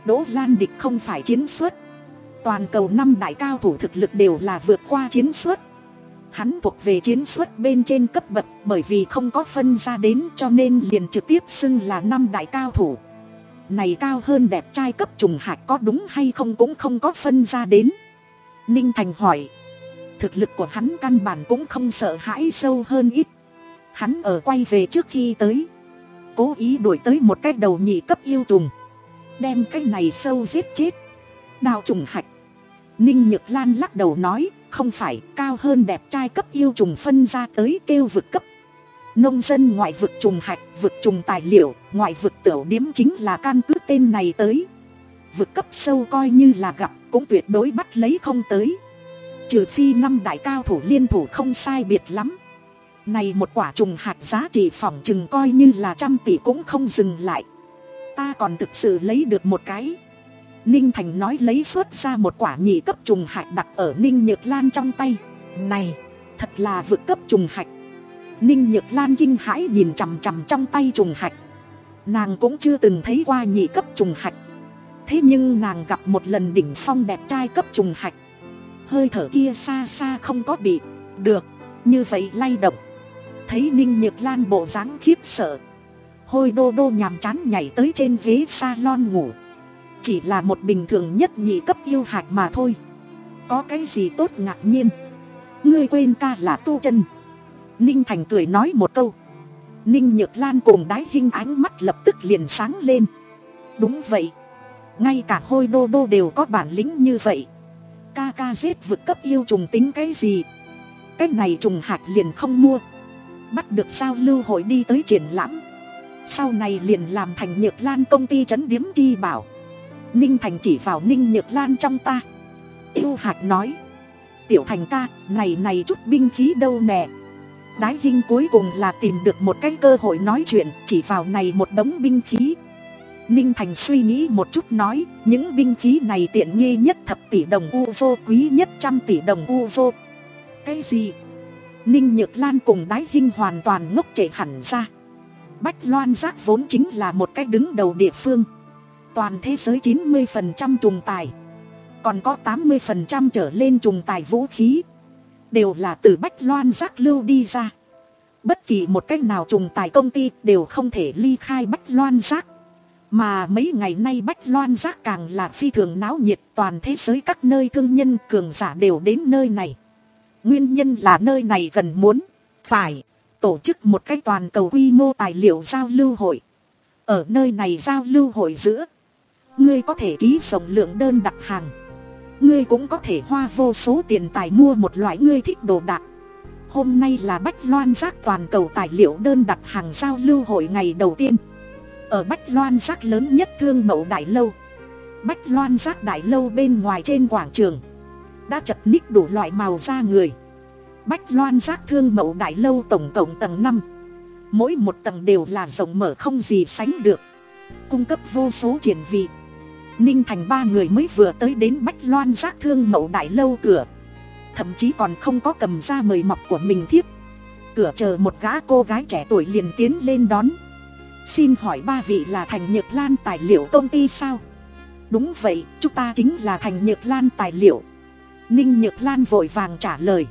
Đỗ Lan Địch không phải chiến xuất. Toàn cầu năm đại cao thủ thực lực đều là vượt qua chiến xuất. Hắn thuộc về chiến xuất bên trên cấp bậc, bởi vì không có phân ra đến cho nên liền trực tiếp xưng là năm đại cao thủ. Này cao hơn đẹp trai cấp trùng hạch có đúng hay không cũng không có phân ra đến. Ninh Thành hỏi. Thực lực của hắn căn bản cũng không sợ hãi sâu hơn ít. Hắn ở quay về trước khi tới, cố ý đuổi tới một cái đầu nhị cấp yêu trùng, đem cái này sâu giết chết. Đào trùng hạch. Ninh Nhược Lan lắc đầu nói, không phải, cao hơn đẹp trai cấp yêu trùng phân ra tới kêu vực cấp. Nông dân ngoại vực trùng hạch, vực trùng tài liệu, ngoại vực tiểu điếm chính là căn cứ tên này tới. Vực cấp sâu coi như là gặp, cũng tuyệt đối bắt lấy không tới. Trừ phi năm đại cao thủ liên thủ không sai biệt lắm. Này một quả trùng hạch giá trị phỏng chừng coi như là trăm tỷ cũng không dừng lại. Ta còn thực sự lấy được một cái. Ninh Thành nói lấy xuất ra một quả nhị cấp trùng hạch đặt ở Ninh Nhược Lan trong tay. Này, thật là vực cấp trùng hạch. Ninh Nhược Lan kinh hãi nhìn chằm chằm trong tay trùng hạch. Nàng cũng chưa từng thấy qua nhị cấp trùng hạch. Thế nhưng nàng gặp một lần đỉnh phong đẹp trai cấp trùng hạch. Hơi thở kia xa xa không có bị được như vậy lay động. Thấy Ninh Nhược Lan bộ dáng khiếp sợ, Hôi Đô Đô nhàm chán nhảy tới trên ghế salon ngủ. Chỉ là một bình thường nhất nhị cấp yêu hạch mà thôi. Có cái gì tốt ngạc nhiên? Ngươi quên ca là tu chân. Ninh Thành cười nói một câu. Ninh Nhược Lan cùng Đái Hinh ánh mắt lập tức liền sáng lên. Đúng vậy, ngay cả Hôi Đô Đô đều có bản lĩnh như vậy. Ca ca giết vực cấp yêu trùng tính cái gì? Cái này trùng hạch liền không mua. Bắt được sao lưu hội đi tới triển lãm. Sau này liền làm thành Nhược Lan công ty trấn điếm chi bảo. Ninh Thành chỉ vào Ninh Nhược Lan trong ta. Yêu hạch nói. Tiểu Thành ca, này này chút binh khí đâu nè. Đái Hinh cuối cùng là tìm được một cái cơ hội nói chuyện, chỉ vào này một đống binh khí. Ninh Thành suy nghĩ một chút nói, những binh khí này tiện nghi nhất thập tỷ đồng u vô, quý nhất trăm tỷ đồng u vô. Cái gì? Ninh Nhược Lan cùng Đái Hinh hoàn toàn ngốc trệ hẳn ra. Bách Loan Giác vốn chính là một cái đứng đầu địa phương. Toàn thế giới chín mươi phần trăm trùng tài, còn có tám mươi phần trăm trở lên trùng tài vũ khí đều là từ Bách Loan Giác lưu đi ra. Bất kỳ một cách nào trùng tài công ty đều không thể ly khai Bách Loan Giác. Mà mấy ngày nay Bách Loan Giác càng là phi thường náo nhiệt, toàn thế giới các nơi thương nhân cường giả đều đến nơi này. Nguyên nhân là nơi này gần muốn phải tổ chức một cái toàn cầu quy mô tài liệu giao lưu hội. Ở nơi này giao lưu hội giữa, ngươi có thể ký rộng lượng đơn đặt hàng. Ngươi cũng có thể hoa vô số tiền tài mua một loại ngươi thích đồ đạc. Hôm nay là Bách Loan Giác toàn cầu tài liệu đơn đặt hàng giao lưu hội ngày đầu tiên. Ở Bách Loan Giác lớn nhất thương mậu đại lâu, Bách Loan Giác đại lâu bên ngoài trên quảng trường đã chật ních đủ loại màu da người. Bách Loan Giác thương mậu đại lâu tổng cộng tầng năm. Mỗi một tầng đều là rộng mở không gì sánh được, cung cấp vô số triển vị. Ninh Thành ba người mới vừa tới đến Bách Loan Giác thương mậu đại lâu cửa, thậm chí còn không có cầm ra mời mọc của mình thiếp. Cửa chờ một gã cô gái trẻ tuổi liền tiến lên đón. Xin hỏi ba vị là Thành Nhược Lan tài liệu công ty sao? Đúng vậy, chúng ta chính là Thành Nhược Lan tài liệu. Ninh Nhược Lan vội vàng trả lời.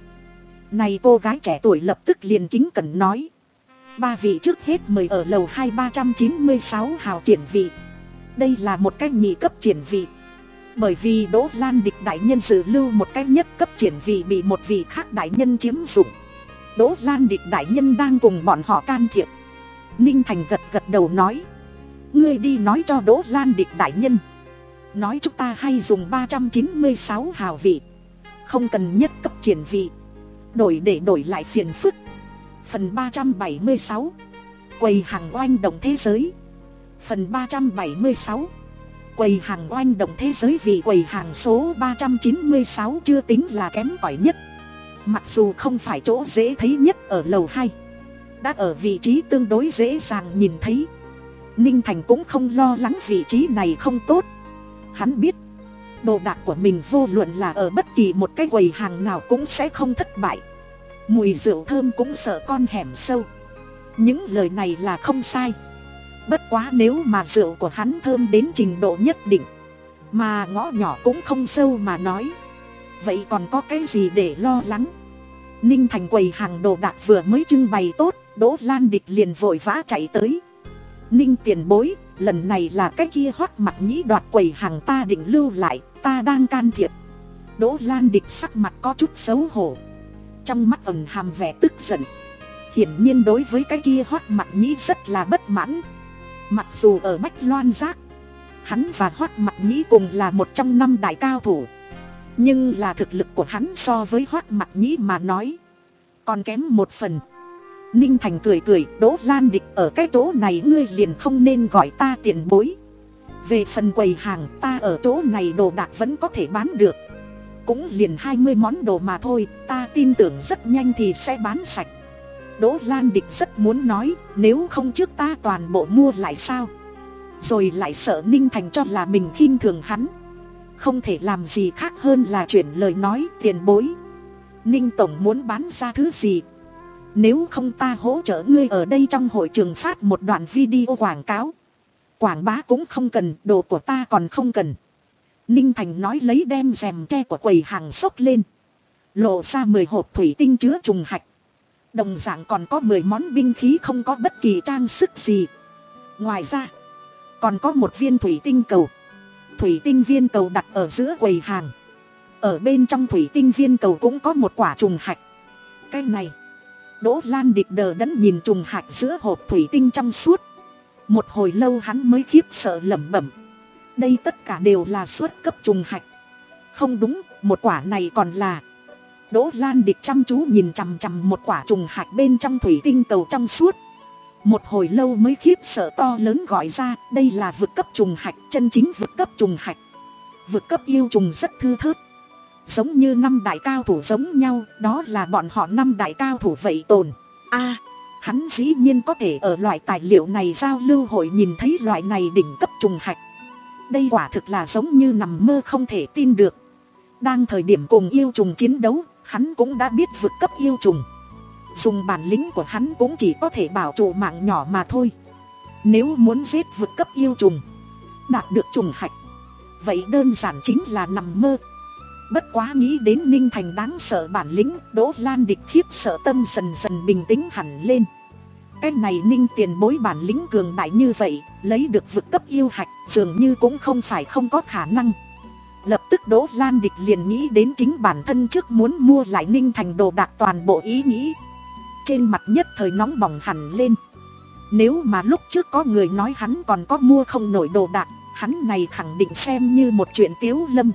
Này cô gái trẻ tuổi lập tức liền kính cẩn nói. Ba vị trước hết mời ở lầu hai ba trăm chín mươi sáu hào triển vị. Đây là một cái nhị cấp triển vị. Bởi vì Đỗ Lan Địch đại nhân dự lưu một cái nhất cấp triển vị bị một vị khác đại nhân chiếm dụng. Đỗ Lan Địch đại nhân đang cùng bọn họ can thiệp. Ninh Thành gật gật đầu nói. Ngươi đi nói cho Đỗ Lan Địch đại nhân, nói chúng ta hay dùng ba trăm chín mươi sáu hào vị, không cần nhất cấp triển vị. Đổi để đổi lại phiền phức. Phần ba trăm bảy mươi sáu, quầy hàng oanh động thế giới. Phần ba trăm bảy mươi sáu, quầy hàng oanh động thế giới. Vì quầy hàng số ba trăm chín mươi sáu chưa tính là kém cỏi nhất. Mặc dù không phải chỗ dễ thấy nhất ở lầu hai, đã ở vị trí tương đối dễ dàng nhìn thấy. Ninh Thành cũng không lo lắng vị trí này không tốt. Hắn biết đồ đạc của mình vô luận là ở bất kỳ một cái quầy hàng nào cũng sẽ không thất bại. Mùi rượu thơm cũng sợ con hẻm sâu. Những lời này là không sai. Bất quá nếu mà rượu của hắn thơm đến trình độ nhất định, Mà ngõ nhỏ cũng không sâu mà nói. Vậy còn có cái gì để lo lắng? Ninh Thành quầy hàng đồ đạc vừa mới trưng bày tốt, Đỗ Lan Địch liền vội vã chạy tới. Ninh tiền bối, lần này là cái kia Hoắc Mặc Nhĩ đoạt quầy hàng ta định lưu lại, ta đang can thiệp. Đỗ Lan Địch sắc mặt có chút xấu hổ, trong mắt ẩn hàm vẻ tức giận. Hiển nhiên đối với cái kia Hoắc Mặc Nhĩ rất là bất mãn. Mặc dù ở Bách Loan Giác, hắn và Hoắc Mặc Nhĩ cùng là một trong năm đại cao thủ, nhưng là thực lực của hắn so với Hoắc Mặc Nhĩ mà nói còn kém một phần. Ninh Thành cười cười, Đỗ Lan Địch ở cái chỗ này ngươi liền không nên gọi ta tiền bối. Về phần quầy hàng, ta ở chỗ này đồ đạc vẫn có thể bán được, cũng liền hai mươi món đồ mà thôi, ta tin tưởng rất nhanh thì sẽ bán sạch. Đỗ Lan Địch rất muốn nói, nếu không trước ta toàn bộ mua lại sao, rồi lại sợ Ninh Thành cho là mình khinh thường hắn. Không thể làm gì khác hơn là chuyển lời nói, tiền bối, Ninh tổng muốn bán ra thứ gì? Nếu không ta hỗ trợ ngươi ở đây trong hội trường phát một đoạn video quảng cáo. Quảng bá cũng không cần, đồ của ta còn không cần. Ninh Thành nói lấy đem rèm tre của quầy hàng xốc lên, lộ ra mười hộp thủy tinh chứa trùng hạch. Đồng dạng còn có mười món binh khí không có bất kỳ trang sức gì. Ngoài ra còn có một viên thủy tinh cầu. Thủy tinh viên cầu đặt ở giữa quầy hàng. Ở bên trong thủy tinh viên cầu cũng có một quả trùng hạch. Cái này, Đỗ Lan Địch đờ đẫn nhìn trùng hạch giữa hộp thủy tinh trong suốt. Một hồi lâu hắn mới khiếp sợ lẩm bẩm, đây tất cả đều là xuất cấp trùng hạch. Không đúng, một quả này còn là... Đỗ Lan Địch chăm chú nhìn chằm chằm một quả trùng hạch bên trong thủy tinh cầu trong suốt. Một hồi lâu mới khiếp sợ to lớn gọi ra, đây là vực cấp trùng hạch, chân chính vực cấp trùng hạch. Vực cấp yêu trùng rất thưa thớt, giống như năm đại cao thủ giống nhau, đó là bọn họ năm đại cao thủ vậy tồn. A, hắn dĩ nhiên có thể ở loại tài liệu này giao lưu hội nhìn thấy loại này đỉnh cấp trùng hạch. Đây quả thực là giống như nằm mơ không thể tin được. Đang thời điểm cùng yêu trùng chiến đấu, hắn cũng đã biết vực cấp yêu trùng. Dùng bản lĩnh của hắn cũng chỉ có thể bảo trụ mạng nhỏ mà thôi. Nếu muốn giết vực cấp yêu trùng, đạt được trùng hạch, vậy đơn giản chính là nằm mơ. Bất quá nghĩ đến Ninh Thành đáng sợ bản lĩnh, Đỗ Lan Địch khiếp sợ tâm dần dần bình tĩnh hẳn lên. Cái này Ninh tiền bối bản lĩnh cường đại như vậy, lấy được vực cấp yêu hạch dường như cũng không phải không có khả năng. Lập tức Đỗ Lan Địch liền nghĩ đến chính bản thân trước muốn mua lại Ninh Thành đồ đạc toàn bộ ý nghĩ. Trên mặt nhất thời nóng bỏng hẳn lên. Nếu mà lúc trước có người nói hắn còn có mua không nổi đồ đạc, hắn này khẳng định xem như một chuyện tiếu lâm.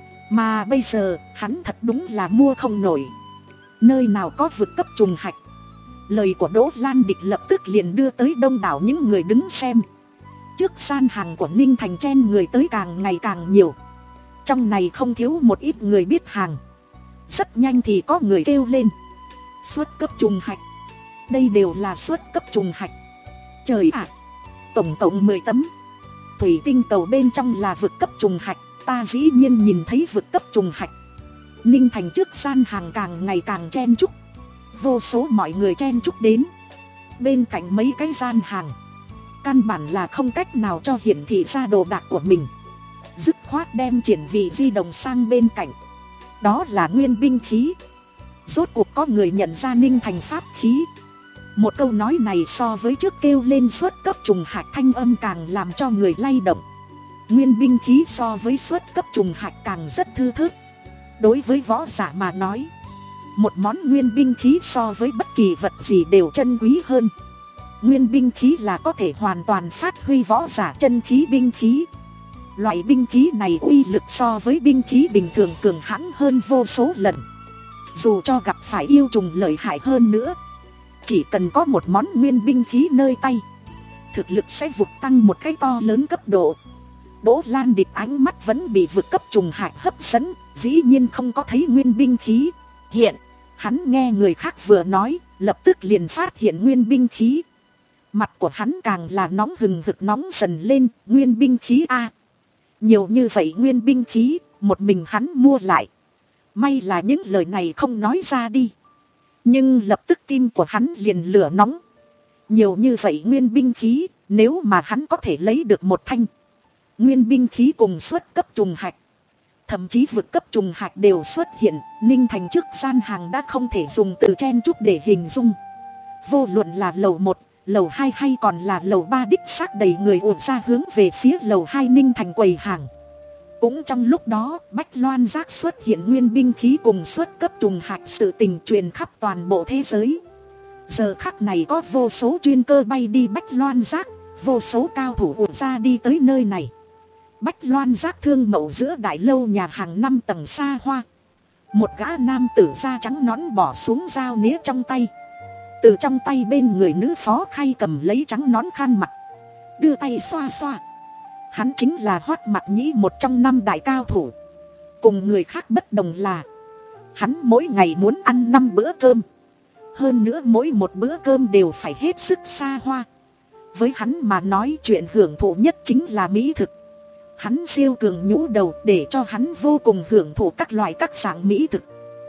Mà bây giờ, hắn thật đúng là mua không nổi. Nơi nào có vực cấp trùng hạch. Lời của Đỗ Lan Địch lập tức liền đưa tới đông đảo những người đứng xem. Trước gian hàng của Ninh Thành chen người tới càng ngày càng nhiều. Trong này không thiếu một ít người biết hàng. Rất nhanh thì có người kêu lên, xuất cấp trùng hạch. Đây đều là xuất cấp trùng hạch. Trời ạ, tổng cộng mười tấm. Thủy tinh cầu bên trong là vực cấp trùng hạch. Ta dĩ nhiên nhìn thấy vực cấp trùng hạch. Ninh Thành trước gian hàng càng ngày càng chen chúc. Vô số mọi người chen chúc đến. Bên cạnh mấy cái gian hàng, căn bản là không cách nào cho hiển thị ra đồ đạc của mình. Dứt khoát đem triển vị di động sang bên cạnh. Đó là nguyên binh khí. Rốt cuộc có người nhận ra Ninh Thành pháp khí. Một câu nói này so với trước kêu lên xuất cấp trùng hạch thanh âm càng làm cho người lay động. Nguyên binh khí so với xuất cấp trùng hạch càng rất thư thớt. Đối với võ giả mà nói, một món nguyên binh khí so với bất kỳ vật gì đều chân quý hơn. Nguyên binh khí là có thể hoàn toàn phát huy võ giả chân khí binh khí. Loại binh khí này uy lực so với binh khí bình thường cường hãn hơn vô số lần. Dù cho gặp phải yêu trùng lợi hại hơn nữa, chỉ cần có một món nguyên binh khí nơi tay, thực lực sẽ vụt tăng một cái to lớn cấp độ. Đỗ Lan Địch ánh mắt vẫn bị vực cấp trùng hạch hấp dẫn, dĩ nhiên không có thấy nguyên binh khí hiện. Hắn nghe người khác vừa nói, lập tức liền phát hiện nguyên binh khí. Mặt của hắn càng là nóng hừng hực nóng dần lên. Nguyên binh khí a, nhiều như vậy nguyên binh khí, một mình hắn mua lại. May là những lời này không nói ra đi. Nhưng lập tức tim của hắn liền lửa nóng. Nhiều như vậy nguyên binh khí, nếu mà hắn có thể lấy được một thanh, nguyên binh khí cùng xuất cấp trùng hạch. Thậm chí vượt cấp trùng hạch đều xuất hiện. Ninh Thành trước gian hàng đã không thể dùng từ chen chúc để hình dung. Vô luận là lầu một, lầu hai hay còn là lầu ba, đích xác đầy người ùa ra hướng về phía lầu hai Ninh Thành quầy hàng. Cũng trong lúc đó, Bách Loan Giác xuất hiện nguyên binh khí cùng xuất cấp trùng hạch, sự tình truyền khắp toàn bộ thế giới. Giờ khắc này có vô số chuyên cơ bay đi Bách Loan Giác, vô số cao thủ ùa ra đi tới nơi này. Bách Loan Giác thương mậu giữa đại lâu nhà hàng năm tầng xa hoa. Một gã nam tử da trắng nõn bỏ xuống dao nĩa trong tay. Từ trong tay bên người nữ phó khay cầm lấy trắng nón khăn mặt, đưa tay xoa xoa. Hắn chính là Hoắc Mặc Nhĩ, một trong năm đại cao thủ. Cùng người khác bất đồng là hắn mỗi ngày muốn ăn năm bữa cơm. Hơn nữa mỗi một bữa cơm đều phải hết sức xa hoa. Với hắn mà nói, chuyện hưởng thụ nhất chính là mỹ thực. Hắn siêu cường nhũ đầu để cho hắn vô cùng hưởng thụ các loại các dạng mỹ thực.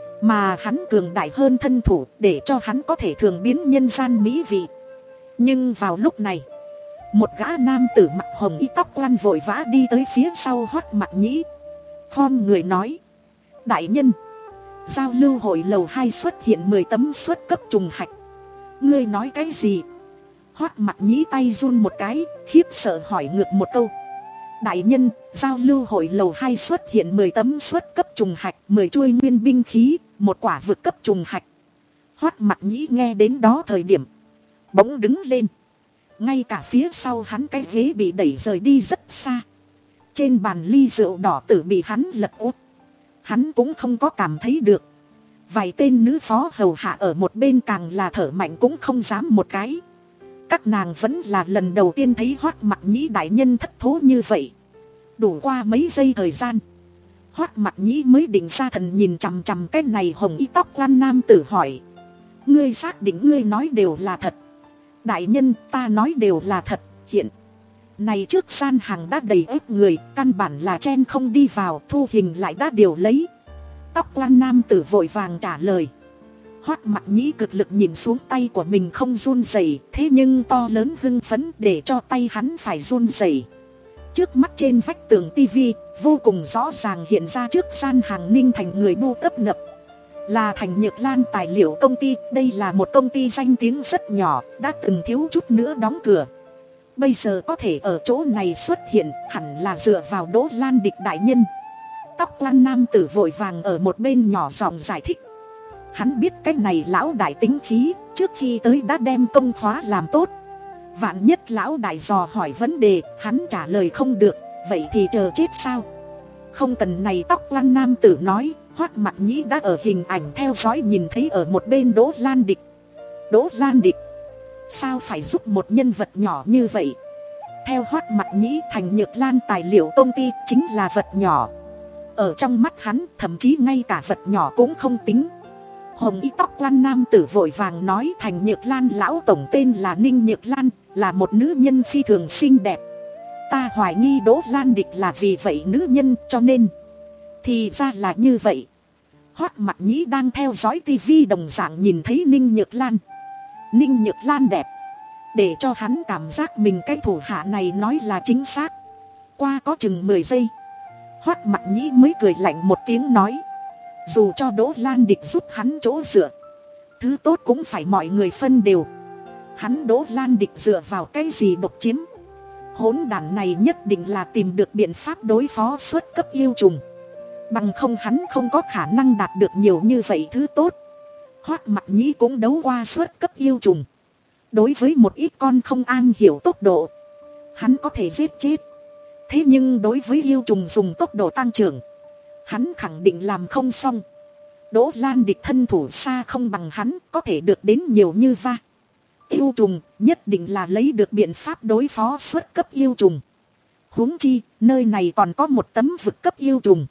Mà hắn cường đại hơn thân thủ để cho hắn có thể thường biến nhân gian mỹ vị. Nhưng vào lúc này, một gã nam tử mặc hồng y tóc quan vội vã đi tới phía sau Hoắc Mặc Nhĩ. Khom người nói: đại nhân, giao lưu hội lầu hai xuất hiện mười tấm xuất cấp trùng hạch. Ngươi nói cái gì? Hoắc Mặc Nhĩ tay run một cái, khiếp sợ hỏi ngược một câu: đại nhân, giao lưu hội lầu hai xuất hiện mười tấm xuất cấp trùng hạch, mười chuôi nguyên binh khí, một quả vượt cấp trùng hạch. Hoắc Mặc Nhĩ nghe đến đó thời điểm bỗng đứng lên. Ngay cả phía sau hắn cái ghế bị đẩy rời đi rất xa. Trên bàn ly rượu đỏ tử bị hắn lật úp. Hắn cũng không có cảm thấy được. Vài tên nữ phó hầu hạ ở một bên càng là thở mạnh cũng không dám một cái. Các nàng vẫn là lần đầu tiên thấy Hoắc Mặc Nhĩ đại nhân thất thố như vậy. Đủ qua mấy giây thời gian, Hoắc Mặc Nhĩ mới định ra thần, nhìn chằm chằm cái này hồng y tóc quan nam tử hỏi: ngươi xác định ngươi nói đều là thật? Đại nhân, ta nói đều là thật. Hiện này trước gian hàng đã đầy ếp người, căn bản là chen không đi vào, thu hình lại đã điều lấy. Tóc quan nam tử vội vàng trả lời. Hoắc Mặc Nhĩ cực lực nhìn xuống tay của mình không run rẩy, thế nhưng to lớn hưng phấn để cho tay hắn phải run rẩy. Trước mắt trên vách tường tivi vô cùng rõ ràng hiện ra trước gian hàng Ninh Thành người bu tấp nập. Là Thành Nhược Lan Tài liệu công ty. Đây là một công ty danh tiếng rất nhỏ, đã từng thiếu chút nữa đóng cửa. Bây giờ có thể ở chỗ này xuất hiện, hẳn là dựa vào Đỗ Lan Địch đại nhân. Tóc quan nam tử vội vàng ở một bên nhỏ giọng giải thích. Hắn biết cái này lão đại tính khí, trước khi tới đã đem công khóa làm tốt. Vạn nhất lão đại dò hỏi vấn đề, hắn trả lời không được, vậy thì chờ chết sao? Không cần này, tóc quan nam tử nói. Hoắc Mặc Nhĩ đã ở hình ảnh theo dõi nhìn thấy ở một bên Đỗ Lan Địch. Đỗ Lan Địch sao phải giúp một nhân vật nhỏ như vậy? Theo Hoắc Mặc Nhĩ, Thành Nhược Lan Tài liệu công ty chính là vật nhỏ. Ở trong mắt hắn, thậm chí ngay cả vật nhỏ cũng không tính. Hồng y tóc quan nam tử vội vàng nói: Thành Nhược Lan lão tổng tên là Ninh Nhược Lan, là một nữ nhân phi thường xinh đẹp. Ta hoài nghi Đỗ Lan Địch là vì vậy nữ nhân, cho nên thì ra là như vậy. Hoắc Mặc Nhĩ đang theo dõi tivi đồng dạng nhìn thấy Ninh Nhược Lan. Ninh Nhược Lan đẹp, để cho hắn cảm giác mình cái thủ hạ này nói là chính xác. Qua có chừng mười giây, Hoắc Mặc Nhĩ mới cười lạnh một tiếng nói: dù cho Đỗ Lan Địch giúp hắn chỗ dựa, thứ tốt cũng phải mọi người phân đều. Hắn Đỗ Lan Địch dựa vào cái gì độc chiếm? Hỗn đản này nhất định là tìm được biện pháp đối phó xuất cấp yêu trùng, bằng không hắn không có khả năng đạt được nhiều như vậy thứ tốt. Hoắc Mặc Nhĩ cũng đấu qua xuất cấp yêu trùng. Đối với một ít con không am hiểu tốc độ, hắn có thể giết chết. Thế nhưng đối với yêu trùng dùng tốc độ tăng trưởng, hắn khẳng định làm không xong. Đỗ Lan Địch thân thủ xa không bằng hắn, có thể được đến nhiều như va. Yêu trùng nhất định là lấy được biện pháp đối phó xuất cấp yêu trùng. Huống chi, nơi này còn có một tấm vực cấp yêu trùng.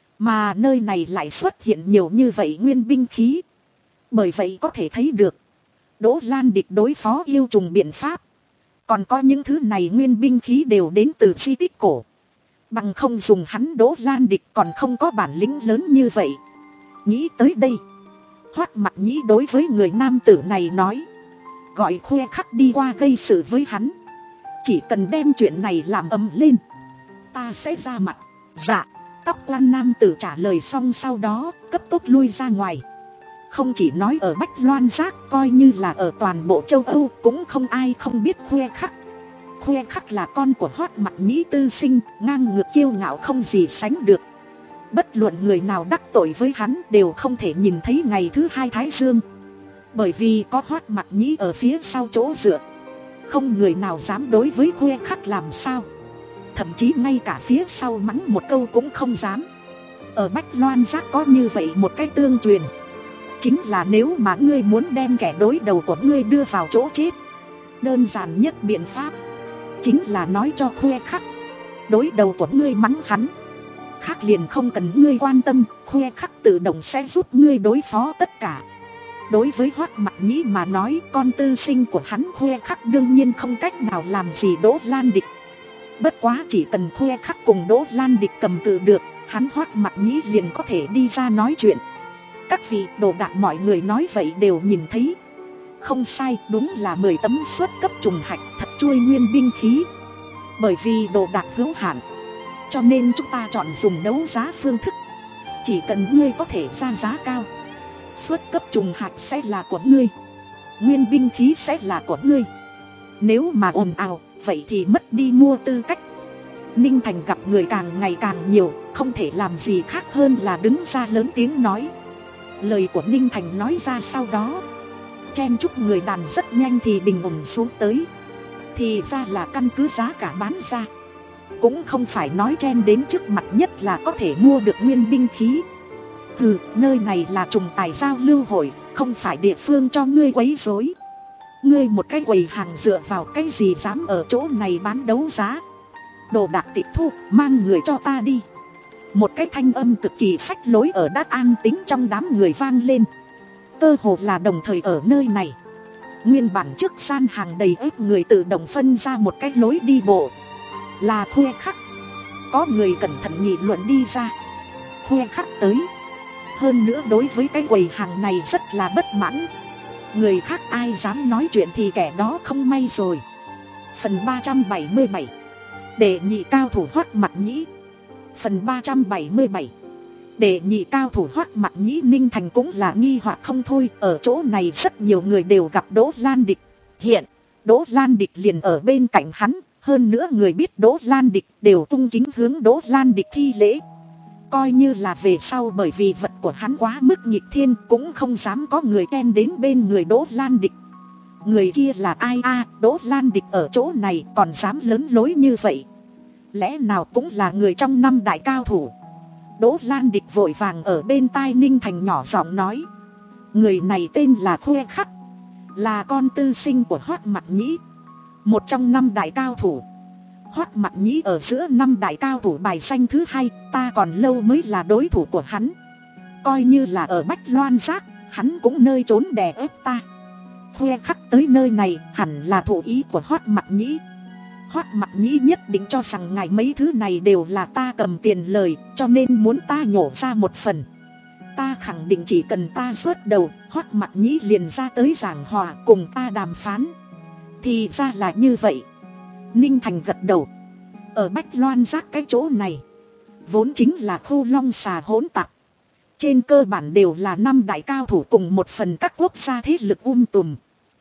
Mà nơi này lại xuất hiện nhiều như vậy nguyên binh khí. Bởi vậy có thể thấy được, Đỗ Lan Địch đối phó yêu trùng biện pháp, còn có những thứ này nguyên binh khí đều đến từ di tích cổ. Bằng không dùng hắn Đỗ Lan Địch còn không có bản lĩnh lớn như vậy. Nghĩ tới đây, Hoắc Mặc Nhĩ đối với người nam tử này nói: gọi Khoe Khắc đi qua gây sự với hắn. Chỉ cần đem chuyện này làm ầm lên, ta sẽ ra mặt. Dạ. Tóc quan nam tử trả lời xong sau đó cấp tốc lui ra ngoài. Không chỉ nói ở Bách Loan Giác, coi như là ở toàn bộ châu Âu cũng không ai không biết Khuê Khắc. Khuê Khắc là con của Hoắc Mặc Nhĩ tư sinh, ngang ngược kiêu ngạo không gì sánh được. Bất luận người nào đắc tội với hắn đều không thể nhìn thấy ngày thứ hai thái dương. Bởi vì có Hoắc Mặc Nhĩ ở phía sau chỗ dựa, không người nào dám đối với Khuê Khắc làm sao. Thậm chí ngay cả phía sau mắng một câu cũng không dám. Ở Bách Loan Giác có như vậy một cái tương truyền, chính là nếu mà ngươi muốn đem kẻ đối đầu của ngươi đưa vào chỗ chết, đơn giản nhất biện pháp chính là nói cho Khuê Khắc đối đầu của ngươi mắng hắn, khác liền không cần ngươi quan tâm, Khuê Khắc tự động sẽ giúp ngươi đối phó tất cả. Đối với Hoắc Mặc Nhĩ mà nói, con tư sinh của hắn Khuê Khắc đương nhiên không cách nào làm gì Đỗ Lan Địch. Bất quá chỉ cần Khuê Khắc cùng Đỗ Lan Địch cầm cự được, hắn Hoắc Mặc Nhĩ liền có thể đi ra nói chuyện. Các vị đồ đạc mọi người nói vậy đều nhìn thấy. Không sai, đúng là mười tấm xuất cấp trùng hạch thật chuôi nguyên binh khí. Bởi vì đồ đạc hữu hạn, cho nên chúng ta chọn dùng đấu giá phương thức. Chỉ cần ngươi có thể ra giá cao, xuất cấp trùng hạch sẽ là của ngươi, nguyên binh khí sẽ là của ngươi. Nếu mà ồn ào, vậy thì mất đi mua tư cách. Ninh Thành gặp người càng ngày càng nhiều, không thể làm gì khác hơn là đứng ra lớn tiếng nói. Lời của Ninh Thành nói ra sau đó, chen chúc người đàn rất nhanh thì bình ổn xuống tới. Thì ra là căn cứ giá cả bán ra, cũng không phải nói chen đến trước mặt nhất là có thể mua được nguyên binh khí. Hừ, nơi này là trùng tài giao lưu hội, không phải địa phương cho ngươi quấy rối. Ngươi một cái quầy hàng dựa vào cái gì dám ở chỗ này bán đấu giá? Đồ đạc tịch thu, mang người cho ta đi. Một cái thanh âm cực kỳ phách lối ở Đát An Tính trong đám người vang lên. Cơ hồ là đồng thời ở nơi này, nguyên bản trước gian hàng đầy ếp người tự động phân ra một cái lối đi bộ. Là Khuê Khắc. Có người cẩn thận nghị luận đi ra. Khuê Khắc tới. Hơn nữa đối với cái quầy hàng này rất là bất mãn. Người khác ai dám nói chuyện thì kẻ đó không may rồi. Phần ba trăm bảy mươi bảy. Đệ nhị cao thủ Hoắc Mặc Nhĩ. Phần ba trăm bảy mươi bảy. Đệ nhị cao thủ Hoắc Mặc Nhĩ. Ninh Thành cũng là nghi hoặc không thôi. Ở chỗ này rất nhiều người đều gặp Đỗ Lan Địch. Hiện Đỗ Lan Địch liền ở bên cạnh hắn. Hơn nữa người biết Đỗ Lan Địch đều cung kính hướng Đỗ Lan Địch thi lễ. Coi như là về sau bởi vì vật của hắn quá mức nghịch thiên, cũng không dám có người chen đến bên người Đỗ Lan Địch. Người kia là ai a? À, Đỗ Lan Địch ở chỗ này còn dám lớn lối như vậy, lẽ nào cũng là người trong năm đại cao thủ? Đỗ Lan Địch vội vàng ở bên tai Ninh Thành nhỏ giọng nói. Người này tên là Khuê Khắc, là con tư sinh của Hoắc Mặc Nhĩ, một trong năm đại cao thủ. Hoắc Mặc Nhĩ ở giữa năm đại cao thủ bài danh thứ hai, ta còn lâu mới là đối thủ của hắn. Coi như là ở Bách Loan Giác, hắn cũng nơi trốn đè ép ta. Khuê Khắc tới nơi này hẳn là thủ ý của Hoắc Mặc Nhĩ. Hoắc Mặc Nhĩ nhất định cho rằng ngài mấy thứ này đều là ta cầm tiền lời, cho nên muốn ta nhổ ra một phần. Ta khẳng định chỉ cần ta xuất đầu, Hoắc Mặc Nhĩ liền ra tới giảng hòa cùng ta đàm phán. Thì ra là như vậy. Ninh Thành gật đầu. Ở Bách Loan Giác cái chỗ này vốn chính là khu long xà hỗn tạp, trên cơ bản đều là năm đại cao thủ cùng một phần các quốc gia thế lực um tùm.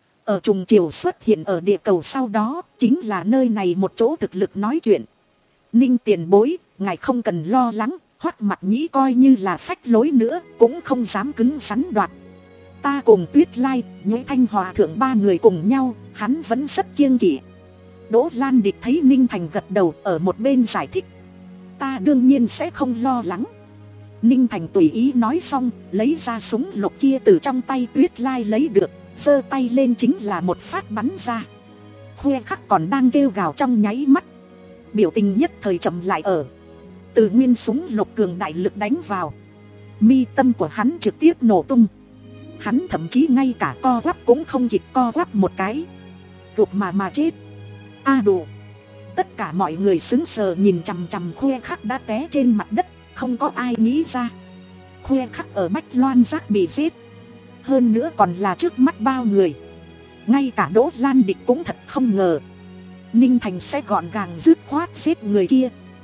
Ở trùng triều xuất hiện ở địa cầu sau đó, chính là nơi này một chỗ thực lực nói chuyện. Ninh tiền bối, ngài không cần lo lắng, Hoắc Mặc Nhĩ coi như là phách lối nữa cũng không dám cứng rắn đoạt. Ta cùng Tuyết Lai, Nhĩ Thanh Hòa thượng ba người cùng nhau, hắn vẫn rất kiêng kỵ. Đỗ Lan Địch thấy Ninh Thành gật đầu ở một bên giải thích. Ta đương nhiên sẽ không lo lắng. Ninh Thành tùy ý nói xong, lấy ra súng lục kia từ trong tay Tuyết Lai lấy được, giơ tay lên chính là một phát bắn ra. Khuê Khắc còn đang kêu gào trong nháy mắt, biểu tình nhất thời chậm lại ở. Từ nguyên súng lục cường đại lực đánh vào, mi tâm của hắn trực tiếp nổ tung. Hắn thậm chí ngay cả co quắp cũng không kịp co quắp một cái, gục mà mà chết. A à đủ. Tất cả mọi người sững sờ nhìn chằm chằm Khuê Khắc đã té trên mặt đất. Không có ai nghĩ ra Khuê Khắc ở Bách Loan Giác bị giết, hơn nữa còn là trước mắt bao người. Ngay cả Đỗ Lan Địch cũng thật không ngờ Ninh Thành sẽ gọn gàng dứt khoát giết người kia.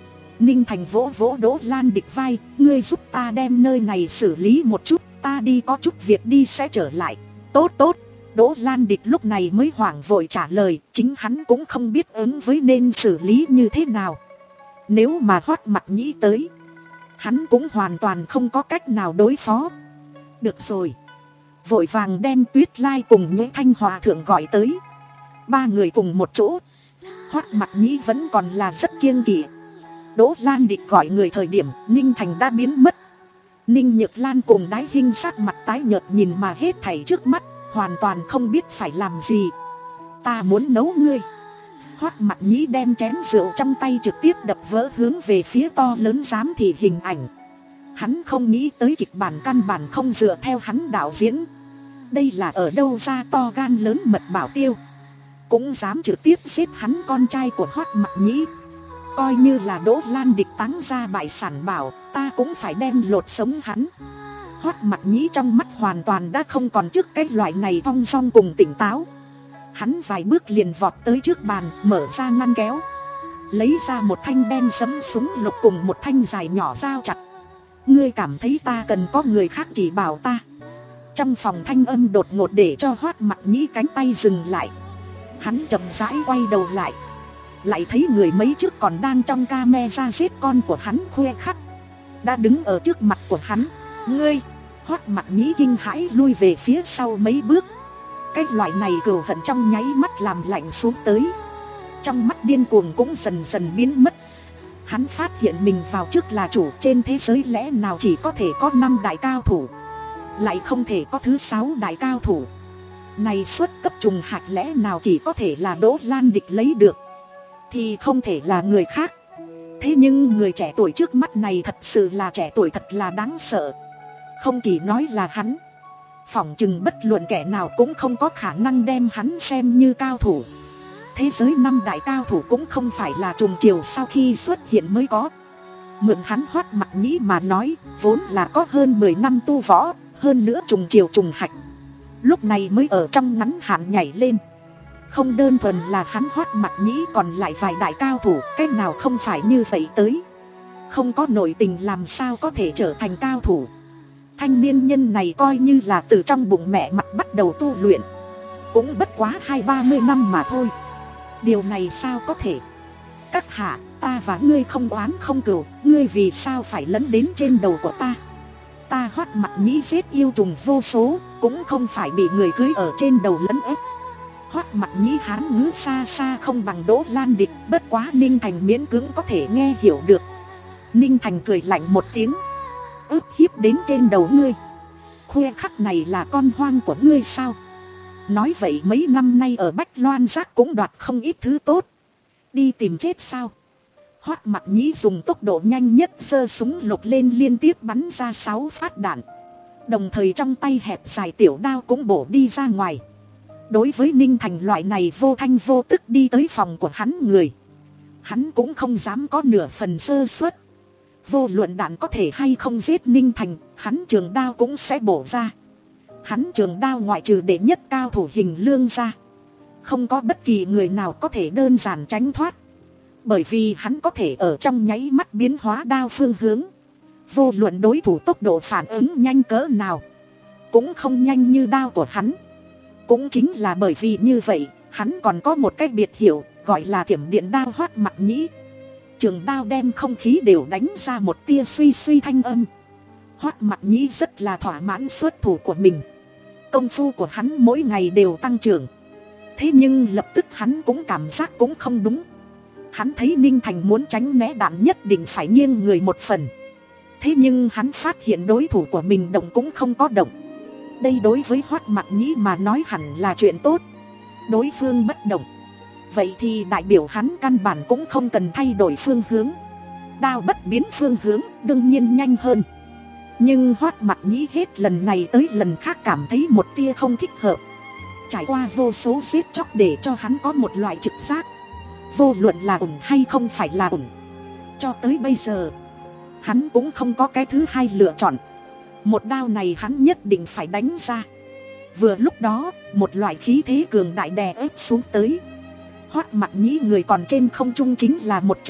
Ninh Thành vỗ vỗ Đỗ Lan Địch vai, ngươi giúp ta đem nơi này xử lý một chút, ta đi có chút việc đi sẽ trở lại. Tốt tốt. Đỗ Lan Địch lúc này mới hoảng vội trả lời, chính hắn cũng không biết ứng với nên xử lý như thế nào. Nếu mà Hoắc Mặc Nhĩ tới, hắn cũng hoàn toàn không có cách nào đối phó. Được rồi. Vội vàng đem Tuyết Lai cùng Nhĩ Thanh Hòa thượng gọi tới. Ba người cùng một chỗ. Hoắc Mặc Nhĩ vẫn còn là rất kiêng kỵ. Đỗ Lan Địch gọi người thời điểm Ninh Thành đã biến mất. Ninh Nhược Lan cùng Đái Hinh sắc mặt tái nhợt nhìn mà hết thảy trước mắt, hoàn toàn không biết phải làm gì. Ta muốn nấu ngươi. Hoắc Mặc Nhĩ đem chén rượu trong tay trực tiếp đập vỡ hướng về phía to lớn giám thị hình ảnh. Hắn không nghĩ tới kịch bản căn bản không dựa theo hắn đạo diễn. Đây là ở đâu ra to gan lớn mật bảo tiêu, cũng dám trực tiếp giết hắn con trai của Hoắc Mặc Nhĩ. Coi như là Đỗ Lan Địch táng ra bại sản bảo, ta cũng phải đem lột sống hắn. Hoắc Mặc Nhĩ trong mắt hoàn toàn đã không còn trước cái loại này thong dong cùng tỉnh táo. Hắn vài bước liền vọt tới trước bàn, mở ra ngăn kéo, lấy ra một thanh đen sẫm súng lục cùng một thanh dài nhỏ dao chặt. Ngươi cảm thấy ta cần có người khác chỉ bảo ta? Trong phòng thanh âm đột ngột để cho Hoắc Mặc Nhĩ cánh tay dừng lại. Hắn chậm rãi quay đầu lại, lại thấy người mấy trước còn đang trong camera giết con của hắn Khuê Khắc đã đứng ở trước mặt của hắn. Ngươi! Hoắc Mặc Nhĩ kinh hãi lui về phía sau mấy bước. Cái loại này cừu hận trong nháy mắt làm lạnh xuống tới. Trong mắt điên cuồng cũng dần dần biến mất. Hắn phát hiện mình vào trước là chủ, trên thế giới lẽ nào chỉ có thể có năm đại cao thủ, lại không thể có thứ sáu đại cao thủ. Này xuất cấp trùng hạt lẽ nào chỉ có thể là Đỗ Lan Địch lấy được, thì không thể là người khác. Thế nhưng người trẻ tuổi trước mắt này thật sự là trẻ tuổi, thật là đáng sợ. Không chỉ nói là hắn, phỏng chừng bất luận kẻ nào cũng không có khả năng đem hắn xem như cao thủ. Thế giới năm đại cao thủ cũng không phải là trùng chiều sau khi xuất hiện mới có. Mượn hắn Hoắc Mặc Nhĩ mà nói, vốn là có hơn mười năm tu võ, hơn nữa trùng chiều trùng hạch, lúc này mới ở trong ngắn hạn nhảy lên. Không đơn thuần là hắn Hoắc Mặc Nhĩ, còn lại vài đại cao thủ, cái nào không phải như vậy tới. Không có nội tình làm sao có thể trở thành cao thủ. Thanh niên nhân này coi như là từ trong bụng mẹ mặt bắt đầu tu luyện, cũng bất quá hai ba mươi năm mà thôi. Điều này sao có thể? Các hạ, ta và ngươi không oán không cừu, ngươi vì sao phải lấn đến trên đầu của ta? Ta Hoắc Mặc Nhĩ giết yêu trùng vô số, cũng không phải bị người cưới ở trên đầu lấn ép. Hoắc Mặc Nhĩ hán ngữ xa xa không bằng Đỗ Lan Địch, bất quá Ninh Thành miễn cưỡng có thể nghe hiểu được. Ninh Thành cười lạnh một tiếng. Ức hiếp đến trên đầu ngươi? Khuê Khắc này là con hoang của ngươi sao? Nói vậy mấy năm nay ở Bách Loan Giác cũng đoạt không ít thứ tốt, đi tìm chết sao? Hoắc Mặc Nhĩ dùng tốc độ nhanh nhất giơ súng lục lên, liên tiếp bắn ra sáu phát đạn, đồng thời trong tay hẹp dài tiểu đao cũng bổ đi ra ngoài. Đối với Ninh Thành loại này vô thanh vô tức đi tới phòng của hắn người, hắn cũng không dám có nửa phần sơ suất. Vô luận đạn có thể hay không giết Ninh Thành, hắn trường đao cũng sẽ bổ ra. Hắn trường đao ngoại trừ đệ nhất cao thủ Hình Lương ra, không có bất kỳ người nào có thể đơn giản tránh thoát. Bởi vì hắn có thể ở trong nháy mắt biến hóa đao phương hướng. Vô luận đối thủ tốc độ phản ứng nhanh cỡ nào, cũng không nhanh như đao của hắn. Cũng chính là bởi vì như vậy, hắn còn có một cái biệt hiệu, gọi là thiểm điện đao Hoắc Mặc Nhĩ. Trường đao đem không khí đều đánh ra một tia suy suy thanh âm. Hoắc Mặc Nhĩ rất là thỏa mãn xuất thủ của mình. Công phu của hắn mỗi ngày đều tăng trưởng. Thế nhưng lập tức hắn cũng cảm giác cũng không đúng. Hắn thấy Ninh Thành muốn tránh né đạn nhất định phải nghiêng người một phần. Thế nhưng hắn phát hiện đối thủ của mình động cũng không có động. Đây đối với Hoắc Mặc Nhĩ mà nói hẳn là chuyện tốt. Đối phương bất động, vậy thì đại biểu hắn căn bản cũng không cần thay đổi phương hướng. Đao bất biến phương hướng đương nhiên nhanh hơn. Nhưng Hoắc Mặc Nhĩ hết lần này tới lần khác cảm thấy một tia không thích hợp. Trải qua vô số giết chóc để cho hắn có một loại trực giác, vô luận là ổn hay không phải là ổn, cho tới bây giờ hắn cũng không có cái thứ hai lựa chọn. Một đao này hắn nhất định phải đánh ra. Vừa lúc đó, một loại khí thế cường đại đè ép xuống tới. Hoắc Mặc Nhĩ người còn trên không trung chính là một trận,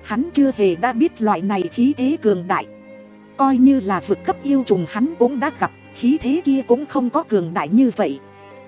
hắn chưa hề đã biết loại này khí thế cường đại. Coi như là vực cấp yêu trùng hắn cũng đã gặp, khí thế kia cũng không có cường đại như vậy.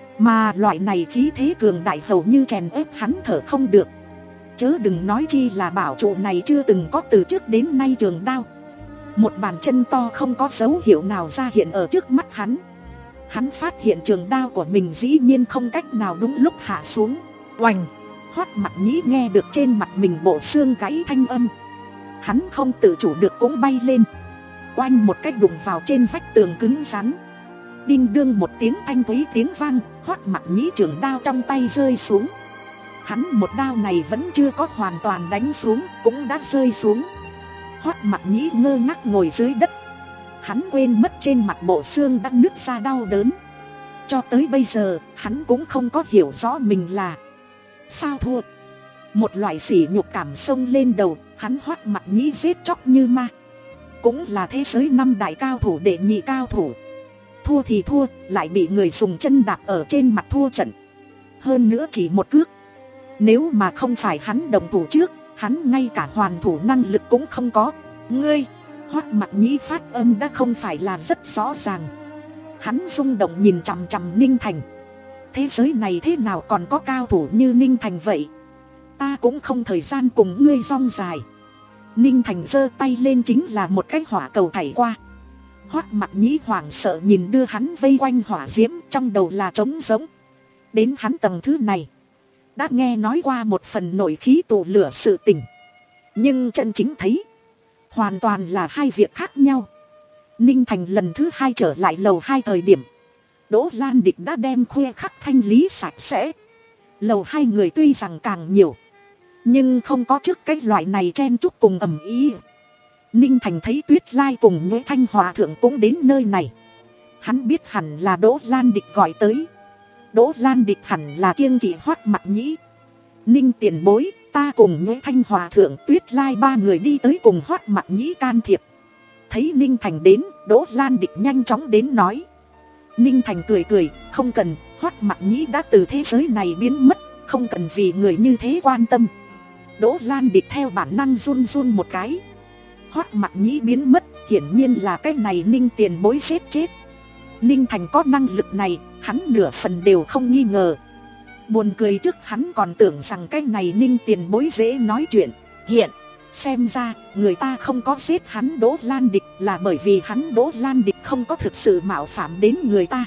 Mà loại này khí thế cường đại hầu như chèn ép hắn thở không được. Chớ đừng nói chi là bảo trụ này chưa từng có từ trước đến nay trường đao. Một bàn chân to không có dấu hiệu nào ra hiện ở trước mắt hắn. Hắn phát hiện trường đao của mình dĩ nhiên không cách nào đúng lúc hạ xuống. Oành! Hoắc Mặc Nhĩ nghe được trên mặt mình bộ xương gãy thanh âm. Hắn không tự chủ được cũng bay lên. Oanh một cách đụng vào trên vách tường cứng rắn. Đinh đương một tiếng thanh thúy tiếng vang, Hoắc Mặc Nhĩ trường đao trong tay rơi xuống. Hắn một đao này vẫn chưa có hoàn toàn đánh xuống, cũng đã rơi xuống. Hoắc Mặc Nhĩ ngơ ngác ngồi dưới đất. Hắn quên mất trên mặt bộ xương đã nứt ra đau đớn. Cho tới bây giờ, hắn cũng không có hiểu rõ mình là sao thua. Một loại sỉ nhục cảm xông lên đầu, hắn Hoắc Mặc Nhĩ giết chóc như ma. Cũng là thế giới năm đại cao thủ đệ nhị cao thủ. Thua thì thua, lại bị người dùng chân đạp ở trên mặt thua trận. Hơn nữa chỉ một cước. Nếu mà không phải hắn đồng thủ trước, hắn ngay cả hoàn thủ năng lực cũng không có. Ngươi! Hoắc Mặc Nhĩ phát âm đã không phải là rất rõ ràng. Hắn rung động nhìn chằm chằm Ninh Thành. Thế giới này thế nào còn có cao thủ như Ninh Thành vậy? Ta cũng không thời gian cùng ngươi rong dài. Ninh Thành giơ tay lên chính là một cái hỏa cầu thảy qua. Hoắc Mặc Nhĩ hoảng sợ nhìn đưa hắn vây quanh hỏa diễm, trong đầu là trống rỗng. Đến hắn tầng thứ này, đã nghe nói qua một phần nổi khí tụ lửa sự tình. Nhưng chân chính thấy, hoàn toàn là hai việc khác nhau. Ninh Thành lần thứ hai trở lại lầu hai thời điểm, Đỗ Lan Địch đã đem khuê khắc thanh lý sạch sẽ. Lầu hai người tuy rằng càng nhiều, nhưng không có trước cái loại này chen chúc cùng ầm ĩ. Ninh Thành thấy Tuyết Lai cùng Nhuế Thanh Hòa thượng cũng đến nơi này. Hắn biết hẳn là Đỗ Lan Địch gọi tới. Đỗ Lan Địch hẳn là kiêng kỵ Hoắc Mặc Nhĩ. Ninh tiền bối, ta cùng Nhuế Thanh Hòa thượng Tuyết Lai ba người đi tới cùng Hoắc Mặc Nhĩ can thiệp. Thấy Ninh Thành đến, Đỗ Lan Địch nhanh chóng đến nói. Ninh Thành cười cười, không cần, Hoắc Mặc Nhĩ đã từ thế giới này biến mất, không cần vì người như thế quan tâm. Đỗ Lan Địch theo bản năng run run một cái. Hoắc Mặc Nhĩ biến mất, hiển nhiên là cái này Ninh tiền bối giết chết. Ninh Thành có năng lực này, hắn nửa phần đều không nghi ngờ. Buồn cười trước hắn còn tưởng rằng cái này Ninh tiền bối dễ nói chuyện. Hiện, xem ra, người ta không có giết hắn Đỗ Lan Địch là bởi vì hắn Đỗ Lan Địch không có thực sự mạo phạm đến người ta.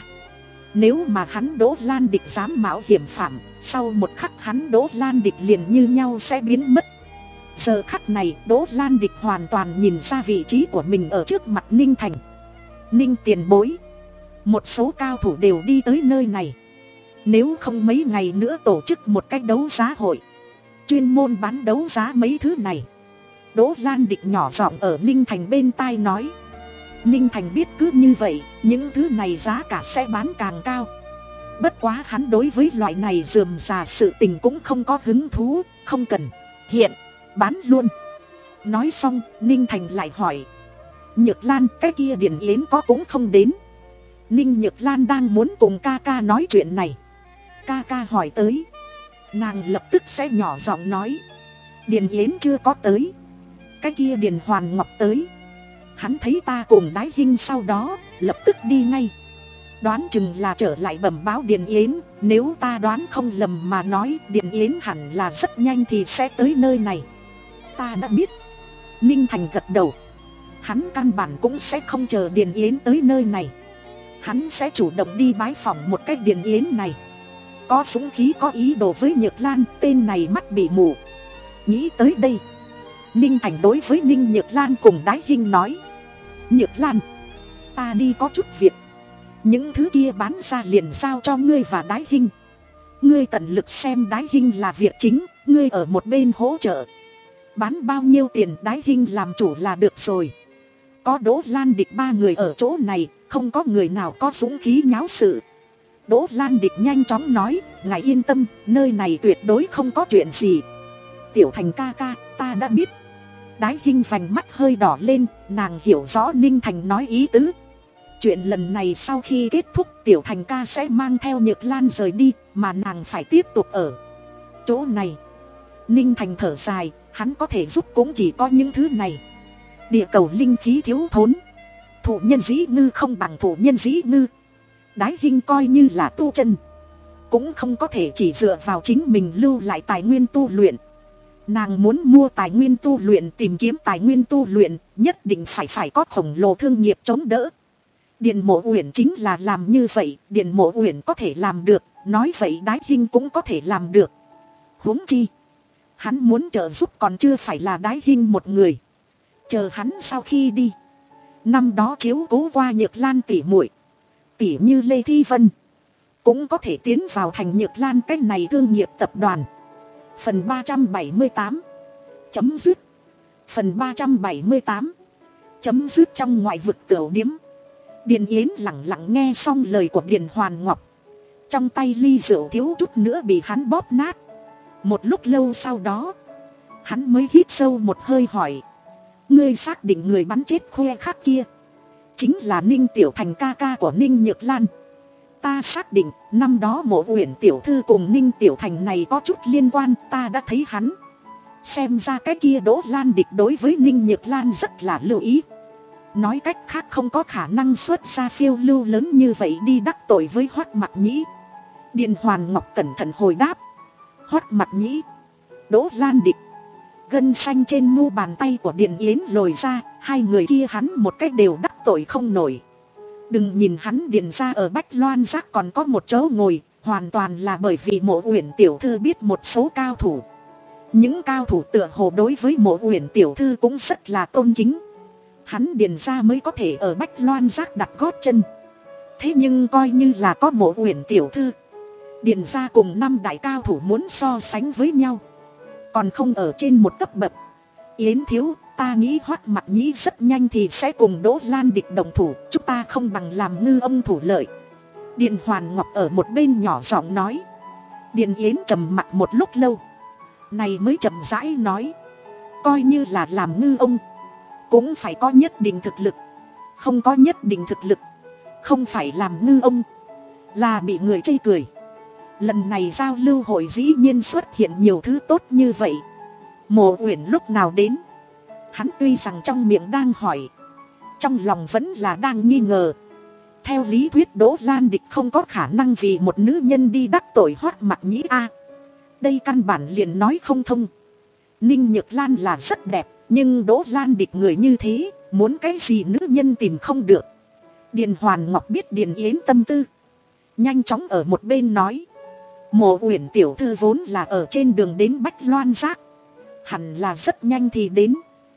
Nếu mà hắn Đỗ Lan Địch dám mạo hiểm phạm, sau một khắc hắn Đỗ Lan Địch liền như nhau sẽ biến mất. Giờ khắc này Đỗ Lan Địch hoàn toàn nhìn ra vị trí của mình ở trước mặt Ninh Thành. Ninh tiền bối, một số cao thủ đều đi tới nơi này. Nếu không mấy ngày nữa tổ chức một cái đấu giá hội, chuyên môn bán đấu giá mấy thứ này. Đỗ Lan Địch nhỏ giọng ở Ninh Thành bên tai nói. Ninh Thành biết cứ như vậy, những thứ này giá cả sẽ bán càng cao. Bất quá hắn đối với loại này rườm rà sự tình cũng không có hứng thú, không cần. Hiện, bán luôn. Nói xong, Ninh Thành lại hỏi. Nhược Lan, cái kia Điền Yến có cũng không đến. Ninh Nhược Lan đang muốn cùng ca ca nói chuyện này. Ca ca hỏi tới, nàng lập tức sẽ nhỏ giọng nói. Điền Yến chưa có tới. Cái kia Điền Hoàn Ngọc tới. Hắn thấy ta cùng Đái Hinh sau đó, lập tức đi ngay. Đoán chừng là trở lại bẩm báo Điền Yến. Nếu ta đoán không lầm mà nói, Điền Yến hẳn là rất nhanh thì sẽ tới nơi này. Ta đã biết. Ninh Thành gật đầu. Hắn căn bản cũng sẽ không chờ Điền Yến tới nơi này. Hắn sẽ chủ động đi bái phỏng một cách Điền Yến này. Có súng khí có ý đồ với Nhược Lan, tên này mắt bị mù. Nghĩ tới đây, Ninh Thành đối với Ninh Nhược Lan cùng Đái Hinh nói. Nhược Lan, ta đi có chút việc. Những thứ kia bán ra liền giao cho ngươi và Đái Hinh. Ngươi tận lực xem Đái Hinh là việc chính, ngươi ở một bên hỗ trợ. Bán bao nhiêu tiền Đái Hinh làm chủ là được rồi. Có Đỗ Lan Địch ba người ở chỗ này, không có người nào có dũng khí nháo sự. Đỗ Lan Địch nhanh chóng nói, ngài yên tâm, nơi này tuyệt đối không có chuyện gì. Tiểu Thành ca ca, ta đã biết. Đái Hinh vành mắt hơi đỏ lên, nàng hiểu rõ Ninh Thành nói ý tứ. Chuyện lần này sau khi kết thúc, Tiểu Thành ca sẽ mang theo Nhược Lan rời đi, mà nàng phải tiếp tục ở chỗ này. Ninh Thành thở dài, Hắn có thể giúp cũng chỉ có những thứ này. Địa cầu linh khí thiếu thốn, thụ nhân dĩ ngư không bằng thụ nhân dĩ ngư. Đái Hinh coi như là tu chân, cũng không có thể chỉ dựa vào chính mình lưu lại tài nguyên tu luyện. Nàng muốn mua tài nguyên tu luyện, tìm kiếm tài nguyên tu luyện, nhất định phải phải có khổng lồ thương nghiệp chống đỡ. Điền Mộ Uyển chính là làm như vậy. Điền Mộ Uyển có thể làm được, nói vậy Đái Hinh cũng có thể làm được. Huống chi hắn muốn trợ giúp còn chưa phải là Đái Hinh một người. Chờ hắn sau khi đi, năm đó chiếu cố qua Nhược Lan tỷ muội, tỷ như Lê Thi Vân, cũng có thể tiến vào thành Nhược Lan cái này thương nghiệp tập đoàn. Phần ba trăm bảy mươi tám chấm dứt. Phần ba trăm bảy mươi tám chấm dứt. Trong ngoại vực tiểu điếm, Điền Yến lặng lặng nghe xong lời của Điền Hoàn Ngọc. Trong tay ly rượu thiếu chút nữa bị hắn bóp nát. Một lúc lâu sau đó, hắn mới hít sâu một hơi hỏi: ngươi xác định người bắn chết khoe khắc kia chính là Ninh Tiểu Thành ca ca của Ninh Nhược Lan? Ta xác định năm đó Mộ Uyển tiểu thư cùng Ninh Tiểu Thành này có chút liên quan, ta đã thấy hắn. Xem ra cái kia Đỗ Lan Địch đối với Ninh Nhược Lan rất là lưu ý. Nói cách khác không có khả năng xuất ra phiêu lưu lớn như vậy đi đắc tội với Hoắc Mặc Nhĩ. Điền Hoàn Ngọc cẩn thận hồi đáp: Hoắc Mặc Nhĩ, Đỗ Lan Địch. Gân xanh trên mu bàn tay của Điền Yến lồi ra, hai người kia hắn một cách đều đắc tội không nổi. Đừng nhìn hắn Điền ra ở Bách Loan Giác còn có một chỗ ngồi, hoàn toàn là bởi vì Mộ Uyển tiểu thư biết một số cao thủ. Những cao thủ tựa hồ đối với Mộ Uyển tiểu thư cũng rất là tôn kính. Hắn Điền ra mới có thể ở Bách Loan Giác đặt gót chân. Thế nhưng coi như là có Mộ Uyển tiểu thư, Điền ra cùng năm đại cao thủ muốn so sánh với nhau, còn không ở trên một cấp bậc. Yến thiếu, ta nghĩ Hoắc Mặc Nhĩ rất nhanh thì sẽ cùng Đỗ Lan Địch đồng thủ, chúng ta không bằng làm ngư ông thủ lợi. Điền Hoàn Ngọc ở một bên nhỏ giọng nói. Điền Yến trầm mặc một lúc lâu, này mới chậm rãi nói: coi như là làm ngư ông, cũng phải có nhất định thực lực. Không có nhất định thực lực, không phải làm ngư ông, là bị người chê cười. Lần này giao lưu hội dĩ nhiên xuất hiện nhiều thứ tốt như vậy. Mộ Uyển lúc nào đến? Hắn tuy rằng trong miệng đang hỏi, trong lòng vẫn là đang nghi ngờ. Theo lý thuyết Đỗ Lan Địch không có khả năng vì một nữ nhân đi đắc tội Hoắc Mặc Nhĩ a. Đây căn bản liền nói không thông. Ninh Nhược Lan là rất đẹp, nhưng Đỗ Lan Địch người như thế, muốn cái gì nữ nhân tìm không được. Điền Hoàn Ngọc biết Điền Yến tâm tư, nhanh chóng ở một bên nói: Mộ Uyển tiểu thư vốn là ở trên đường đến Bách Loan Giác, hẳn là rất nhanh thì đến.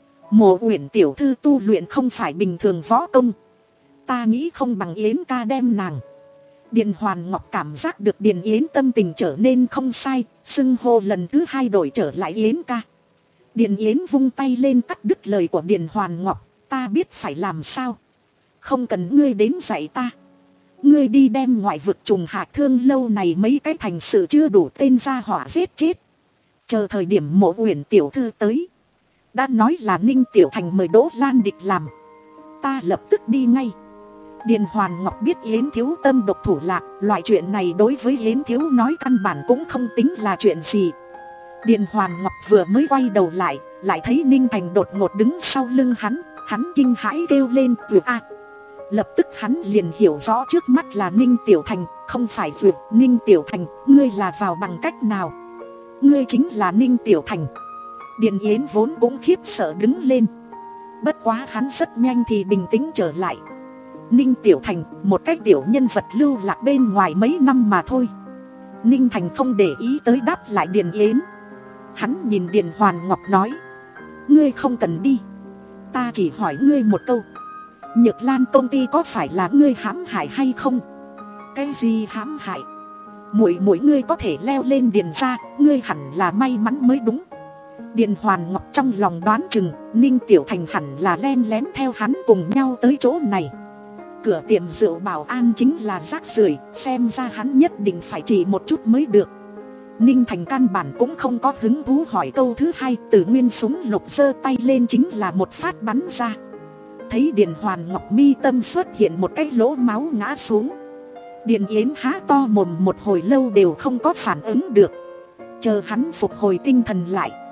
Mộ Uyển tiểu thư tu luyện không phải bình thường võ công, ta nghĩ không bằng Yến ca đem nàng. Điền Hoàn Ngọc cảm giác được Điền Yến tâm tình trở nên không sai, xưng hô lần thứ hai đổi trở lại Yến ca. Điền Yến vung tay lên cắt đứt lời của Điền Hoàn Ngọc: ta biết phải làm sao, không cần ngươi đến dạy ta. Ngươi đi đem ngoại vực trùng Hạc Thương lâu này mấy cái thành sự chưa đủ tên ra hỏa giết chết. Chờ thời điểm Mộ Uyển tiểu thư tới, đã nói là Ninh Tiểu Thành mời Đỗ Lan Địch làm, ta lập tức đi ngay. Điền Hoàn Ngọc biết Yến thiếu tâm độc thủ lạc, loại chuyện này đối với Yến thiếu nói căn bản cũng không tính là chuyện gì. Điền Hoàn Ngọc vừa mới quay đầu lại, lại thấy Ninh Thành đột ngột đứng sau lưng hắn. Hắn kinh hãi kêu lên: vượt a! Lập tức hắn liền hiểu rõ trước mắt là Ninh Tiểu Thành, không phải vượt. Ninh Tiểu Thành, ngươi là vào bằng cách nào? Ngươi chính là Ninh Tiểu Thành. Điền Yến vốn cũng khiếp sợ đứng lên, bất quá hắn rất nhanh thì bình tĩnh trở lại. Ninh Tiểu Thành, một cái tiểu nhân vật lưu lạc bên ngoài mấy năm mà thôi. Ninh Thành không để ý tới đáp lại Điền Yến. Hắn nhìn Điền Hoàn Ngọc nói: ngươi không cần đi, ta chỉ hỏi ngươi một câu, Nhược Lan công ty có phải là ngươi hãm hại hay không? Cái gì hãm hại? Muội muội ngươi có thể leo lên Điền gia, ngươi hẳn là may mắn mới đúng. Điền Hoàn Ngọc trong lòng đoán chừng Ninh Tiểu Thành hẳn là len lén theo hắn cùng nhau tới chỗ này. Cửa tiệm rượu bảo an chính là rác rưởi, xem ra hắn nhất định phải chỉ một chút mới được. Ninh Thành căn bản cũng không có hứng thú hỏi câu thứ hai, từ nguyên súng lục giơ tay lên chính là một phát bắn ra. Thấy Điền Hoàn Ngọc mi tâm xuất hiện một cái lỗ máu ngã xuống. Điền Yến há to mồm một hồi lâu đều không có phản ứng được. Chờ hắn phục hồi tinh thần lại,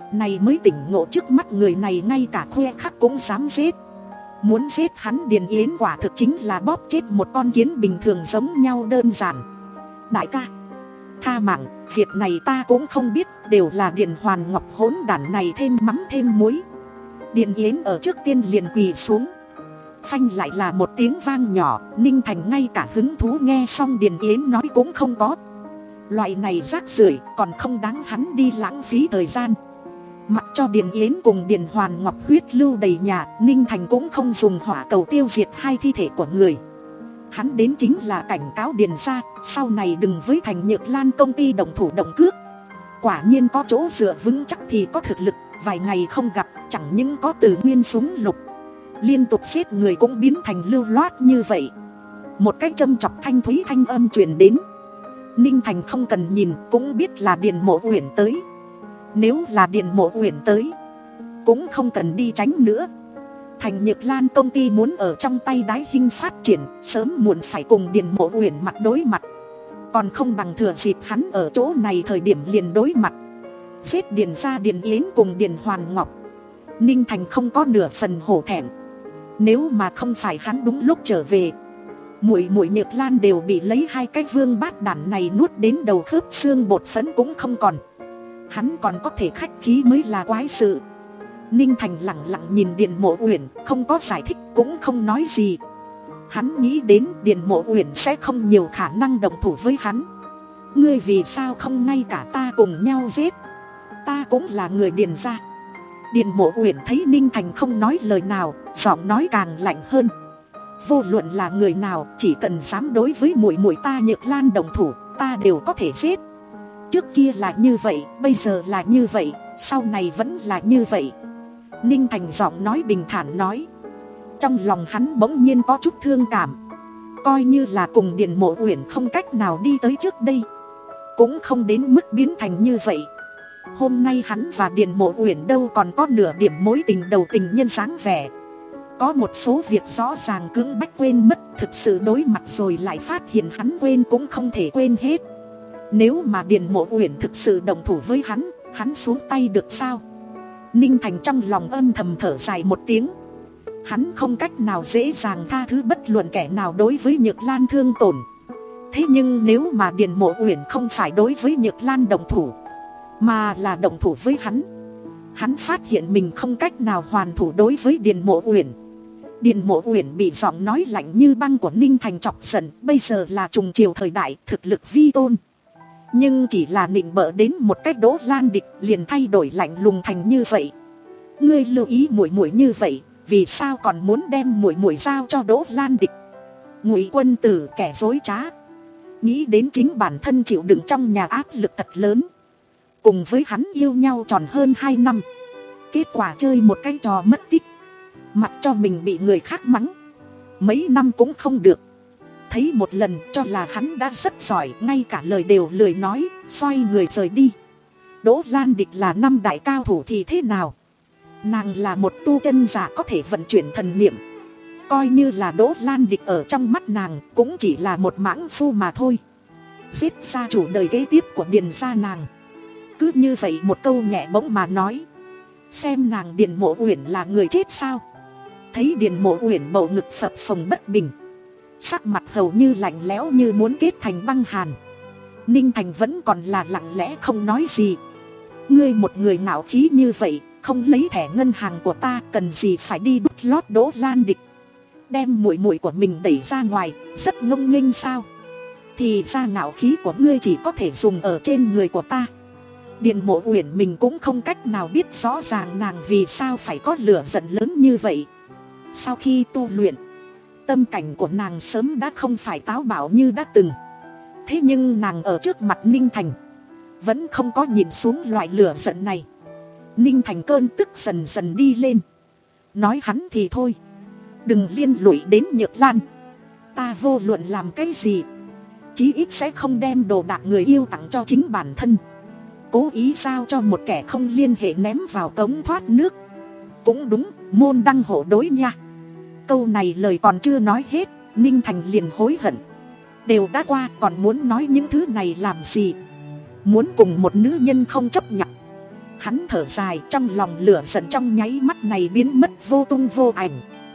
Này mới tỉnh ngộ trước mắt người này ngay cả khoe khắc cũng dám giết. Muốn giết hắn Điền Yến quả thực chính là bóp chết một con kiến bình thường giống nhau đơn giản. Đại ca, tha mạng, việc này ta cũng không biết, đều là Điền Hoàn Ngọc hỗn đản này thêm mắm thêm muối. Điền Yến ở trước tiên liền quỳ xuống. Phanh lại là một tiếng vang nhỏ, Ninh Thành ngay cả hứng thú nghe xong Điền Yến nói cũng không có. Loại này rác rưởi còn không đáng hắn đi lãng phí thời gian. Mặc cho Điền Yến cùng Điền Hoàn Ngọc huyết lưu đầy nhà, Ninh Thành cũng không dùng hỏa cầu tiêu diệt hai thi thể của người. Hắn đến chính là cảnh cáo Điền gia, sau này đừng với Thành Nhược Lan công ty động thủ động cước. Quả nhiên có chỗ dựa vững chắc thì có thực lực, vài ngày không gặp chẳng những có từ nguyên súng lục, liên tục giết người cũng biến thành lưu loát như vậy. Một cái châm chọc thanh thúy thanh âm truyền đến. Ninh Thành không cần nhìn cũng biết là Điền Mộ Uyển tới. Nếu là Điền Mộ Uyển tới, cũng không cần đi tránh nữa. Thành Nhược Lan công ty muốn ở trong tay Đái Hinh phát triển, sớm muộn phải cùng Điền Mộ Uyển mặt đối mặt. Còn không bằng thừa dịp hắn ở chỗ này thời điểm liền đối mặt. Giết Điền gia Điền Yến cùng Điền Hoàn Ngọc, Ninh Thành không có nửa phần hổ thẹn. Nếu mà không phải hắn đúng lúc trở về, muội muội Nhược Lan đều bị lấy hai cái vương bát đản này nuốt đến đầu khớp xương bột phấn cũng không còn. Hắn còn có thể khách khí mới là quái sự. Ninh Thành lặng lặng nhìn Điền Mộ Uyển, không có giải thích cũng không nói gì. Hắn nghĩ đến Điền Mộ Uyển sẽ không nhiều khả năng đồng thủ với hắn. Ngươi vì sao không ngay cả ta cùng nhau giết? Ta cũng là người Điền gia. Điền Mộ Uyển thấy Ninh Thành không nói lời nào, giọng nói càng lạnh hơn. Vô luận là người nào, chỉ cần dám đối với muội muội ta Nhược Lan đồng thủ, ta đều có thể giết. Trước kia là như vậy, bây giờ là như vậy, sau này vẫn là như vậy. Ninh Thành giọng nói bình thản nói. Trong lòng hắn bỗng nhiên có chút thương cảm. Coi như là cùng Điền Mộ Uyển không cách nào đi tới trước đây, cũng không đến mức biến thành như vậy. Hôm nay hắn và Điền Mộ Uyển đâu còn có nửa điểm mối tình đầu tình nhân dáng vẻ. Có một số việc rõ ràng cưỡng bách quên mất, thực sự đối mặt rồi lại phát hiện hắn quên cũng không thể quên hết. Nếu mà Điền Mộ Uyển thực sự đồng thủ với hắn, hắn xuống tay được sao? Ninh Thành trong lòng âm thầm thở dài một tiếng. Hắn không cách nào dễ dàng tha thứ bất luận kẻ nào đối với Nhược Lan thương tổn. Thế nhưng nếu mà Điền Mộ Uyển không phải đối với Nhược Lan đồng thủ, mà là đồng thủ với hắn, hắn phát hiện mình không cách nào hoàn thủ đối với Điền Mộ Uyển. Điền Mộ Uyển bị giọng nói lạnh như băng của Ninh Thành chọc giận. Bây giờ là trùng chiều thời đại, thực lực vi tôn, nhưng chỉ là nịnh bợ đến một cách Đỗ Lan Địch liền thay đổi lạnh lùng thành như vậy. Ngươi lưu ý muội muội như vậy, vì sao còn muốn đem muội muội giao cho Đỗ Lan Địch? Ngụy Quân Tử kẻ dối trá. Nghĩ đến chính bản thân chịu đựng trong nhà áp lực thật lớn, cùng với hắn yêu nhau tròn hơn hai năm, kết quả chơi một cái trò mất tích, mặc cho mình bị người khác mắng mấy năm cũng không được. Thấy một lần cho là hắn đã rất giỏi, ngay cả lời đều lười nói, xoay người rời đi. Đỗ Lan Địch là năm đại cao thủ thì thế nào? Nàng là một tu chân giả có thể vận chuyển thần niệm. Coi như là Đỗ Lan Địch ở trong mắt nàng cũng chỉ là một mãng phu mà thôi. Giết gia chủ đời kế tiếp của Điền gia nàng. Cứ như vậy một câu nhẹ bỗng mà nói. Xem nàng Điền Mộ Uyển là người chết sao? Thấy Điền Mộ Uyển bầu ngực phập phồng bất bình, sắc mặt hầu như lạnh lẽo như muốn kết thành băng hàn. Ninh Thành vẫn còn là lặng lẽ không nói gì. Ngươi một người ngạo khí như vậy, không lấy thẻ ngân hàng của ta, cần gì phải đi đút lót Đỗ Lan Địch? Đem muội muội của mình đẩy ra ngoài, rất ngông nghênh sao? Thì ra ngạo khí của ngươi chỉ có thể dùng ở trên người của ta. Điền Mộ Uyển mình cũng không cách nào biết rõ ràng nàng vì sao phải có lửa giận lớn như vậy. Sau khi tu luyện, tâm cảnh của nàng sớm đã không phải táo bạo như đã từng. Thế nhưng nàng ở trước mặt Ninh Thành vẫn không có nhìn xuống loại lửa giận này. Ninh Thành cơn tức dần dần đi lên. Nói hắn thì thôi, đừng liên lụy đến Nhược Lan. Ta vô luận làm cái gì, chí ít sẽ không đem đồ đạc người yêu tặng cho chính bản thân. Cố ý giao cho một kẻ không liên hệ ném vào cống thoát nước. Cũng đúng, môn đăng hộ đối nha. Câu này lời còn chưa nói hết, Ninh Thành liền hối hận. Đều đã qua còn muốn nói những thứ này làm gì? Muốn cùng một nữ nhân không chấp nhận, Hắn thở dài, trong lòng lửa giận trong nháy mắt này biến mất vô tung vô ảnh.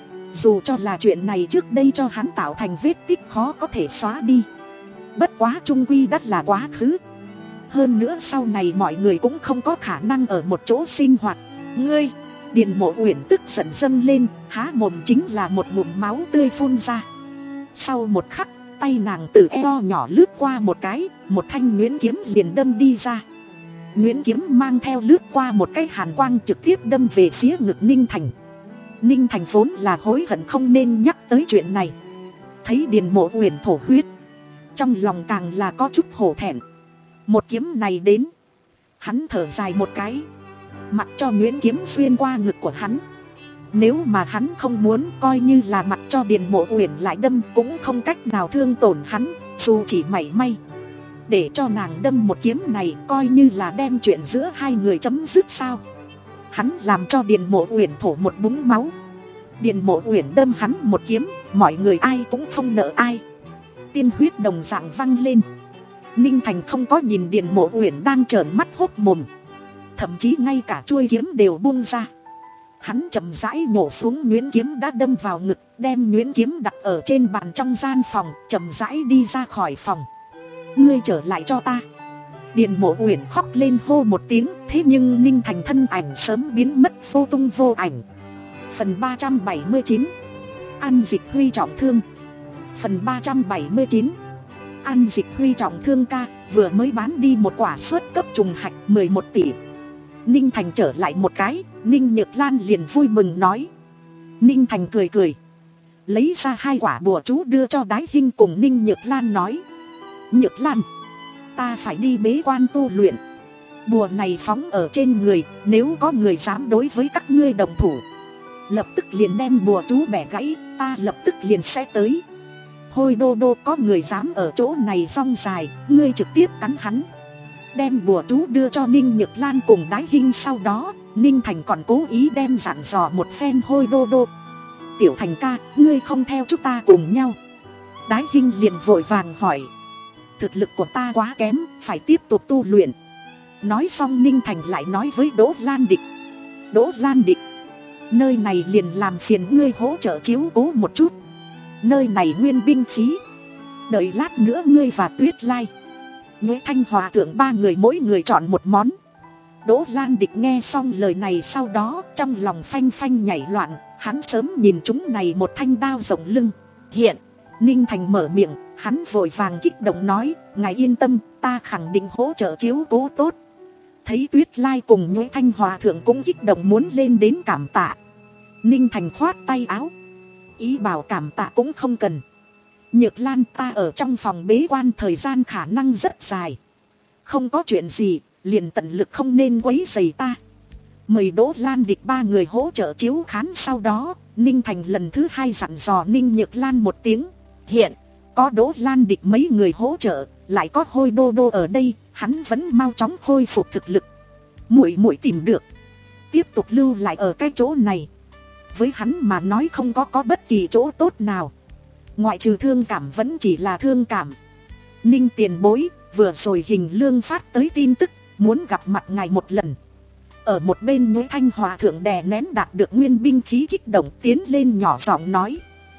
Dù cho là chuyện này trước đây cho hắn tạo thành vết tích khó có thể xóa đi, bất quá trung quy đất là quá khứ. Hơn nữa sau này mọi người cũng không có khả năng ở một chỗ sinh hoạt. Ngươi! Điền Mộ Uyển tức giận dâng lên, há mồm chính là một ngụm máu tươi phun ra. Sau một khắc, tay nàng từ eo nhỏ lướt qua một cái, một thanh nguyễn kiếm liền đâm đi ra. Nguyễn kiếm mang theo lướt qua một cái hàn quang trực tiếp đâm về phía ngực Ninh Thành. Ninh Thành vốn là hối hận không nên nhắc tới chuyện này, thấy Điền Mộ Uyển thổ huyết, trong lòng càng là có chút hổ thẹn. Một kiếm này đến, hắn thở dài một cái, mặc cho nguyễn kiếm xuyên qua ngực của hắn. Nếu mà hắn không muốn, coi như là mặc cho Điền Mộ Uyển lại đâm cũng không cách nào thương tổn hắn, dù chỉ mảy may. Để cho nàng đâm một kiếm này, coi như là đem chuyện giữa hai người chấm dứt sao? Hắn làm cho Điền Mộ Uyển thổ một búng máu. Điền Mộ Uyển đâm hắn một kiếm, mọi người ai cũng không nợ ai. Tiên huyết đồng dạng văng lên. Ninh Thành không có nhìn Điền Mộ Uyển đang trợn mắt hốt mồm, thậm chí ngay cả chuôi kiếm đều buông ra. Hắn chậm rãi nhổ xuống nguyễn kiếm đã đâm vào ngực, đem nguyễn kiếm đặt ở trên bàn trong gian phòng, chậm rãi đi ra khỏi phòng. Ngươi trở lại cho ta! Điền Mộ Uyển khóc lên hô một tiếng, thế nhưng Ninh Thành thân ảnh sớm biến mất vô tung vô ảnh. Phần ba trăm bảy mươi chín, An Dịch Huy trọng thương. Phần ba trăm bảy mươi chín, An Dịch Huy trọng thương ca, vừa mới bán đi một quả xuất cấp trùng hạch mười một tỷ. Ninh Thành trở lại một cái, Ninh Nhược Lan liền vui mừng nói. Ninh Thành cười cười, lấy ra hai quả bùa chú đưa cho Đái Hinh cùng Ninh Nhược Lan nói. Nhược Lan, ta phải đi bế quan tu luyện. Bùa này phóng ở trên người, nếu có người dám đối với các ngươi đồng thủ, lập tức liền đem bùa chú bẻ gãy, ta lập tức liền sẽ tới. Hôi đô đô, có người dám ở chỗ này rong dài, ngươi trực tiếp cắn hắn. Đem bùa chú đưa cho Ninh Nhược Lan cùng Đái Hinh, sau đó Ninh Thành còn cố ý đem dặn dò một phen Hôi đô đô. Tiểu Thành ca, ngươi không theo chúng ta cùng nhau? Đái Hinh liền vội vàng hỏi. Thực lực của ta quá kém, phải tiếp tục tu luyện. Nói xong Ninh Thành lại nói với Đỗ Lan Địch. Đỗ Lan Địch, nơi này liền làm phiền ngươi hỗ trợ chiếu cố một chút. Nơi này nguyên binh khí, đợi lát nữa ngươi và Tuyết Lai, Nhuế Thanh Hòa Thượng ba người mỗi người chọn một món. Đỗ Lan Địch nghe xong lời này sau đó trong lòng phanh phanh nhảy loạn. Hắn sớm nhìn chúng này một thanh đao rộng lưng. Hiện Ninh Thành mở miệng, hắn vội vàng kích động nói. Ngài yên tâm, ta khẳng định hỗ trợ chiếu cố tốt. Thấy Tuyết Lai cùng Nhuế Thanh Hòa Thượng cũng kích động muốn lên đến cảm tạ, Ninh Thành khoát tay áo, ý bảo cảm tạ cũng không cần. Nhược Lan, ta ở trong phòng bế quan thời gian khả năng rất dài, không có chuyện gì, liền tận lực không nên quấy rầy ta. Mời Đỗ Lan Địch ba người hỗ trợ chiếu khán. Sau đó Ninh Thành lần thứ hai dặn dò Ninh Nhược Lan một tiếng. Hiện có Đỗ Lan Địch mấy người hỗ trợ, lại có Hôi đô đô ở đây, hắn vẫn mau chóng khôi phục thực lực. Muội muội tìm được, tiếp tục lưu lại ở cái chỗ này, với hắn mà nói không có có bất kỳ chỗ tốt nào, ngoại trừ thương cảm vẫn chỉ là thương cảm. Ninh tiền bối, vừa rồi Hình Lương phát tới tin tức, muốn gặp mặt ngài một lần. Ở một bên Nhuế Thanh Hòa Thượng đè nén đạt được nguyên binh khí kích động tiến lên nhỏ giọng nói.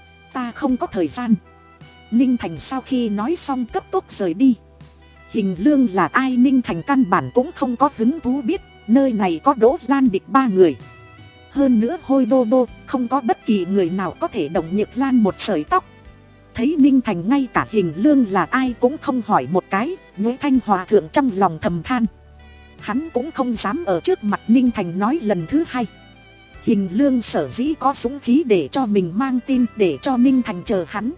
Ta không có thời gian. Ninh Thành sau khi nói xong cấp tốc rời đi. Hình Lương là ai Ninh Thành căn bản cũng không có hứng thú biết, nơi này có Đỗ Lan Địch ba người. Hơn nữa Hôi đô đô, không có bất kỳ người nào có thể động Nhược Lan một sợi tóc. Thấy Ninh Thành ngay cả Hình Lương là ai cũng không hỏi một cái, Nhuế Thanh Hòa Thượng trong lòng thầm than. Hắn cũng không dám ở trước mặt Ninh Thành nói lần thứ hai. Hình Lương sở dĩ có dũng khí để cho mình mang tin để cho Ninh Thành chờ hắn,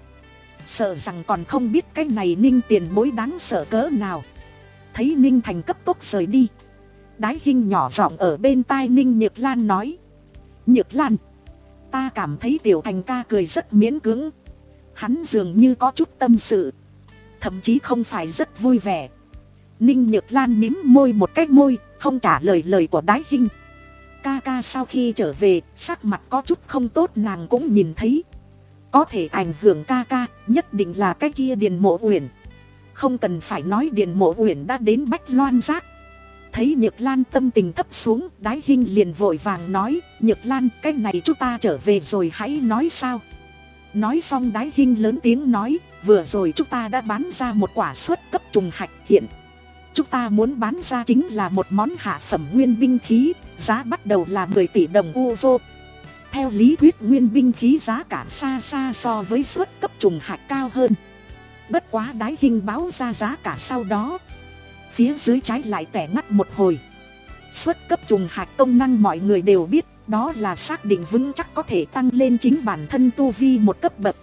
sợ rằng còn không biết cái này Ninh tiền bối đáng sợ cỡ nào. Thấy Ninh Thành cấp tốc rời đi, Đái Hinh nhỏ giọng ở bên tai Ninh Nhược Lan nói. Nhược Lan, ta cảm thấy Tiểu Thành ca cười rất miễn cưỡng. Hắn dường như có chút tâm sự, thậm chí không phải rất vui vẻ. Ninh Nhược Lan mím môi một cái môi, không trả lời lời của Đái Hinh. Ca ca sau khi trở về, sắc mặt có chút không tốt nàng cũng nhìn thấy. Có thể ảnh hưởng ca ca, nhất định là cái kia Điền Mộ Uyển. Không cần phải nói Điền Mộ Uyển đã đến Bách Loan Giác. Thấy Nhược Lan tâm tình thấp xuống, Đái Hinh liền vội vàng nói, Nhược Lan, cái này chúng ta trở về rồi hãy nói sao. Nói xong Đái Hinh lớn tiếng nói, vừa rồi chúng ta đã bán ra một quả xuất cấp trùng hạch, hiện chúng ta muốn bán ra chính là một món hạ phẩm nguyên binh khí, giá bắt đầu là mười tỷ đồng euro. Theo lý thuyết nguyên binh khí giá cả xa xa so với xuất cấp trùng hạch cao hơn. Bất quá Đái Hinh báo ra giá cả sau đó, phía dưới trái lại tẻ ngắt một hồi. Xuất cấp trùng hạch công năng mọi người đều biết, đó là xác định vững chắc có thể tăng lên chính bản thân tu vi một cấp bậc.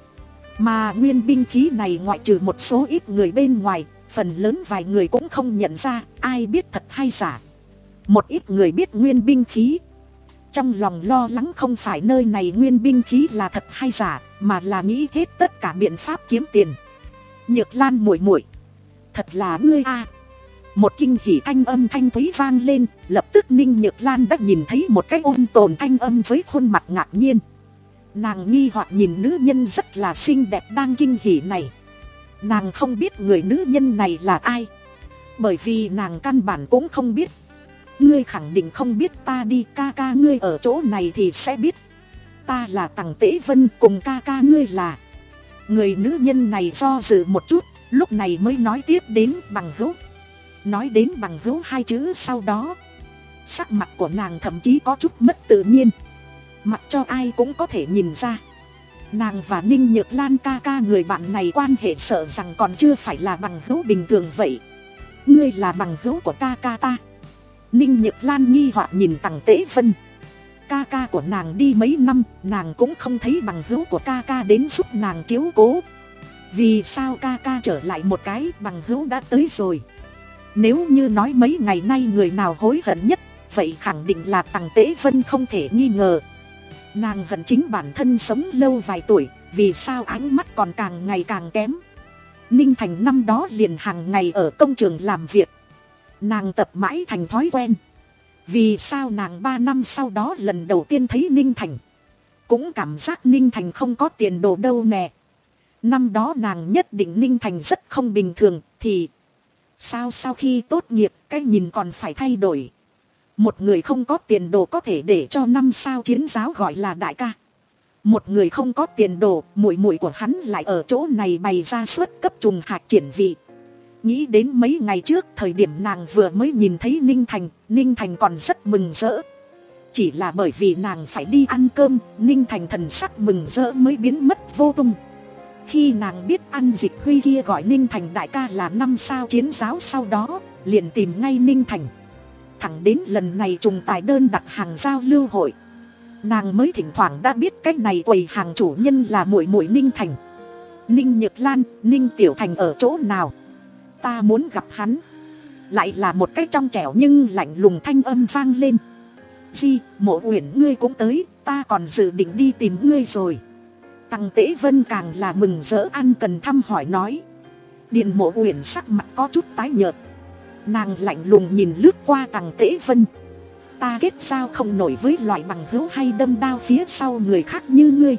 Mà nguyên binh khí này ngoại trừ một số ít người bên ngoài, phần lớn vài người cũng không nhận ra ai biết thật hay giả. Một ít người biết nguyên binh khí, trong lòng lo lắng không phải nơi này nguyên binh khí là thật hay giả, mà là nghĩ hết tất cả biện pháp kiếm tiền. Nhược Lan muội muội, thật là ngươi a. Một kinh hỉ thanh âm thanh thúy vang lên, lập tức Ninh Nhược Lan đã nhìn thấy một cái ôn tồn thanh âm với khuôn mặt ngạc nhiên. Nàng nghi hoặc nhìn nữ nhân rất là xinh đẹp đang kinh hỉ này. Nàng không biết người nữ nhân này là ai, bởi vì nàng căn bản cũng không biết. Ngươi khẳng định không biết, ta đi, ca ca ngươi ở chỗ này thì sẽ biết. Ta là Tằng Tế Vân, cùng ca ca ngươi là. Người nữ nhân này do dự một chút, lúc này mới nói tiếp đến bằng hữu. Nói đến bằng hữu hai chữ sau đó, sắc mặt của nàng thậm chí có chút mất tự nhiên. Mặc cho ai cũng có thể nhìn ra, nàng và Ninh Nhược Lan ca ca người bạn này quan hệ sợ rằng còn chưa phải là bằng hữu bình thường vậy. Ngươi là bằng hữu của ca ca ta. Ninh Nhược Lan nghi hoặc nhìn Tằng Tế Vân. Ca ca của nàng đi mấy năm, nàng cũng không thấy bằng hữu của ca ca đến giúp nàng chiếu cố. Vì sao ca ca trở lại một cái bằng hữu đã tới rồi? Nếu như nói mấy ngày nay người nào hối hận nhất, vậy khẳng định là Tằng Tế Vân không thể nghi ngờ. Nàng hận chính bản thân sống lâu vài tuổi, vì sao ánh mắt còn càng ngày càng kém. Ninh Thành năm đó liền hàng ngày ở công trường làm việc, nàng tập mãi thành thói quen. Vì sao nàng ba năm sau đó lần đầu tiên thấy Ninh Thành, cũng cảm giác Ninh Thành không có tiền đồ đâu nè. Năm đó nàng nhất định Ninh Thành rất không bình thường, thì sao sau khi tốt nghiệp cái nhìn còn phải thay đổi. Một người không có tiền đồ có thể để cho năm sao chiến giáo gọi là đại ca. Một người không có tiền đồ, muội muội của hắn lại ở chỗ này bày ra suất cấp trùng hạch triển vị. Nghĩ đến mấy ngày trước, thời điểm nàng vừa mới nhìn thấy Ninh Thành, Ninh Thành còn rất mừng rỡ. Chỉ là bởi vì nàng phải đi ăn cơm, Ninh Thành thần sắc mừng rỡ mới biến mất vô tung. Khi nàng biết Ăn Dịch Huy kia gọi Ninh Thành đại ca là năm sao chiến giáo sau đó, liền tìm ngay Ninh Thành. Thẳng đến lần này trùng tài đơn đặt hàng giao lưu hội, nàng mới thỉnh thoảng đã biết cái này quầy hàng chủ nhân là muội muội Ninh Thành. Ninh Nhược Lan, Ninh Tiểu Thành ở chỗ nào? Ta muốn gặp hắn. Lại là một cái trong trẻo nhưng lạnh lùng thanh âm vang lên. Di, Mộ Uyển ngươi cũng tới, ta còn dự định đi tìm ngươi rồi. Tằng Tế Vân càng là mừng rỡ ăn cần thăm hỏi nói. Điền Mộ Uyển sắc mặt có chút tái nhợt, nàng lạnh lùng nhìn lướt qua Tằng Tế Vân. Ta kết giao không nổi với loại bằng hữu hay đâm đao phía sau người khác như ngươi.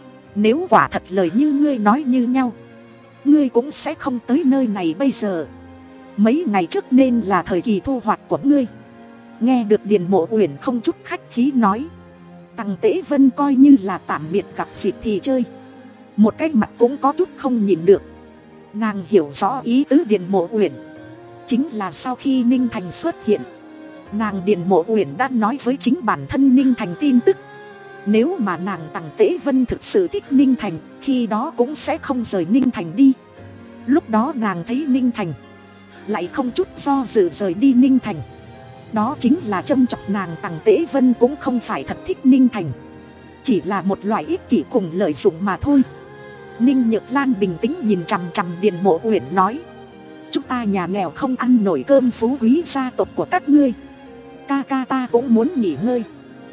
Nếu quả thật lời như ngươi nói như nhau, ngươi cũng sẽ không tới nơi này bây giờ. Mấy ngày trước nên là thời kỳ thu hoạch của ngươi. Nghe được Điền Mộ Uyển không chút khách khí nói, Tằng Tế Vân coi như là tạm biệt gặp dịp thì chơi. Một cái mặt cũng có chút không nhìn được. Nàng hiểu rõ ý tứ Điền Mộ Uyển, chính là sau khi Ninh Thành xuất hiện, nàng Điền Mộ Uyển đã nói với chính bản thân Ninh Thành tin tức. Nếu mà nàng Tằng Tế Vân thực sự thích Ninh Thành, khi đó cũng sẽ không rời Ninh Thành đi. Lúc đó nàng thấy Ninh Thành, lại không chút do dự rời đi Ninh Thành. Đó chính là châm chọc nàng Tằng Tế Vân cũng không phải thật thích Ninh Thành, chỉ là một loại ích kỷ cùng lợi dụng mà thôi. Ninh Nhược Lan bình tĩnh nhìn chằm chằm Điền Mộ Uyển nói. Chúng ta nhà nghèo không ăn nổi cơm phú quý gia tộc của các ngươi. Ca ca ta cũng muốn nghỉ ngơi.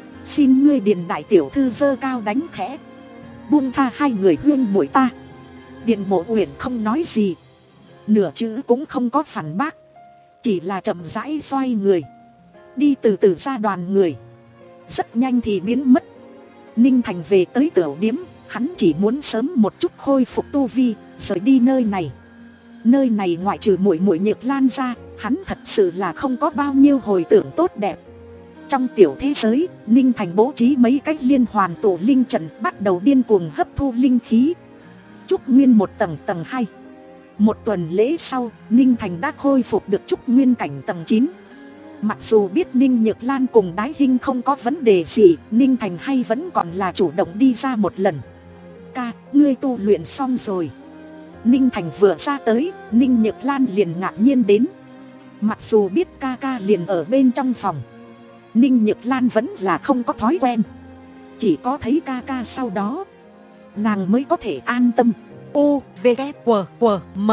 Xin ngươi Điền đại tiểu thư giơ cao đánh khẽ, buông tha hai người huyên muội ta. Điền Mộ Uyển không nói gì, nửa chữ cũng không có phản bác, chỉ là chậm rãi xoay người, đi từ từ ra đoàn người. Rất nhanh thì biến mất. Ninh Thành về tới tửu điếm, hắn chỉ muốn sớm một chút khôi phục tu vi, rời đi nơi này. Nơi này ngoại trừ muội muội Nhược Lan ra, hắn thật sự là không có bao nhiêu hồi tưởng tốt đẹp. Trong tiểu thế giới, Ninh Thành bố trí mấy cách liên hoàn tổ linh trận, bắt đầu điên cuồng hấp thu linh khí. Trúc Nguyên một tầng tầng hai. Một tuần lễ sau, Ninh Thành đã khôi phục được Trúc Nguyên cảnh tầng chín. Mặc dù biết Ninh Nhược Lan cùng Đái Hinh không có vấn đề gì, Ninh Thành hay vẫn còn là chủ động đi ra một lần. Ca, ngươi tu luyện xong rồi. Ninh Thành vừa ra tới, Ninh Nhược Lan liền ngạc nhiên đến. Mặc dù biết ca ca liền ở bên trong phòng, Ninh Nhược Lan vẫn là không có thói quen. Chỉ có thấy ca ca sau đó, nàng mới có thể an tâm. U, V, K, W, W, M.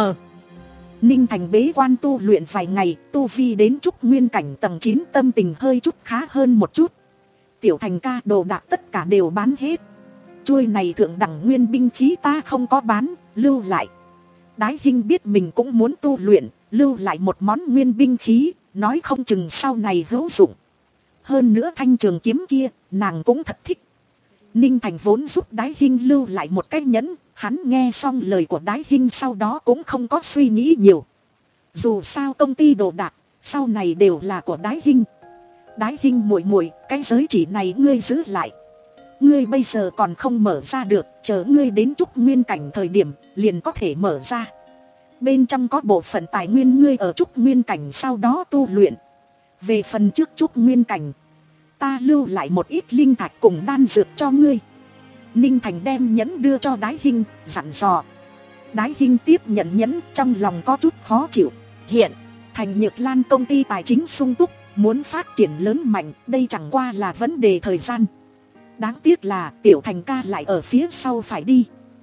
Ninh Thành bế quan tu luyện vài ngày, tu vi đến Trúc Nguyên cảnh tầng chín, tâm tình hơi chút khá hơn một chút. Tiểu Thành ca, đồ đạc tất cả đều bán hết. Chuôi này thượng đẳng nguyên binh khí ta không có bán, lưu lại. Đái Hinh biết mình cũng muốn tu luyện, lưu lại một món nguyên binh khí, nói không chừng sau này hữu dụng. Hơn nữa thanh trường kiếm kia, nàng cũng thật thích. Ninh Thành vốn giúp Đái Hinh lưu lại một cái nhẫn, hắn nghe xong lời của Đái Hinh sau đó cũng không có suy nghĩ nhiều. Dù sao công ty đồ đạc, sau này đều là của Đái Hinh. Đái Hinh muội muội, cái giới chỉ này ngươi giữ lại. Ngươi bây giờ còn không mở ra được, chờ ngươi đến Trúc Nguyên cảnh thời điểm, liền có thể mở ra. Bên trong có bộ phận tài nguyên ngươi ở Trúc Nguyên cảnh sau đó tu luyện. Về phần trước Trúc Nguyên cảnh, ta lưu lại một ít linh thạch cùng đan dược cho ngươi. Ninh Thành đem nhẫn đưa cho Đái Hinh, dặn dò. Đái Hinh tiếp nhận nhẫn, trong lòng có chút khó chịu. Hiện, Thành Nhược Lan công ty tài chính sung túc, muốn phát triển lớn mạnh, đây chẳng qua là vấn đề thời gian. Đáng tiếc là Tiểu Thành ca lại ở phía sau phải đi.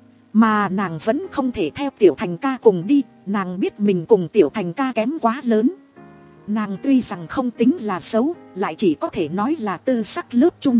Mà nàng vẫn không thể theo Tiểu Thành ca cùng đi, nàng biết mình cùng Tiểu Thành ca kém quá lớn. Nàng tuy rằng không tính là xấu, lại chỉ có thể nói là tư sắc lớp chung.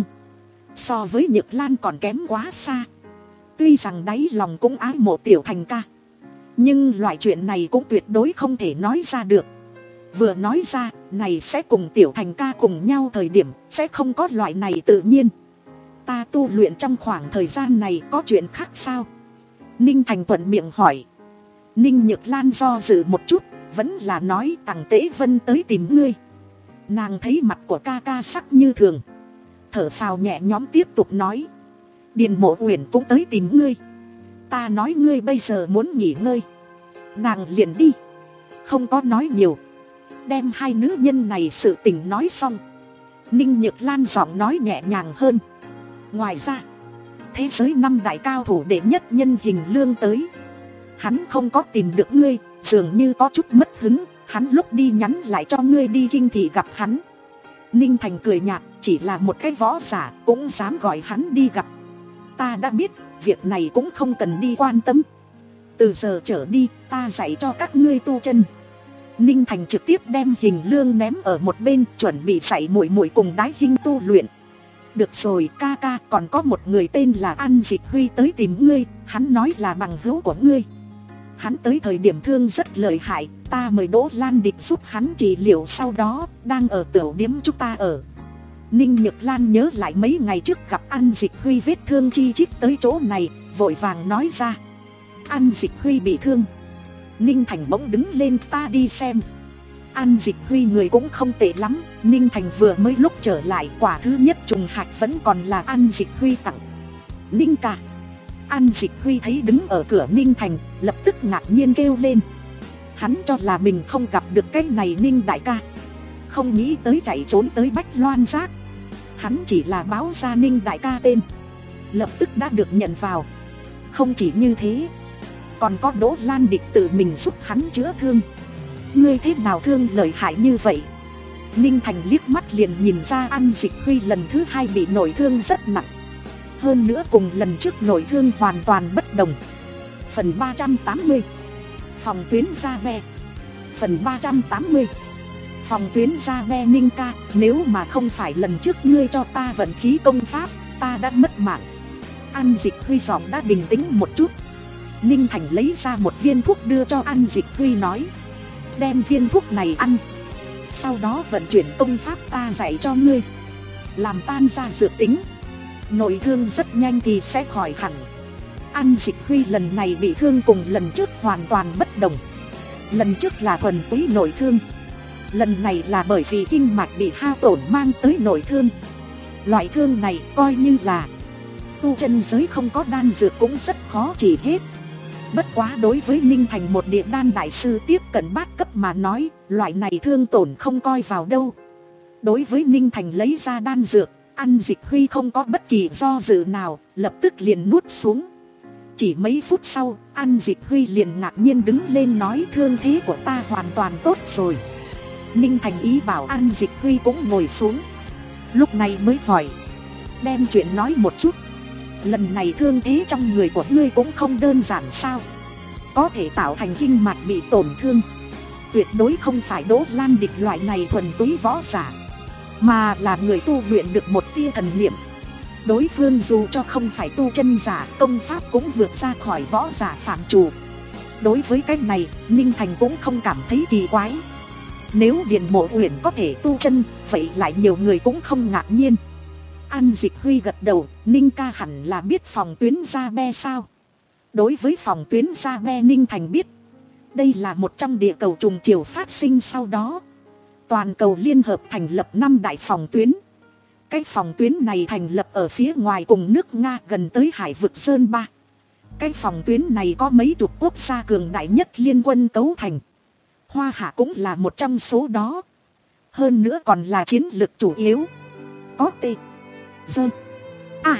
So với Nhược Lan còn kém quá xa. Tuy rằng đáy lòng cũng ái mộ Tiểu Thành ca, nhưng loại chuyện này cũng tuyệt đối không thể nói ra được. Vừa nói ra, này sẽ cùng Tiểu Thành ca cùng nhau thời điểm, sẽ không có loại này tự nhiên. Ta tu luyện trong khoảng thời gian này có chuyện khác sao? Ninh Thành thuận miệng hỏi. Ninh Nhược Lan do dự một chút, vẫn là nói Tằng Tế Vân tới tìm ngươi. Nàng thấy mặt của ca ca sắc như thường, thở phào nhẹ nhõm tiếp tục nói. Điền Mộ Uyển cũng tới tìm ngươi. Ta nói ngươi bây giờ muốn nghỉ ngơi, nàng liền đi, không có nói nhiều. Đem hai nữ nhân này sự tình nói xong, Ninh Nhược Lan giọng nói nhẹ nhàng hơn. Ngoài ra, thế giới năm đại cao thủ đệ nhất nhân Hình Lương tới. Hắn không có tìm được ngươi, dường như có chút mất hứng. Hắn lúc đi nhắn lại cho ngươi đi Kinh Thị gặp hắn. Ninh Thành cười nhạt, chỉ là một cái võ giả cũng dám gọi hắn đi gặp. Ta đã biết, việc này cũng không cần đi quan tâm. Từ giờ trở đi, ta dạy cho các ngươi tu chân. Ninh Thành trực tiếp đem Hình Lương ném ở một bên, chuẩn bị dạy muội muội cùng Đái Hinh tu luyện. Được rồi ca ca, còn có một người tên là An Dịch Huy tới tìm ngươi, hắn nói là bằng hữu của ngươi. Hắn tới thời điểm thương rất lợi hại, ta mời Đỗ Lan Địch giúp hắn trị liệu, sau đó đang ở tiểu điếm chúng ta ở. Ninh Nhược Lan nhớ lại mấy ngày trước gặp An Dịch Huy vết thương chi chít tới chỗ này, vội vàng nói ra. An Dịch Huy bị thương. Ninh Thành bỗng đứng lên, ta đi xem. An Dịch Huy người cũng không tệ lắm. Ninh Thành vừa mới lúc trở lại, quả thứ nhất trùng hạch vẫn còn là An Dịch Huy tặng. Ninh ca. An Dịch Huy thấy đứng ở cửa Ninh Thành, lập tức ngạc nhiên kêu lên. Hắn cho là mình không gặp được cái này Ninh đại ca, không nghĩ tới chạy trốn tới Bách Loan Giác. Hắn chỉ là báo ra Ninh đại ca tên, lập tức đã được nhận vào. Không chỉ như thế, còn có Đỗ Lan Địch tự mình giúp hắn chữa thương. Ngươi thế nào thương lợi hại như vậy? Ninh Thành liếc mắt liền nhìn ra An Dịch Huy lần thứ hai bị nội thương rất nặng. Hơn nữa cùng lần trước nội thương hoàn toàn bất đồng. Phần ba trăm tám mươi, phòng tuyến Gia Be. Phần ba trăm tám mươi, phòng tuyến Gia Be. Ninh ca, nếu mà không phải lần trước ngươi cho ta vận khí công pháp, ta đã mất mạng. An Dịch Huy giọng đã bình tĩnh một chút. Ninh Thành lấy ra một viên thuốc đưa cho An Dịch Huy, nói. Đem viên thuốc này ăn, sau đó vận chuyển công pháp ta dạy cho ngươi, làm tan ra dược tính, nội thương rất nhanh thì sẽ khỏi hẳn. An Dịch Huy lần này bị thương cùng lần trước hoàn toàn bất đồng. Lần trước là thuần túy nội thương, Lần này là bởi vì kinh mạch bị hao tổn mang tới nội thương. Loại thương này coi như là tu chân giới không có đan dược cũng rất khó trị hết. Bất quá đối với Ninh Thành một địa đan đại sư tiếp cận bát cấp mà nói, loại này thương tổn không coi vào đâu. Đối với Ninh Thành lấy ra đan dược, An Dịch Huy không có bất kỳ do dự nào, lập tức liền nuốt xuống. Chỉ mấy phút sau, An Dịch Huy liền ngạc nhiên đứng lên nói thương thế của ta hoàn toàn tốt rồi. Ninh Thành ý bảo An Dịch Huy cũng ngồi xuống. Lúc này mới hỏi, đem chuyện nói một chút. Lần này thương thế trong người của ngươi cũng không đơn giản sao? Có thể tạo thành kinh mạch bị tổn thương. Tuyệt đối không phải Đỗ Lan Địch loại này thuần túy võ giả, mà là người tu luyện được một tia thần niệm. Đối phương dù cho không phải tu chân giả, công pháp cũng vượt ra khỏi võ giả phạm trù. Đối với cái này, Ninh Thành cũng không cảm thấy kỳ quái. Nếu Điền Mộ Uyển có thể tu chân, vậy lại nhiều người cũng không ngạc nhiên. An Dịch Huy gật đầu, Ninh ca hẳn là biết phòng tuyến Gia Be sao? Đối với phòng tuyến Gia Be, Ninh Thành biết. Đây là một trong địa cầu trùng chiều phát sinh sau đó. Toàn cầu liên hợp thành lập năm đại phòng tuyến. Cái phòng tuyến này thành lập ở phía ngoài cùng nước Nga gần tới hải vực Sơn Ba. Cái phòng tuyến này có mấy chục quốc gia cường đại nhất liên quân cấu thành. Hoa Hạ cũng là một trong số đó. Hơn nữa còn là chiến lược chủ yếu. Có T, Dơ, A,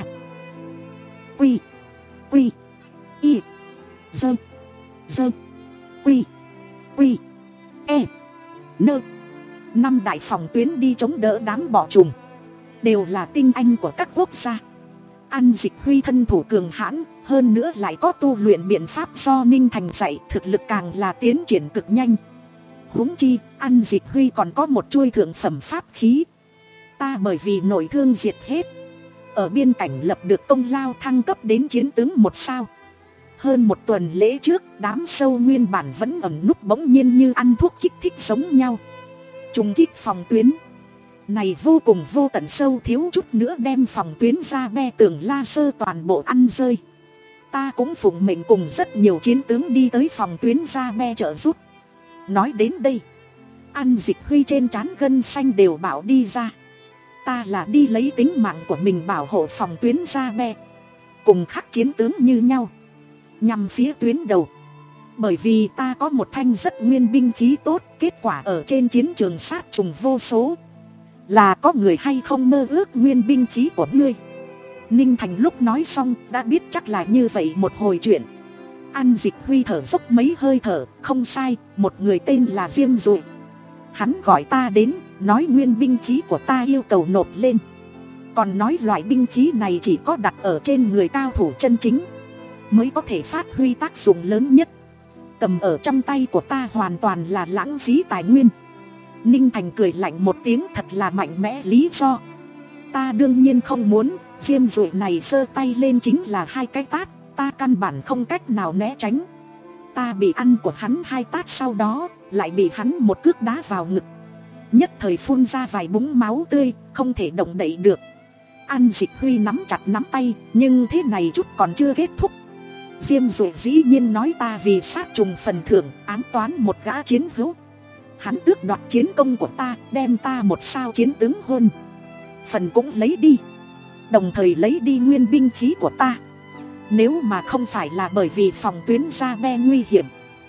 Quy, Quy, Y, Dơ, Dơ, Quy, Quy, E, Nơ. Năm đại phòng tuyến đi chống đỡ đám bọ trùng, đều là tinh anh của các quốc gia. An Dịch Huy thân thủ cường hãn, hơn nữa lại có tu luyện biện pháp do Ninh Thành dạy, thực lực càng là tiến triển cực nhanh. Huống chi, An Dịch Huy còn có một chuôi thượng phẩm pháp khí. Ta bởi vì nội thương diệt hết, ở biên cảnh lập được công lao thăng cấp đến chiến tướng một sao. Hơn một tuần lễ trước, đám sâu nguyên bản vẫn ẩn núp bỗng nhiên như ăn thuốc kích thích giống nhau. Trùng kích phòng tuyến này vô cùng vô tận, sâu thiếu chút nữa đem phòng tuyến Gia Be tường la sơ toàn bộ ăn rơi. Ta cũng phụng mệnh cùng rất nhiều chiến tướng đi tới phòng tuyến Gia Be trợ giúp. Nói đến đây, An Dịch Huy trên trán gân xanh đều bảo đi ra. Ta là đi lấy tính mạng của mình bảo hộ phòng tuyến Gia Be, cùng các chiến tướng như nhau, nhằm phía tuyến đầu. Bởi vì ta có một thanh rất nguyên binh khí tốt, kết quả ở trên chiến trường sát trùng vô số. Là có người hay không mơ ước nguyên binh khí của ngươi? Ninh Thành lúc nói xong đã biết chắc là như vậy một hồi chuyện. An Dịch Huy thở dốc mấy hơi thở, không sai, một người tên là Diêm Dụi. Hắn gọi ta đến, nói nguyên binh khí của ta yêu cầu nộp lên. Còn nói loại binh khí này chỉ có đặt ở trên người cao thủ chân chính mới có thể phát huy tác dụng lớn nhất. Cầm ở trong tay của ta hoàn toàn là lãng phí tài nguyên. Ninh Thành cười lạnh một tiếng, thật là mạnh mẽ lý do. Ta đương nhiên không muốn. Diêm Dụi này giơ tay lên chính là hai cái tát, ta căn bản không cách nào né tránh. Ta bị ăn của hắn hai tát, sau đó lại bị hắn một cước đá vào ngực, nhất thời phun ra vài búng máu tươi, không thể động đậy được. An Dịch Huy nắm chặt nắm tay, nhưng thế này chút còn chưa kết thúc. Diêm Dụi dĩ nhiên nói ta vì sát trùng phần thưởng ám toán một gã chiến hữu. Hắn tước đoạt chiến công của ta, đem ta một sao chiến tướng hơn phần cũng lấy đi, đồng thời lấy đi nguyên binh khí của ta. Nếu mà không phải là bởi vì phòng tuyến Gia Be nguy hiểm,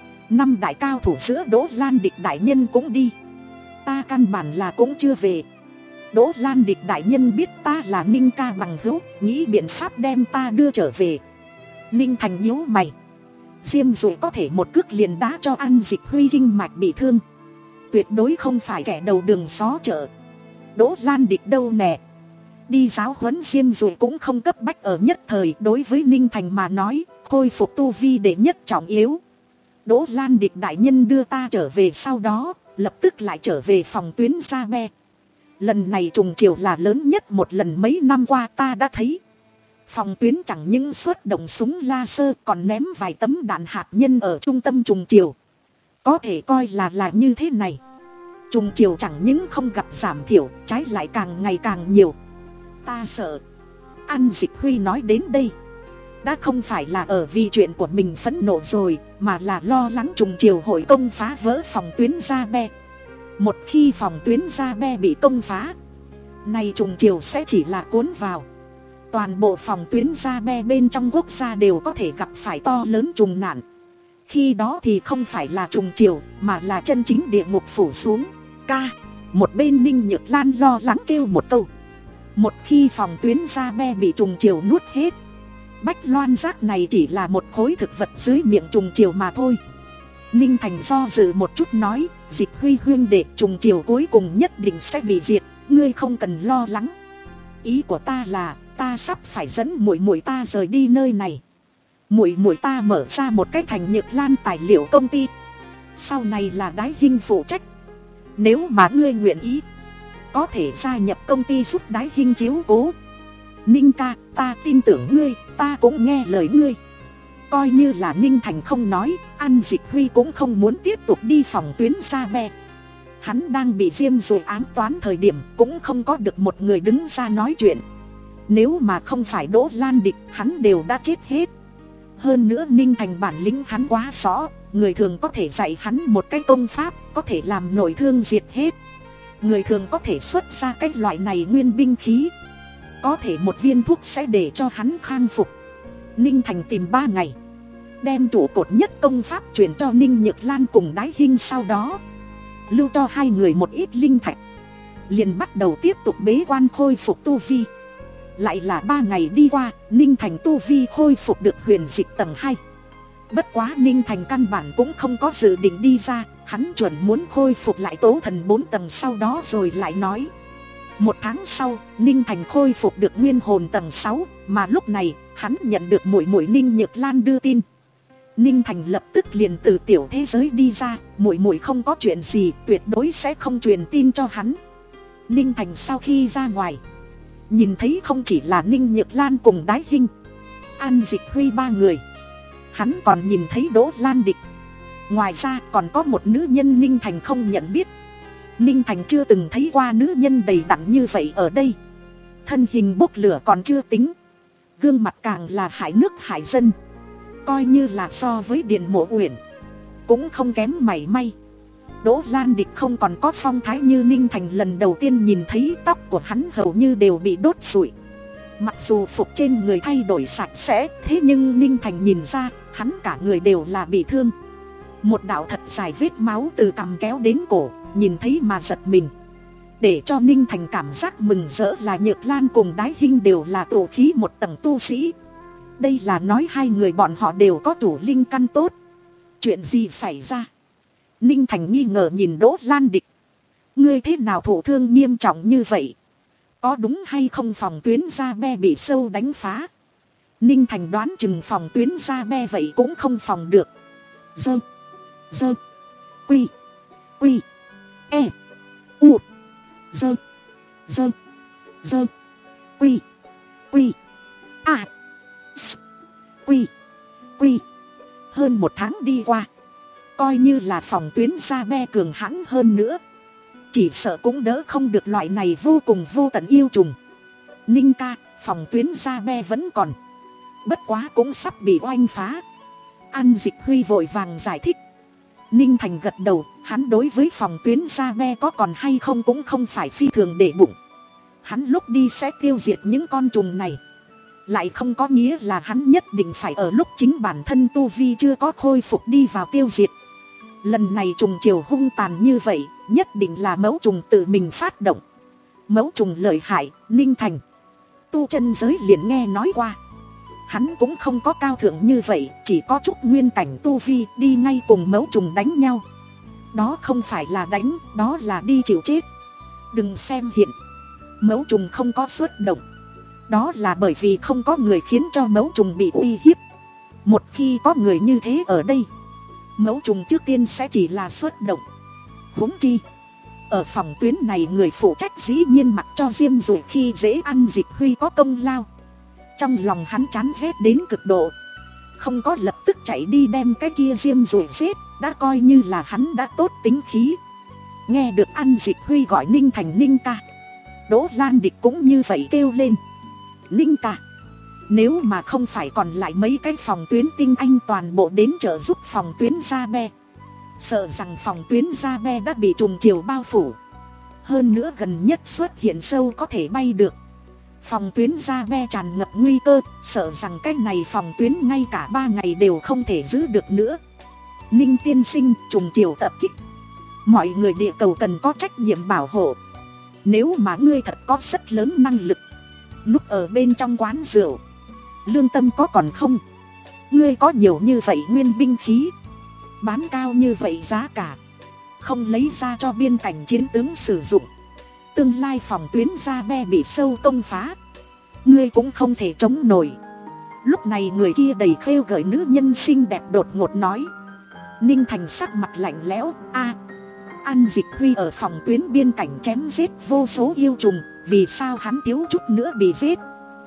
năm đại cao thủ giữa Đỗ Lan Địch đại nhân cũng đi, ta căn bản là cũng chưa về. Đỗ Lan Địch đại nhân biết ta là Ninh ca bằng hữu, nghĩ biện pháp đem ta đưa trở về. Ninh Thành nhíu mày. Diêm Dụi có thể một cước liền đá cho An Dịch Huy kinh mạch bị thương, tuyệt đối không phải kẻ đầu đường xó chợ. Đỗ Lan Địch đâu nè? Đi giáo huấn Diêm Dụi cũng không cấp bách ở nhất thời. Đối với Ninh Thành mà nói, khôi phục tu vi đệ nhất trọng yếu. Đỗ Lan Địch đại nhân đưa ta trở về, sau đó lập tức lại trở về phòng tuyến Gia Be. Lần này trùng chiều là lớn nhất một lần mấy năm qua ta đã thấy. Phòng tuyến chẳng những xuất động súng laser, còn ném vài tấm đạn hạt nhân ở trung tâm trùng chiều. Có thể coi là là như thế này. Trùng chiều chẳng những không gặp giảm thiểu, trái lại càng ngày càng nhiều. Ta sợ. An Dịch Huy nói đến đây, đã không phải là ở vì chuyện của mình phẫn nộ rồi, mà là lo lắng trùng chiều hội công phá vỡ phòng tuyến Gia Be. Một khi phòng tuyến gia be bị công phá, này trùng chiều sẽ chỉ là cuốn vào. Toàn bộ phòng tuyến gia be bên trong quốc gia đều có thể gặp phải to lớn trùng nạn. Khi đó thì không phải là trùng chiều, mà là chân chính địa ngục phủ xuống. Ca, một bên Ninh Nhược Lan lo lắng kêu một câu. Một khi phòng tuyến gia be bị trùng chiều nuốt hết, bách loan giác này chỉ là một khối thực vật dưới miệng trùng chiều mà thôi. Ninh Thành do dự một chút nói, Dịch Huy huynh đệ, trùng chiều cuối cùng nhất định sẽ bị diệt, ngươi không cần lo lắng. Ý của ta là, ta sắp phải dẫn muội muội ta rời đi nơi này. Muội muội ta mở ra một cái thành Nhược Lan tài liệu công ty, sau này là Đái Hinh phụ trách. Nếu mà ngươi nguyện ý, có thể gia nhập công ty giúp Đái Hinh chiếu cố. Ninh ca, ta tin tưởng ngươi, ta cũng nghe lời ngươi. Coi như là Ninh Thành không nói, An Dịch Huy cũng không muốn tiếp tục đi phòng tuyến gia be. Hắn đang bị diêm rồi ám toán thời điểm, cũng không có được một người đứng ra nói chuyện. Nếu mà không phải Đỗ Lan Địch, hắn đều đã chết hết. Hơn nữa Ninh Thành bản lĩnh hắn quá rõ, người thường có thể dạy hắn một cái công pháp, có thể làm nội thương diệt hết. Người thường có thể xuất ra cái loại này nguyên binh khí, có thể một viên thuốc sẽ để cho hắn khang phục. Ninh Thành tìm ba ngày, đem trụ cột nhất công pháp chuyển cho Ninh Nhược Lan cùng Đái Hinh, sau đó lưu cho hai người một ít linh thạch, liền bắt đầu tiếp tục bế quan khôi phục tu vi. Lại là ba ngày đi qua, Ninh Thành tu vi khôi phục được huyền dịch tầng hai. Bất quá Ninh Thành căn bản cũng không có dự định đi ra, hắn chuẩn muốn khôi phục lại tố thần bốn tầng sau đó rồi lại nói. Một tháng sau, Ninh Thành khôi phục được nguyên hồn tầng sáu, mà lúc này, hắn nhận được muội muội Ninh Nhược Lan đưa tin. Ninh Thành lập tức liền từ tiểu thế giới đi ra, muội muội không có chuyện gì, tuyệt đối sẽ không truyền tin cho hắn. Ninh Thành sau khi ra ngoài, nhìn thấy không chỉ là Ninh Nhược Lan cùng Đái Hinh, An Dịch Huy ba người, hắn còn nhìn thấy Đỗ Lan Địch. Ngoài ra còn có một nữ nhân Ninh Thành không nhận biết. Ninh Thành chưa từng thấy qua nữ nhân đầy đặn như vậy ở đây. Thân hình bốc lửa còn chưa tính, gương mặt càng là hại nước hại dân. Coi như là so với Điền Mộ Uyển, cũng không kém mảy may. Đỗ Lan Địch không còn có phong thái như Ninh Thành lần đầu tiên nhìn thấy, tóc của hắn hầu như đều bị đốt sụi. Mặc dù phục trên người thay đổi sạch sẽ, thế nhưng Ninh Thành nhìn ra, hắn cả người đều là bị thương. Một đạo thật dài vết máu từ cằm kéo đến cổ, nhìn thấy mà giật mình. Để cho Ninh Thành cảm giác mừng rỡ là Nhược Lan cùng Đái Hinh đều là tổ khí một tầng tu sĩ. Đây là nói hai người bọn họ đều có chủ linh căn tốt. Chuyện gì xảy ra? Ninh Thành nghi ngờ nhìn Đỗ Lan Địch. Ngươi thế nào thụ thương nghiêm trọng như vậy? Có đúng hay không phòng tuyến gia be bị sâu đánh phá? Ninh Thành đoán chừng phòng tuyến gia be vậy cũng không phòng được. Dơ, dơ, quy, quy, e, u, dơ, dơ, dơ, quy, quy, a, s, quy, quy. Hơn một tháng đi qua, coi như là phòng tuyến gia be cường hãn hơn nữa, chỉ sợ cũng đỡ không được loại này vô cùng vô tận yêu trùng. Ninh ca, phòng tuyến gia be vẫn còn, bất quá cũng sắp bị oanh phá. An Dịch Huy vội vàng giải thích. Ninh Thành gật đầu, hắn đối với phòng tuyến gia be có còn hay không cũng không phải phi thường để bụng. Hắn lúc đi sẽ tiêu diệt những con trùng này, lại không có nghĩa là hắn nhất định phải ở lúc chính bản thân tu vi chưa có khôi phục đi vào tiêu diệt. Lần này trùng chiều hung tàn như vậy, nhất định là mẫu trùng tự mình phát động. Mẫu trùng lợi hại, Ninh Thành tu chân giới liền nghe nói qua. Hắn cũng không có cao thượng như vậy, chỉ có chút nguyên cảnh tu vi đi ngay cùng mẫu trùng đánh nhau. Đó không phải là đánh, đó là đi chịu chết. Đừng xem hiện mẫu trùng không có xuất động, đó là bởi vì không có người khiến cho mẫu trùng bị uy hiếp. Một khi có người như thế ở đây, mẫu trùng trước tiên sẽ chỉ là xuất động. Huống chi ở phòng tuyến này người phụ trách dĩ nhiên mặc cho Diêm rồi khi dễ Ăn Dịch Huy có công lao. Trong lòng hắn chán ghét đến cực độ, không có lập tức chạy đi đem cái kia Diêm rồi giết, đã coi như là hắn đã tốt tính khí. Nghe được Ăn Dịch Huy gọi Ninh Thành Ninh ca, Đỗ Lan Địch cũng như vậy kêu lên. Ninh ca, nếu mà không phải còn lại mấy cái phòng tuyến tinh anh toàn bộ đến trợ giúp phòng tuyến gia be, sợ rằng phòng tuyến Gia Be đã bị trùng chiều bao phủ. Hơn nữa gần nhất xuất hiện sâu có thể bay được. Phòng tuyến Gia Be tràn ngập nguy cơ, sợ rằng cái này phòng tuyến ngay cả ba ngày đều không thể giữ được nữa. Ninh tiên sinh, trùng chiều tập kích, mọi người địa cầu cần có trách nhiệm bảo hộ. Nếu mà ngươi thật có rất lớn năng lực, núp ở bên trong quán rượu, lương tâm có còn không? Ngươi có nhiều như vậy nguyên binh khí, bán cao như vậy giá cả, không lấy ra cho biên cảnh chiến tướng sử dụng, tương lai phòng tuyến Gia Be bị sâu công phá, ngươi cũng không thể chống nổi. Lúc này người kia đầy khêu gợi nữ nhân xinh đẹp đột ngột nói. Ninh Thành sắc mặt lạnh lẽo. A, An Dịch Huy ở phòng tuyến biên cảnh chém giết vô số yêu trùng, vì sao hắn thiếu chút nữa bị giết?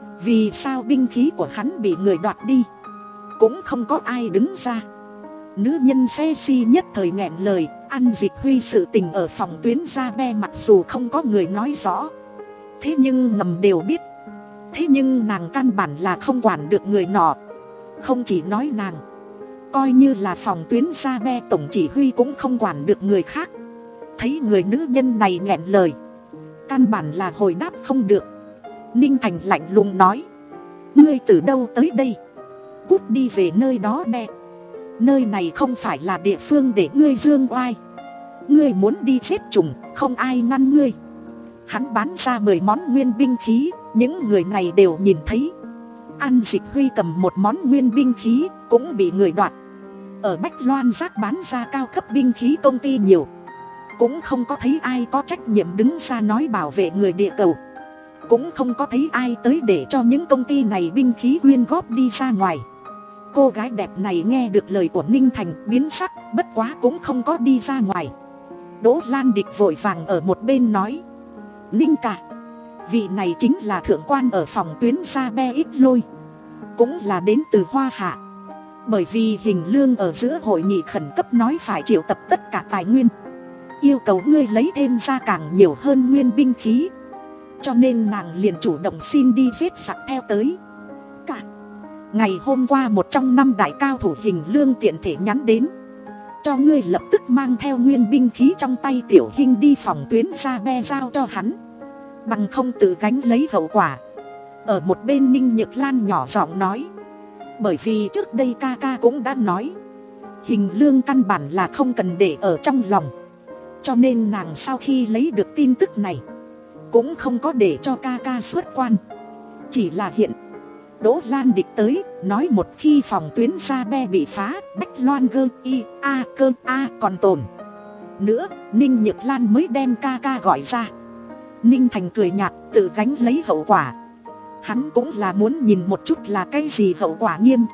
Vì sao binh khí của hắn bị người đoạt đi? Cũng không có ai đứng ra. Nữ nhân xe si nhất thời nghẹn lời. An Dịch Huy sự tình ở phòng tuyến Gia Be mặc dù không có người nói rõ, thế nhưng ngầm đều biết. Thế nhưng nàng căn bản là không quản được người nọ. Không chỉ nói nàng, coi như là phòng tuyến Gia Be tổng chỉ huy cũng không quản được người khác. Thấy người nữ nhân này nghẹn lời, căn bản là hồi đáp không được. Ninh Thành lạnh lùng nói. Ngươi từ đâu tới đây? Cút đi về nơi đó nè. Nơi này không phải là địa phương để ngươi dương oai. Ngươi muốn đi giết trùng, không ai ngăn ngươi. Hắn bán ra mười món nguyên binh khí, những người này đều nhìn thấy. An Dịch Huy cầm một món nguyên binh khí, cũng bị người đoạt. Ở Bách Loan Giác bán ra cao cấp binh khí công ty nhiều, cũng không có thấy ai có trách nhiệm đứng ra nói bảo vệ người địa cầu. Cũng không có thấy ai tới để cho những công ty này binh khí quyên góp đi ra ngoài. Cô gái đẹp này nghe được lời của Ninh Thành biến sắc, bất quá cũng không có đi ra ngoài. Đỗ Lan Địch vội vàng ở một bên nói. Ninh ca, vị này chính là thượng quan ở phòng tuyến Gia Be Ít Lôi, cũng là đến từ Hoa Hạ. Bởi vì Hình Lương ở giữa hội nghị khẩn cấp nói phải triệu tập tất cả tài nguyên, yêu cầu ngươi lấy thêm ra càng nhiều hơn nguyên binh khí, cho nên nàng liền chủ động xin đi giết giặc theo tới. Cả ngày hôm qua một trong năm đại cao thủ Hình Lương tiện thể nhắn đến, cho ngươi lập tức mang theo nguyên binh khí trong tay tiểu hình đi phòng tuyến Gia Be giao cho hắn, bằng không tự gánh lấy hậu quả. Ở một bên Ninh Nhược Lan nhỏ giọng nói. Bởi vì trước đây ca ca cũng đã nói, Hình Lương căn bản là không cần để ở trong lòng, cho nên nàng sau khi lấy được tin tức này cũng không có để cho ca ca xuất quan. Chỉ là hiện Đỗ Lan Địch tới, nói một khi phòng tuyến Gia Be bị phá, Bách Loan gơ y a cơ a còn tồn nữa, Ninh Nhược Lan mới đem ca ca gọi ra. Ninh Thành cười nhạt, tự gánh lấy hậu quả. Hắn cũng là muốn nhìn một chút là cái gì hậu quả nghiêm